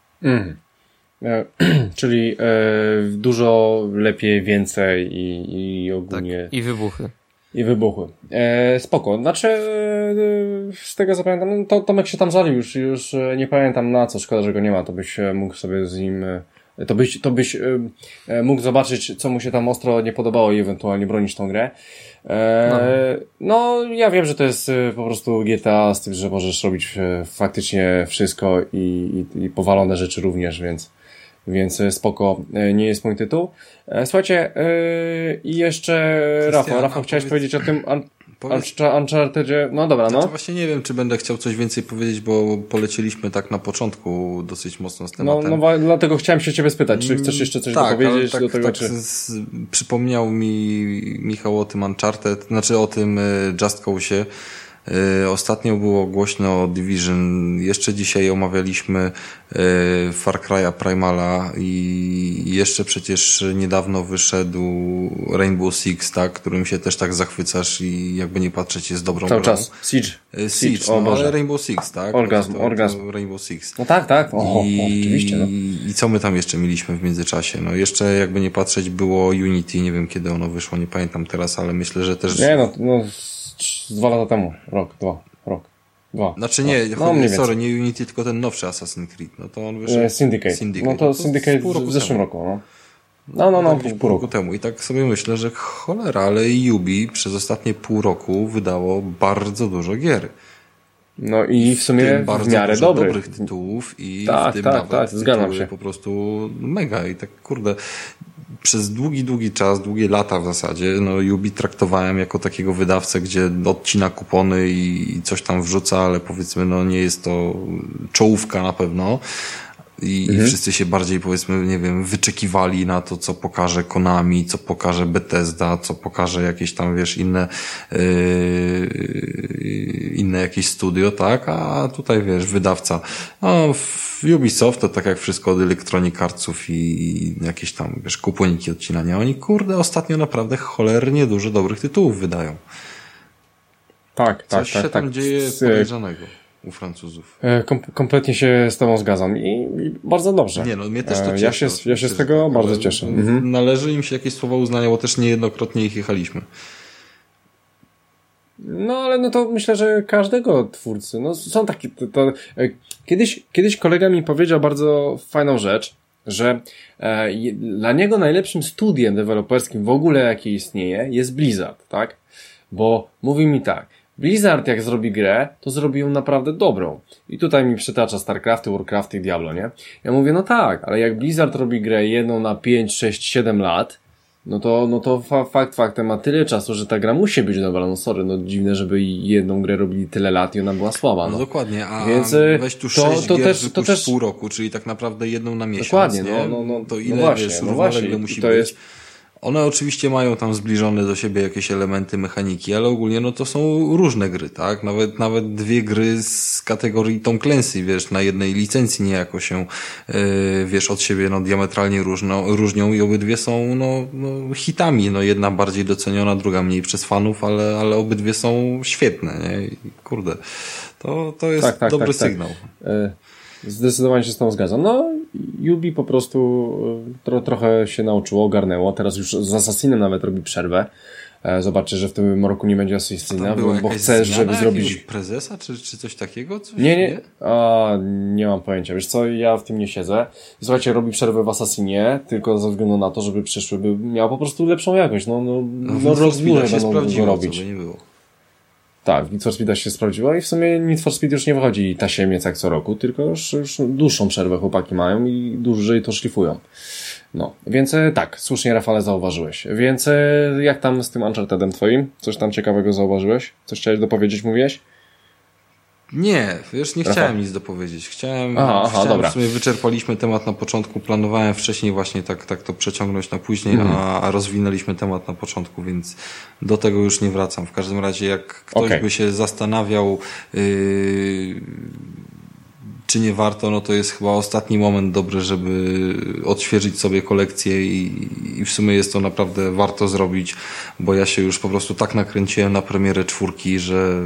Czyli dużo lepiej, więcej i ogólnie... Tak, i wybuchy. Spoko. Znaczy, z tego co pamiętam, Tomek się tam żalił, już nie pamiętam na co, szkoda, że go nie ma, to byś mógł sobie z nim... To byś mógł zobaczyć, co mu się tam ostro nie podobało i ewentualnie bronić tą grę. No, ja wiem, że to jest po prostu GTA z tym, że możesz robić faktycznie wszystko i powalone rzeczy również, więc spoko, nie jest mój tytuł. Słuchajcie, i jeszcze Rafał, chciałeś powiedzieć o tym Unchartedzie? No dobra, Znaczy właśnie nie wiem, czy będę chciał coś więcej powiedzieć, bo polecieliśmy tak na początku dosyć mocno z tematem. No dlatego chciałem się ciebie spytać, czy chcesz jeszcze coś dopowiedzieć do tego, czy... Przypomniał mi Michał o tym Uncharted, znaczy o tym Just Cause'ie. Ostatnio było głośno o Division, jeszcze dzisiaj omawialiśmy Far Cry'a Primala i jeszcze przecież niedawno wyszedł Rainbow Six, tak, którym się też tak zachwycasz i jakby nie patrzeć jest dobrą cały grą. Czas. Siege, ale Rainbow Six, tak? Orgazm. Rainbow Six. No tak. Oczywiście. No. I co my tam jeszcze mieliśmy w międzyczasie? No jeszcze jakby nie patrzeć było Unity, nie wiem kiedy ono wyszło, nie pamiętam teraz, ale myślę, że też... Nie, no 2 lata temu. Rok, 2. Znaczy nie, nie Unity, tylko ten nowszy Assassin's Creed. No to on wyszedł... Syndicate. No to Syndicate w zeszłym roku, no. Pół roku temu. I tak sobie myślę, że cholera, ale Ubi przez ostatnie pół roku wydało bardzo dużo gier. No i w sumie w miarę dobrych tytułów i w tym nawet zgadzam się. Po prostu mega i tak kurde... Przez długi czas, długie lata w zasadzie, Ubi traktowałem jako takiego wydawcę, gdzie odcina kupony i coś tam wrzuca, ale powiedzmy, nie jest to czołówka na pewno. I wszyscy się bardziej, powiedzmy, nie wiem, wyczekiwali na to, co pokaże Konami, co pokaże Bethesda, co pokaże jakieś tam, wiesz, inne jakieś studio, tak? A tutaj, wiesz, wydawca. Ubisoft to tak jak wszystko od Electronic Artsów i jakieś tam, wiesz, kuponiki odcinania. Oni, kurde, ostatnio naprawdę cholernie dużo dobrych tytułów wydają. Coś się tam dzieje podejrzanego u Francuzów. Kompletnie się z tobą zgadzam i bardzo dobrze. Nie, mnie też to cieszy. Ja się z tego tak, bardzo cieszę. Należy im się jakieś słowa uznania, bo też niejednokrotnie ich jechaliśmy. No, ale no to myślę, że każdego twórcy, no są takie, kiedyś kolega mi powiedział bardzo fajną rzecz, że dla niego najlepszym studiem deweloperskim w ogóle, jakie istnieje, jest Blizzard, tak? Bo mówi mi tak, Blizzard jak zrobi grę, to zrobi ją naprawdę dobrą. I tutaj mi przytacza StarCrafty, Warcrafty i Diablo, nie? Ja mówię, no tak, ale jak Blizzard robi grę jedną na 5, 6, 7 lat, no to faktem ma tyle czasu, że ta gra musi być dobra. No sorry, no dziwne, żeby jedną grę robili tyle lat i ona była słaba. No dokładnie, a więc weź tu 6 gier wypuść pół roku, czyli tak naprawdę jedną na miesiąc. Dokładnie, nie? No to ile, właśnie, wiesz, właśnie. musi to być. jest... One oczywiście mają tam zbliżone do siebie jakieś elementy mechaniki, ale ogólnie no to są różne gry, tak? Nawet dwie gry z kategorii Tom Clancy, wiesz, na jednej licencji niejako się, wiesz, od siebie no diametralnie różnią i obydwie są no hitami, no jedna bardziej doceniona, druga mniej przez fanów, ale obydwie są świetne, nie? I kurde, to jest dobry sygnał. Zdecydowanie się z tą zgadzam. No, Ubi po prostu trochę się nauczyło, ogarnęło. Teraz już z Assassinem nawet robi przerwę. Zobaczcie, że w tym roku nie będzie Assassina, bo chce, żeby zrobić... prezesa, czy coś takiego? Nie. Nie mam pojęcia. Wiesz co, ja w tym nie siedzę. I słuchajcie, robi przerwę w Assassinie, tylko ze względu na to, żeby przyszły by miał po prostu lepszą jakość. Rozwój będą go robić. Nie było. Tak, Need for Speed'a się sprawdziło i w sumie Need for Speed już nie wychodzi tasiemiec jak co roku, tylko już dłuższą przerwę chłopaki mają i dłużej to szlifują. No, więc tak, słusznie Rafale zauważyłeś. Więc jak tam z tym Unchartedem twoim? Coś tam ciekawego zauważyłeś? Coś chciałeś dopowiedzieć, mówiłeś? Nie, wiesz, nie chciałem nic dopowiedzieć. Chciałem, dobra. W sumie wyczerpaliśmy temat na początku, planowałem wcześniej właśnie tak to przeciągnąć na później, a rozwinęliśmy temat na początku, więc do tego już nie wracam. W każdym razie jak ktoś by się zastanawiał, czy nie warto, no to jest chyba ostatni moment dobry, żeby odświeżyć sobie kolekcję i w sumie jest to naprawdę warto zrobić, bo ja się już po prostu tak nakręciłem na premierę 4, że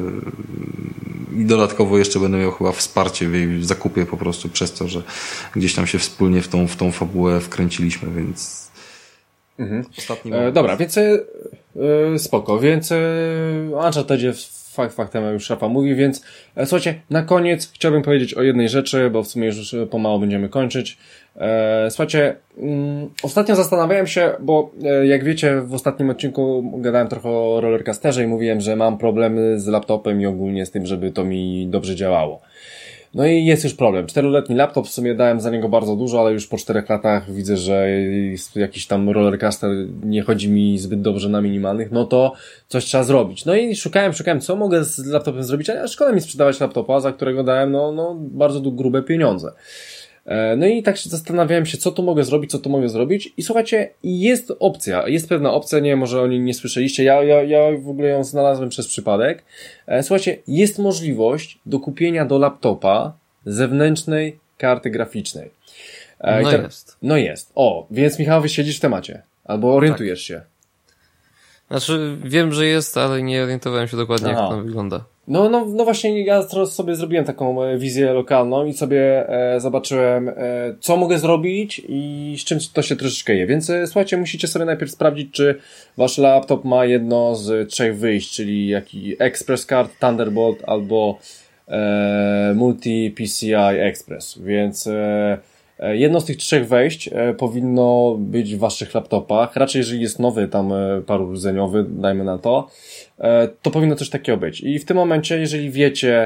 i dodatkowo jeszcze będę miał chyba wsparcie w jej zakupie po prostu przez to, że gdzieś tam się wspólnie w tą fabułę wkręciliśmy, więc ostatni moment. Dobra, więc spoko, więc Unchartedzie faktem już Rafa mówi, więc słuchajcie, na koniec chciałbym powiedzieć o jednej rzeczy, bo w sumie już pomału będziemy kończyć. Słuchajcie, ostatnio zastanawiałem się, bo jak wiecie, w ostatnim odcinku gadałem trochę o rollercoasterze i mówiłem, że mam problemy z laptopem i ogólnie z tym, żeby to mi dobrze działało. No i jest już problem. 4-letni laptop, w sumie dałem za niego bardzo dużo, ale już po 4 latach widzę, że jakiś tam rollercoaster nie chodzi mi zbyt dobrze na minimalnych, no to coś trzeba zrobić. No i szukałem, co mogę z laptopem zrobić, ale szkoda mi sprzedawać laptopa, za którego dałem bardzo grube pieniądze. No i tak się zastanawiałem się, co tu mogę zrobić i słuchajcie, jest pewna opcja, nie, może o niej nie słyszeliście, ja w ogóle ją znalazłem przez przypadek. Słuchajcie, jest możliwość do kupienia do laptopa zewnętrznej karty graficznej. Jest. No jest. Więc Michał, siedzisz w temacie, albo orientujesz się. Znaczy, wiem, że jest, ale nie orientowałem się dokładnie, jak to wygląda. No właśnie, ja sobie zrobiłem taką wizję lokalną i sobie zobaczyłem, co mogę zrobić i z czym to się troszeczkę je. Więc słuchajcie, musicie sobie najpierw sprawdzić, czy wasz laptop ma jedno z 3 wyjść, czyli jaki Express Card, Thunderbolt albo Multi PCI Express. Więc jedno z tych 3 wejść powinno być w waszych laptopach. Raczej jeżeli jest nowy, tam parurdzeniowy, dajmy na to, to powinno coś takiego być. I w tym momencie, jeżeli wiecie,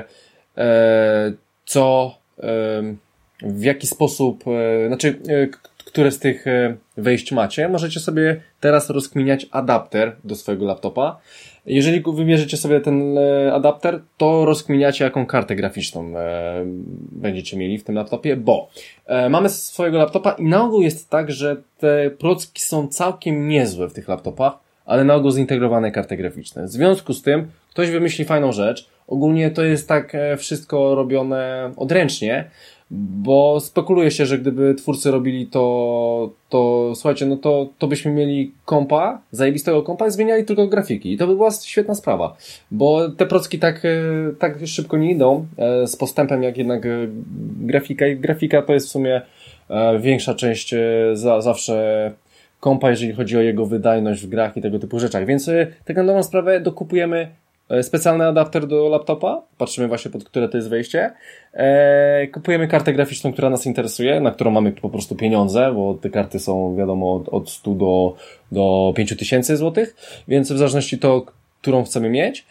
w jaki sposób, które z tych wejść macie, możecie sobie teraz rozkminiać adapter do swojego laptopa. Jeżeli wybierzecie sobie ten adapter, to rozkminiacie, jaką kartę graficzną będziecie mieli w tym laptopie, bo mamy swojego laptopa i na ogół jest tak, że te procki są całkiem niezłe w tych laptopach, ale na ogół zintegrowane karty graficzne. W związku z tym ktoś wymyśli fajną rzecz. Ogólnie to jest tak wszystko robione odręcznie, bo spekuluje się, że gdyby twórcy robili to słuchajcie, no to byśmy mieli kompa, zajebistego kompa i zmieniali tylko grafiki. I to by była świetna sprawa, bo te procki tak szybko nie idą z postępem jak jednak grafika. I grafika to jest w sumie większa część zawsze kompa, jeżeli chodzi o jego wydajność w grach i tego typu rzeczach. Więc tak na dobrą sprawę dokupujemy specjalny adapter do laptopa, patrzymy właśnie pod które to jest wejście, kupujemy kartę graficzną, która nas interesuje, na którą mamy po prostu pieniądze, bo te karty są wiadomo od 100 do 5000 złotych, więc w zależności to, którą chcemy mieć,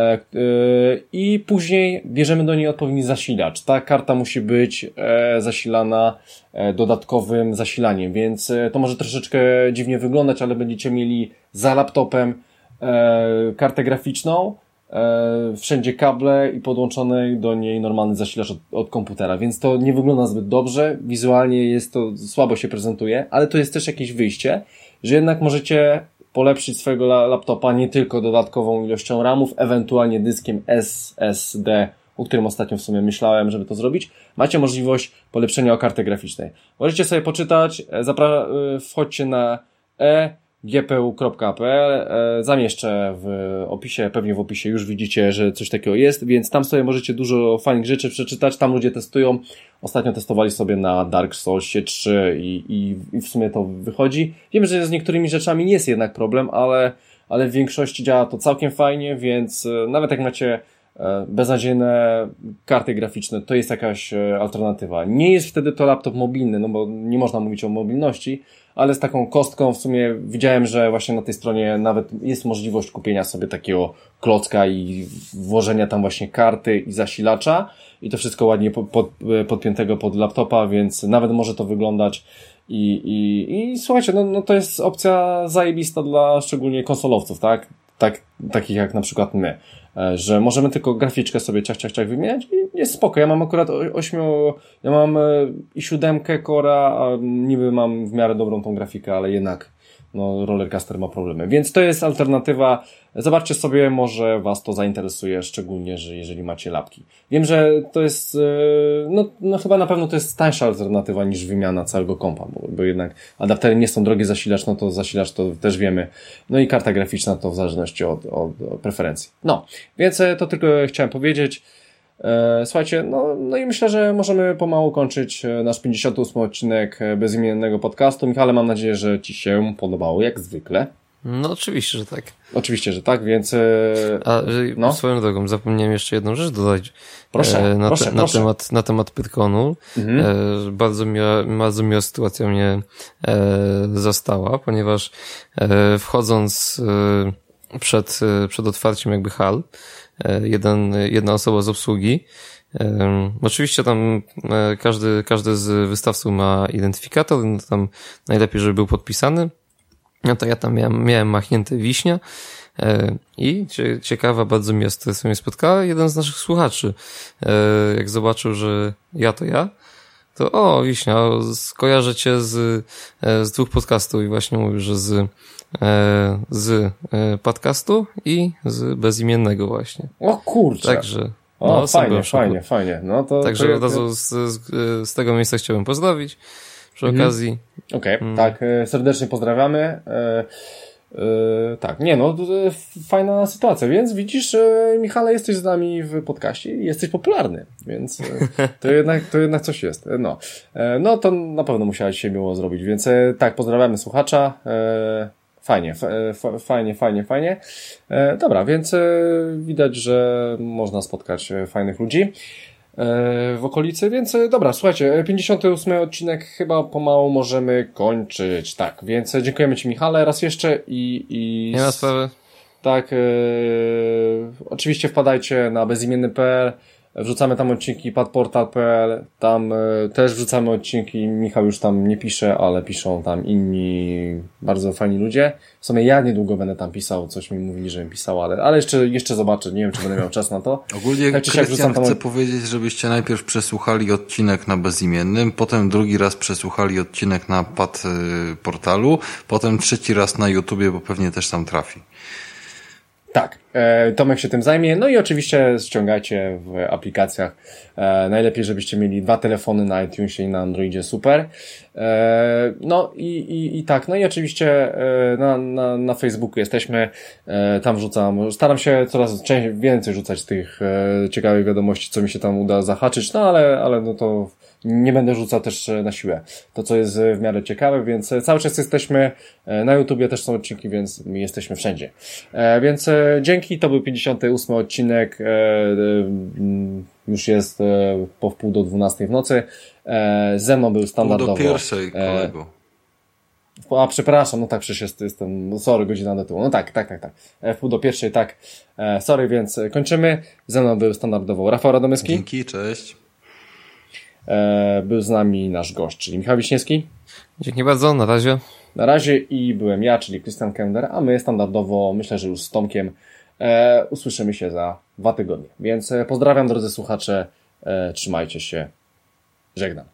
i później bierzemy do niej odpowiedni zasilacz. Ta karta musi być zasilana dodatkowym zasilaniem, więc to może troszeczkę dziwnie wyglądać, ale będziecie mieli za laptopem kartę graficzną, wszędzie kable i podłączony do niej normalny zasilacz od komputera, więc to nie wygląda zbyt dobrze, wizualnie jest to, słabo się prezentuje, ale to jest też jakieś wyjście, że jednak możecie polepszyć swojego laptopa nie tylko dodatkową ilością RAMów, ewentualnie dyskiem SSD, o którym ostatnio w sumie myślałem, żeby to zrobić. Macie możliwość polepszenia o karty graficznej. Możecie sobie poczytać, wchodźcie na gpu.pl, zamieszczę w opisie, pewnie w opisie już widzicie, że coś takiego jest, więc tam sobie możecie dużo fajnych rzeczy przeczytać, tam ludzie testują, ostatnio testowali sobie na Dark Soulsie 3 i w sumie to wychodzi. Wiem, że z niektórymi rzeczami jest jednak problem, ale w większości działa to całkiem fajnie, więc nawet jak macie beznadziejne karty graficzne, to jest jakaś alternatywa. Nie jest wtedy to laptop mobilny, no bo nie można mówić o mobilności, ale z taką kostką w sumie widziałem, że właśnie na tej stronie nawet jest możliwość kupienia sobie takiego klocka i włożenia tam właśnie karty i zasilacza i to wszystko ładnie podpiętego pod laptopa, więc nawet może to wyglądać i słuchajcie, no to jest opcja zajebista dla szczególnie konsolowców, tak? Takich jak na przykład my, że możemy tylko graficzkę sobie ciach wymieniać i jest spoko. Ja mam akurat ja mam i 7 Core'a, a niby mam w miarę dobrą tą grafikę, ale jednak no Rollercaster ma problemy. Więc to jest alternatywa. Zobaczcie sobie, może was to zainteresuje, szczególnie, że jeżeli macie lapki. Wiem, że to jest, no chyba na pewno to jest tańsza alternatywa niż wymiana całego kompa, bo jednak adaptery nie są drogie, zasilacz, no to zasilacz to też wiemy. No i karta graficzna to w zależności od preferencji. No, więc to tylko chciałem powiedzieć. Słuchajcie, no i myślę, że możemy pomału kończyć nasz 58 odcinek bezimiennego podcastu. Michale, mam nadzieję, że Ci się podobało, jak zwykle. No oczywiście, że tak. Oczywiście, że tak, więc... Swoją drogą, zapomniałem jeszcze jedną rzecz dodać. Proszę. Na temat Pyrkonu. Bardzo miła sytuacja mnie zastała, ponieważ wchodząc przed otwarciem jakby hal, jedna osoba z obsługi. Oczywiście tam każdy z wystawców ma identyfikator, no tam najlepiej, żeby był podpisany. No to ja tam miałem machnięte wiśnia i ciekawa bardzo mnie sytuacja mnie spotkała. Jeden z naszych słuchaczy, jak zobaczył, że to ja, to wiśnia, skojarzę cię z 2 podcastów i właśnie mówił, że z podcastu i z bezimiennego właśnie. O kurczę. Także fajnie. No to także od razu z tego miejsca chciałbym pozdrowić przy okazji. Okej, tak, serdecznie pozdrawiamy. Tak, fajna sytuacja, więc widzisz, Michale, jesteś z nami w podcaście i jesteś popularny, więc to jednak coś jest. No to na pewno musiałeś się miło zrobić, więc tak, pozdrawiamy słuchacza. Fajnie. Dobra, więc widać, że można spotkać fajnych ludzi w okolicy, więc dobra, słuchajcie, 58 odcinek chyba pomału możemy kończyć, tak, więc dziękujemy Ci, Michale, raz jeszcze i nie ma sprawy. Tak, oczywiście wpadajcie na bezimienny.pl, wrzucamy tam odcinki, padportal.pl, tam też wrzucamy odcinki, Michał już tam nie pisze, ale piszą tam inni bardzo fajni ludzie. W sumie ja niedługo będę tam pisał, coś mi mówili, żebym pisał, ale jeszcze zobaczę, nie wiem, czy będę miał czas na to. Ogólnie tak, Krystian chcę powiedzieć, żebyście najpierw przesłuchali odcinek na bezimiennym, potem drugi raz przesłuchali odcinek na portalu, potem trzeci raz na YouTubie, bo pewnie też tam trafi. Tak, Tomek się tym zajmie, no i oczywiście ściągajcie w aplikacjach, najlepiej żebyście mieli 2 telefony na iTunesie i na Androidzie, super. No i tak, no i oczywiście na Facebooku jesteśmy, tam wrzucam, staram się coraz więcej rzucać tych ciekawych wiadomości, co mi się tam uda zahaczyć, no ale no to nie będę rzucał też na siłę. To, co jest w miarę ciekawe, więc cały czas jesteśmy na YouTubie, też są odcinki, więc my jesteśmy wszędzie. Więc dzięki. dzięki, to był 58 odcinek, już jest po wpół do 12 w nocy. Ze mną był standardowo... Pół do pierwszej, kolego. A, przepraszam, no tak, przecież jestem, sorry, godzina do tyłu. No tak. Wpół do pierwszej, tak. Sorry, więc kończymy. Ze mną był standardowo Rafał Radomyski. Dzięki, cześć. Był z nami nasz gość, czyli Michał Wiśniewski. Dzięki bardzo, na razie. Na razie i byłem ja, czyli Krystian Kender, a my standardowo, myślę, że już z Tomkiem usłyszymy się za 2 tygodnie. Więc pozdrawiam, drodzy słuchacze, trzymajcie się, żegnam.